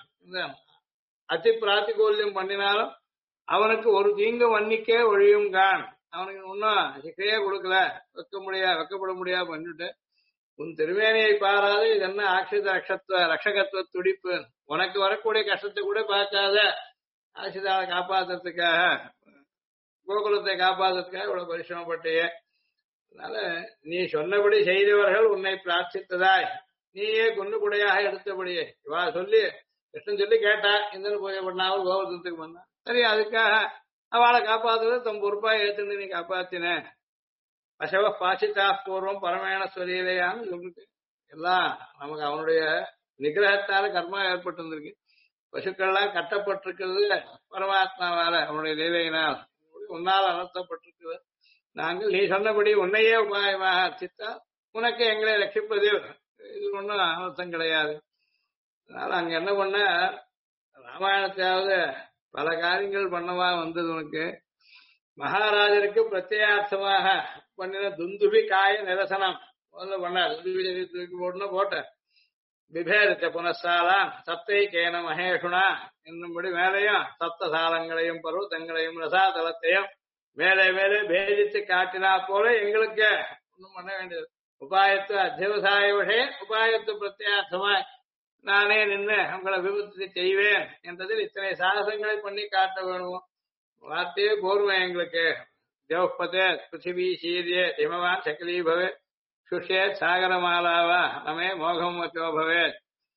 அதி பிராத்திகூல்யம் பண்ணினாலும் அவனுக்கு ஒரு தீங்கு மன்னிக்கே ஒழியும் கான். அவனுக்கு ஒன்னும் சிக்கையே கொடுக்கல, வெக்கப்பட முடியா பண்ணிட்டு உன் திருமேனியை பாராது இது என்ன ஆக்ஷித ரட்சகத்துவ துடிப்பு. உனக்கு வரக்கூடிய கஷ்டத்தை கூட பார்க்காத ஆசிதாவை காப்பாத்துறதுக்காக, கோகுலத்தை காப்பாத்துறதுக்காக இவ்வளவு பரிசிரமப்பட்டியே. அதனால நீ சொன்னபடி செய்தவர்கள் உன்னை பிரார்த்தித்ததாய் நீயே குன்னுகுடையாக எடுத்தபடியே. இவா சொல்லி கிருஷ்ணன் சொல்லி கேட்டா இந்த பூஜை பண்ணாமல் கோபுரத்துக்கு பண்ணா, சரி அதுக்காக அவளை காப்பாத்துறது தம் பொறுப்பா ஏத்துன்னு நீ காப்பாத்தின. பசவ பாசிதா பூர்வம் பரமேண ஸ்வரீலையான்னு சொல்லிட்டு எல்லாம் நமக்கு அவனுடைய நிகிரகத்தால கர்மா ஏற்பட்டு இருந்திருக்கு. பசுக்கள்லாம் கட்டப்பட்டிருக்கிறது பரமாத்மாவால அவனுடைய லீலையினால் உன்னால் அனர்த்தப்பட்டிருக்கிறது. நாங்கள் நீ சொன்னபடி உன்னையே உபாயமாக அர்ச்சித்தா உனக்கு எங்களை ரட்சிப்பது இது ஒன்றும் அனர்த்தம் கிடையாது. அதனால அங்க என்ன பண்ண ராமாயணத்தையாவது பல காரியங்கள் பண்ணவா வந்தது உனக்கு. மகாராஜருக்கு பிரத்யார்த்தமாக பண்ணின துந்துபி காய நிரசனம் முதல்ல பண்ண துந்துபி தூக்கி போட்டுன்னு போட்ட விபேரித்த புனசாலாம் சப்தை கேன மகேஷுனா என்னும்படி மேலையும் சப்த சாலங்களையும் பருவத்தங்களையும் ரசாதலத்தையும் மேலே மேலே பேதித்து காட்டினா போல எங்களுக்கு ஒன்றும் பண்ண வேண்டியது. உபாயத்து அத்தியவசாய விஷய உபாயத்து பிரத்யார்த்தமாய் நானே நின்று உங்களை விபத்து செய்வேன் என்றதில் இத்தனை சாகசங்களை பண்ணி காட்ட வேணுமோ வார்த்தையே போர்வை எங்களுக்கு. தேவப்பதே பிருத்திவி சீரிய திமவான் சக்கலீபவே சுஷேத் சாகரமாலாவா நமே மோகம் வச்சோ பவேத்.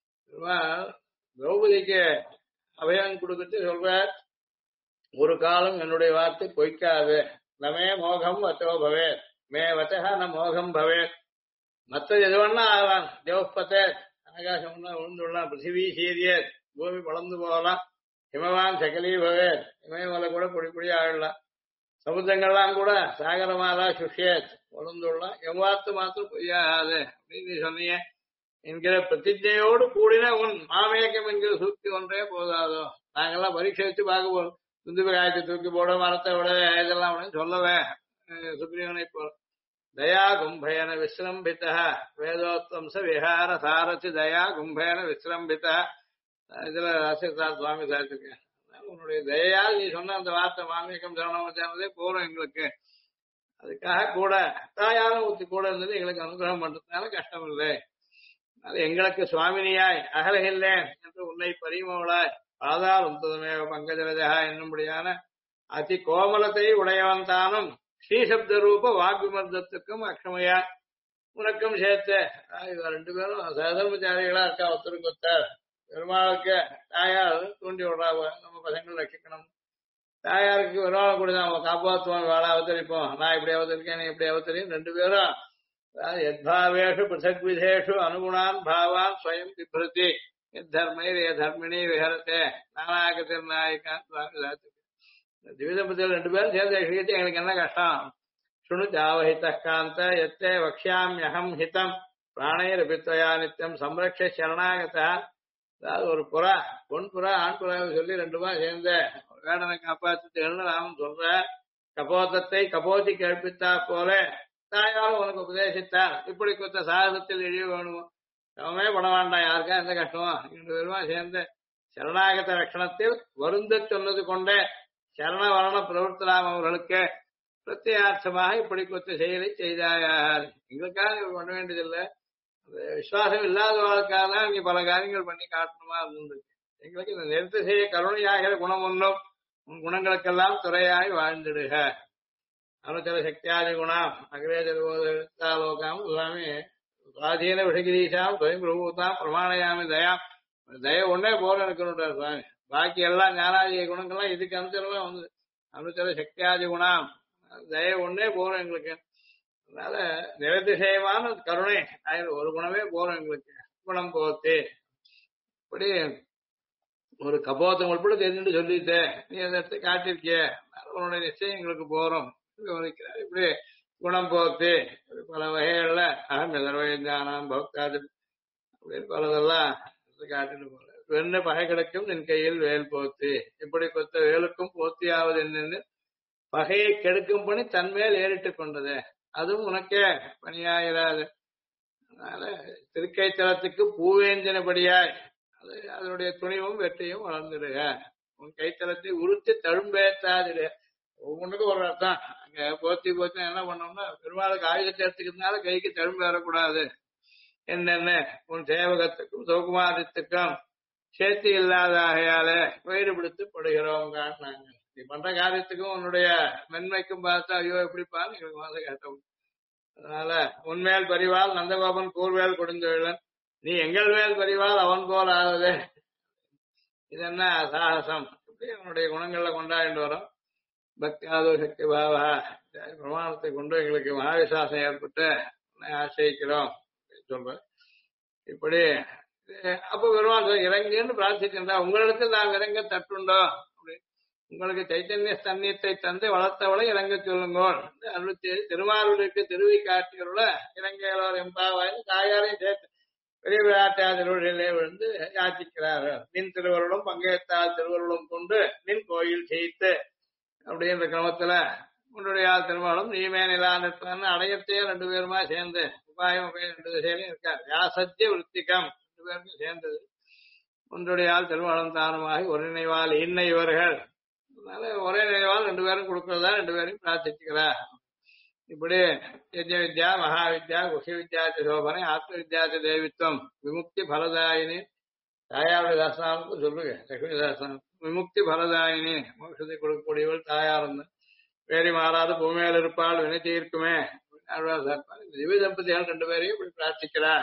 திரௌபதிக்கு அபயம் கொடுத்துட்டு சொல்றார், ஒரு காலம் என்னுடைய வார்த்தை பொய்க்காது. நமே மோகம் வச்சோ பவேத் மே வச்சா ந மோகம் பவேத். மற்றது எது வேணா ஆகலாம். தேவப்பதே ஆகாசம் விழுந்துடலாம், பிருத்திவி சீரிய பூமி வளர்ந்து போகலாம், ஹிமவான் சகலீபவே இமயமலை கூட பொடி பொடி ஆயிடலாம், சமுத்திரங்கள்லாம் கூட சாகரமாலா சுஷேத் வளர்ந்துடலாம், எவ்வாத்து மாத்திரம் பொய்யாகாது அப்படின்னு நீ சொன்னீங்க என்கிற பிரதிஜையோடு கூடின உன் மாமேகம் என்கிற சூக்தி ஒன்றே போதாதோ. நாங்கெல்லாம் பரீட்சை வச்சு பார்க்க போறோம். துந்து காயத்தை தூக்கி போட மரத்தை விட இதெல்லாம் அப்படின்னு சொல்லவே சுக்ரீவனை போல. தயா கும்பேன விசிரம்பித வேதோத்வம்ச விஹார சாரதி தயா கும்பேன விசிரம்பித. இதுல ராசிதார் சுவாமி சாதிச்சிருக்கேன். உன்னுடைய தயால் நீ சொன்ன அந்த வார்த்தை மாமியக்கம் சரணமதே போறோம் எங்களுக்கு. அதுக்காக கூட தாயாரும் ஊத்தி கூட இருந்தது எங்களுக்கு அனுகிரகம் பண்றதுனால கஷ்டம் இல்லை. அது எங்களுக்கு சுவாமினியாய் அகலகில்லேன் என்று உன்னை பரிமோளாய் ஆதார் உந்ததுமே பங்கஜலஜா என்னும்படியான அதி கோமலத்தை உடையவன் தானும் ஸ்ரீசப்த ரூப வாக்குமர்தத்துக்கும் அக்ஷமையா உனக்கும் சேர்த்து ரெண்டு பேரும் சதர்மச்சாரிகளா இருக்கா. ஒருத்தருக்கு ஒருத்தர் பெருமாளுக்கு தாயார் தூண்டி விடுறாங்க, நம்ம பசங்களை ரட்சிக்கணும். தாயாருக்கு பெருமாள் கூடதான் அவன் காப்பாற்றுவான், வேலை அவதரிப்போம், நான் இப்படி அவதரிக்கேன் நீ இப்படி அவதரியும். ரெண்டு பேரும் யத்பாவேஷு பிருத்தக் விதேஷு அனுகுணான் பாவான் ஸ்வயம் பிப்ரதி தர்மைர் தர்மிணி விஹரத்தே நானாகத்தில் நாயக்கான் சுவாமி சாத்து. திவிதம்பதியில் ரெண்டு பேரும் சேர்ந்து ரட்சிக்கிட்டு எங்களுக்கு என்ன கஷ்டம். சுணு ஜாவஹித காந்த எத்தே வக்ஷாமியகம் ஹிதம் பிராணைரபித்வயா நித்தியம் சம்ரக்ஷ சரணாகதா. அதாவது ஒரு புறா, பொன் புறா ஆண் புறாவை சொல்லி ரெண்டுமா சேர்ந்த வேடனை காப்பாற்றுன்னு ராமன் சொல்ற. கபோதத்தை கபோதி கற்பித்தா போல தாயாரும் உனக்கு உபதேசித்தார், இப்படி கொத்த சாகசத்தில் எழிய வேணுமோ அவமே பட வேண்டாம், யாருக்கா எந்த கஷ்டமோ. ரெண்டு பேருமா சேர்ந்த சரணாகத ரட்சணத்தில் வருந்த சொன்னது கொண்டே சரண வரண பிரவர்த்தலாம் அவர்களுக்கு பிரத்யார்த்தமாக இப்படி கொத்த செயலை செய்தாயார். எங்களுக்காக பண்ண வேண்டியதில்லை, விசுவாசம் இல்லாதவர்களுக்காக தான் இங்க பல காரியங்கள் பண்ணி காட்டணுமா இருந்தது. எங்களுக்கு இந்த நிறுத்த செய்ய கருணையாகிற குணம் ஒன்றும் உன் குணங்களுக்கெல்லாம் துறையாய் வாழ்ந்துடுக. அனுச்சர சக்தியாதி குணம் அகிரேஜலோகாம் சுவாமி சுவாதீன விஷகிரீஷாம் துவயம் பிரபுதாம் பிரமாணயாமி தயாம். தய ஒன்னே போல இருக்கணுட்டார் சுவாமி. பாக்கி எல்லாம் ஞானாதிய குணங்கள்லாம் இதுக்கு அனுச்சரமா வந்து அனுச்சர சக்தியாதி குணம் தய ஒன்னே போறோம் எங்களுக்கு. அதனால நிரதிசயமான கருணை ஒரு குணமே போறோம் எங்களுக்கு. குணம் போத்து இப்படி ஒரு கபோத்தம் உட்பட தெரிஞ்சுட்டு சொல்லிட்டு நீ அந்த இடத்த காட்டிருக்கிய உன்னுடைய நிச்சயம் எங்களுக்கு போறோம். இப்படி குணம் போத்து பல வகைகள்ல அகம் எதர்வயஞ்சானம் பக்தாது அப்படின்னு பலதெல்லாம் காட்டிட்டு போற. வெண்ண பகை கிடக்கும் நின் கையில் வேல் போத்து, இப்படி கொத்த வேலுக்கும் போத்தியாவது என்னன்னு பகையை கெடுக்கும் பணி தன்மேல் ஏறிட்டு கொண்டது, அதுவும் உனக்கே பணியாயிராது. அதனால திருக்கைத்தலத்துக்கு பூவேந்தினபடியாய் அது அதனுடைய துணிவும் வெற்றியும் வளர்ந்துடுக. உன் கைத்தலத்தை உறுத்தி தழும்பேத்தாதிடு. ஒவ்வொன்றுக்கும் ஒரு அர்த்தம். அங்க போத்தி போத்தி என்ன பண்ணோம்னா பெருமாளுக்கு ஆயுதத்தை எடுத்துக்கிறதுனால கைக்கு தழும்பு வரக்கூடாது. என்னென்ன உன் சேவகத்துக்கும் சௌகுமாரத்துக்கும் சேர்த்து இல்லாத ஆகையால வயிறு பிடித்து படுகிறோம். நாங்க நீ பண்ற காரியத்துக்கும் உன்னுடைய மென்மைக்கும் பார்த்தா ஐயோ எப்படிப்பான்னு எங்களுக்கு மாத கேட்டோம். அதனால உன்மேல் பரிவால் நந்தகோபன் கூர்வேல் கொடுந்தொழிலன், நீ எங்கள் மேல் பரிவால் அவன் போல் ஆகுது. இது என்ன சாகசம். இப்படி அவனுடைய குணங்கள்ல கொண்டாடிட்டு வரோம். பக்தியாதோ சக்தி பாவா பிரமாணத்தை கொண்டு எங்களுக்கு மகாவிசுவாசம் ஏற்பட்டு ஆசிரிக்கிறோம் சொல்றேன். இப்படி அப்ப பெருமாள் இறங்குன்னு பிரார்த்திக்கின்றா, உங்களிடத்தில் நாம் இறங்க தட்டுண்டோ அப்படி உங்களுக்கு சைத்தன்ய ஸ்தன்யத்தை தந்து வளர்த்தவளை இறங்க சொல்லுங்கோள் அருள் திருமாவளுக்கு திருவி காட்டியுள்ள இறங்கையாளர் எம்பாவாய் தாயாரையும் சேர்த்து பெரிய விளையாட்டா திருவிழிலே விழுந்து யாச்சிக்கிறார்கள். நின் திருவருளும் பங்கேற்றால் திருவருளும் கொண்டு நின் கோயில் செய்து அப்படின்ற கிரமத்துல உன்னுடைய திருமணம் நீமே நிலா நிற்பான்னு அடையத்தையே ரெண்டு பேருமா சேர்ந்து உபாயம் ரெண்டு திசையிலையும் இருக்கார். யாசத்திய விருத்திகம் ரெண்டு பேருக்கும் சேர்ந்தது. ஒன்றுடைய ஆள் திருமணம் தானமாகி ஒரு நினைவால் இன்ன இவர்கள் அதனால ஒரே நினைவால் ரெண்டு பேரும் கொடுக்கறதா ரெண்டு பேரும் பிரார்த்திச்சுக்கிறார். இப்படி யஜ்ஞ வித்யா மகாவித்யா குஷி வித்யாச்ச சோபனை ஆத்ம வித்யாச்ச தேவித்வம் விமுக்தி பலதாயினி தாயாருடைய தாசனாவுக்கு சொல்லுங்க. லட்சுமி தாசனம் விமுக்தி பலதாயினி மோட்சத்தை கொடுக்கக்கூடியவள் தாயார் வேறி மாறாத பூமியில் இருப்பாள் வினை தீர்க்குமே திவ்ய தம்பதிகள் ரெண்டு பேரையும் இப்படி பிரார்த்திக்கிறா.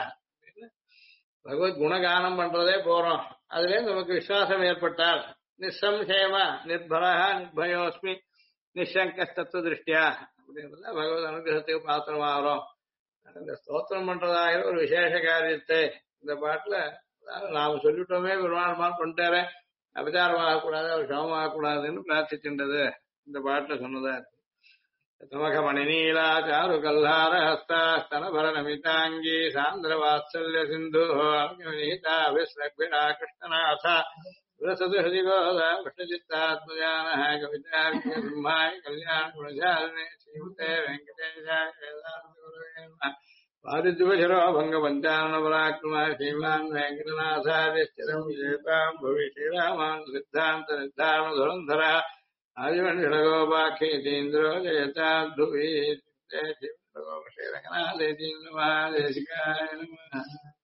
பகவத் குணகானம் பண்றதே போறோம். அதுல நமக்கு விசுவாசம் ஏற்பட்டால் நிசம்சயமா நிர்பரா நிர்பயோஸ்மி நிசங்க தத்துவ திருஷ்டியா அப்படின்றத பகவத் அனுகிரகத்துக்கு பாத்திரமாகறோம். இந்த ஸ்தோத்திரம் பண்றதாகிற ஒரு விசேஷ காரியத்தை இந்த பாட்டுல நாம சொல்லிட்டோமே பெருமாள் கொண்டாரு அபிச்சாரமாகக்கூடாது அவர் சமமாகக்கூடாதுன்னு பிரார்த்திச்சுன்றது இந்த பாட்டுல சொன்னதா இருக்கு. தமகமணி நீலா சாரு கல்லார ஹஸ்தா ஸ்தனபர நமிதாங்கி சாந்திர வாத்சல்ய சிந்து நீதா விஸ்ரக்விரா கிருஷ்ணநாசா விரசது ஹரிகோதா கிருஷ்ணசித்தாத்மஜான கவிதார்க்கிய சிம்மாய கல்யாண குணசாலினே ஸ்ரீமதே வெங்கடேஷாய வேதாந்த குரவே நமः. பாரித்வஜரோ பங்க பஞ்சானன பராக்கிரம ஸ்ரீமான் வெங்கடநாசாரிஸ்திரம் விஜேதாம் பவி ஸ்ரீராமான் சித்தாந்த நிர்தாரண துரந்தர ஆதிவன் ஷடகோபாக்கேதீந்திரோ ஜெயதாத்வி ஸ்ரீரங்கநாதேதீந்திர மகாதேசிகாய நமः.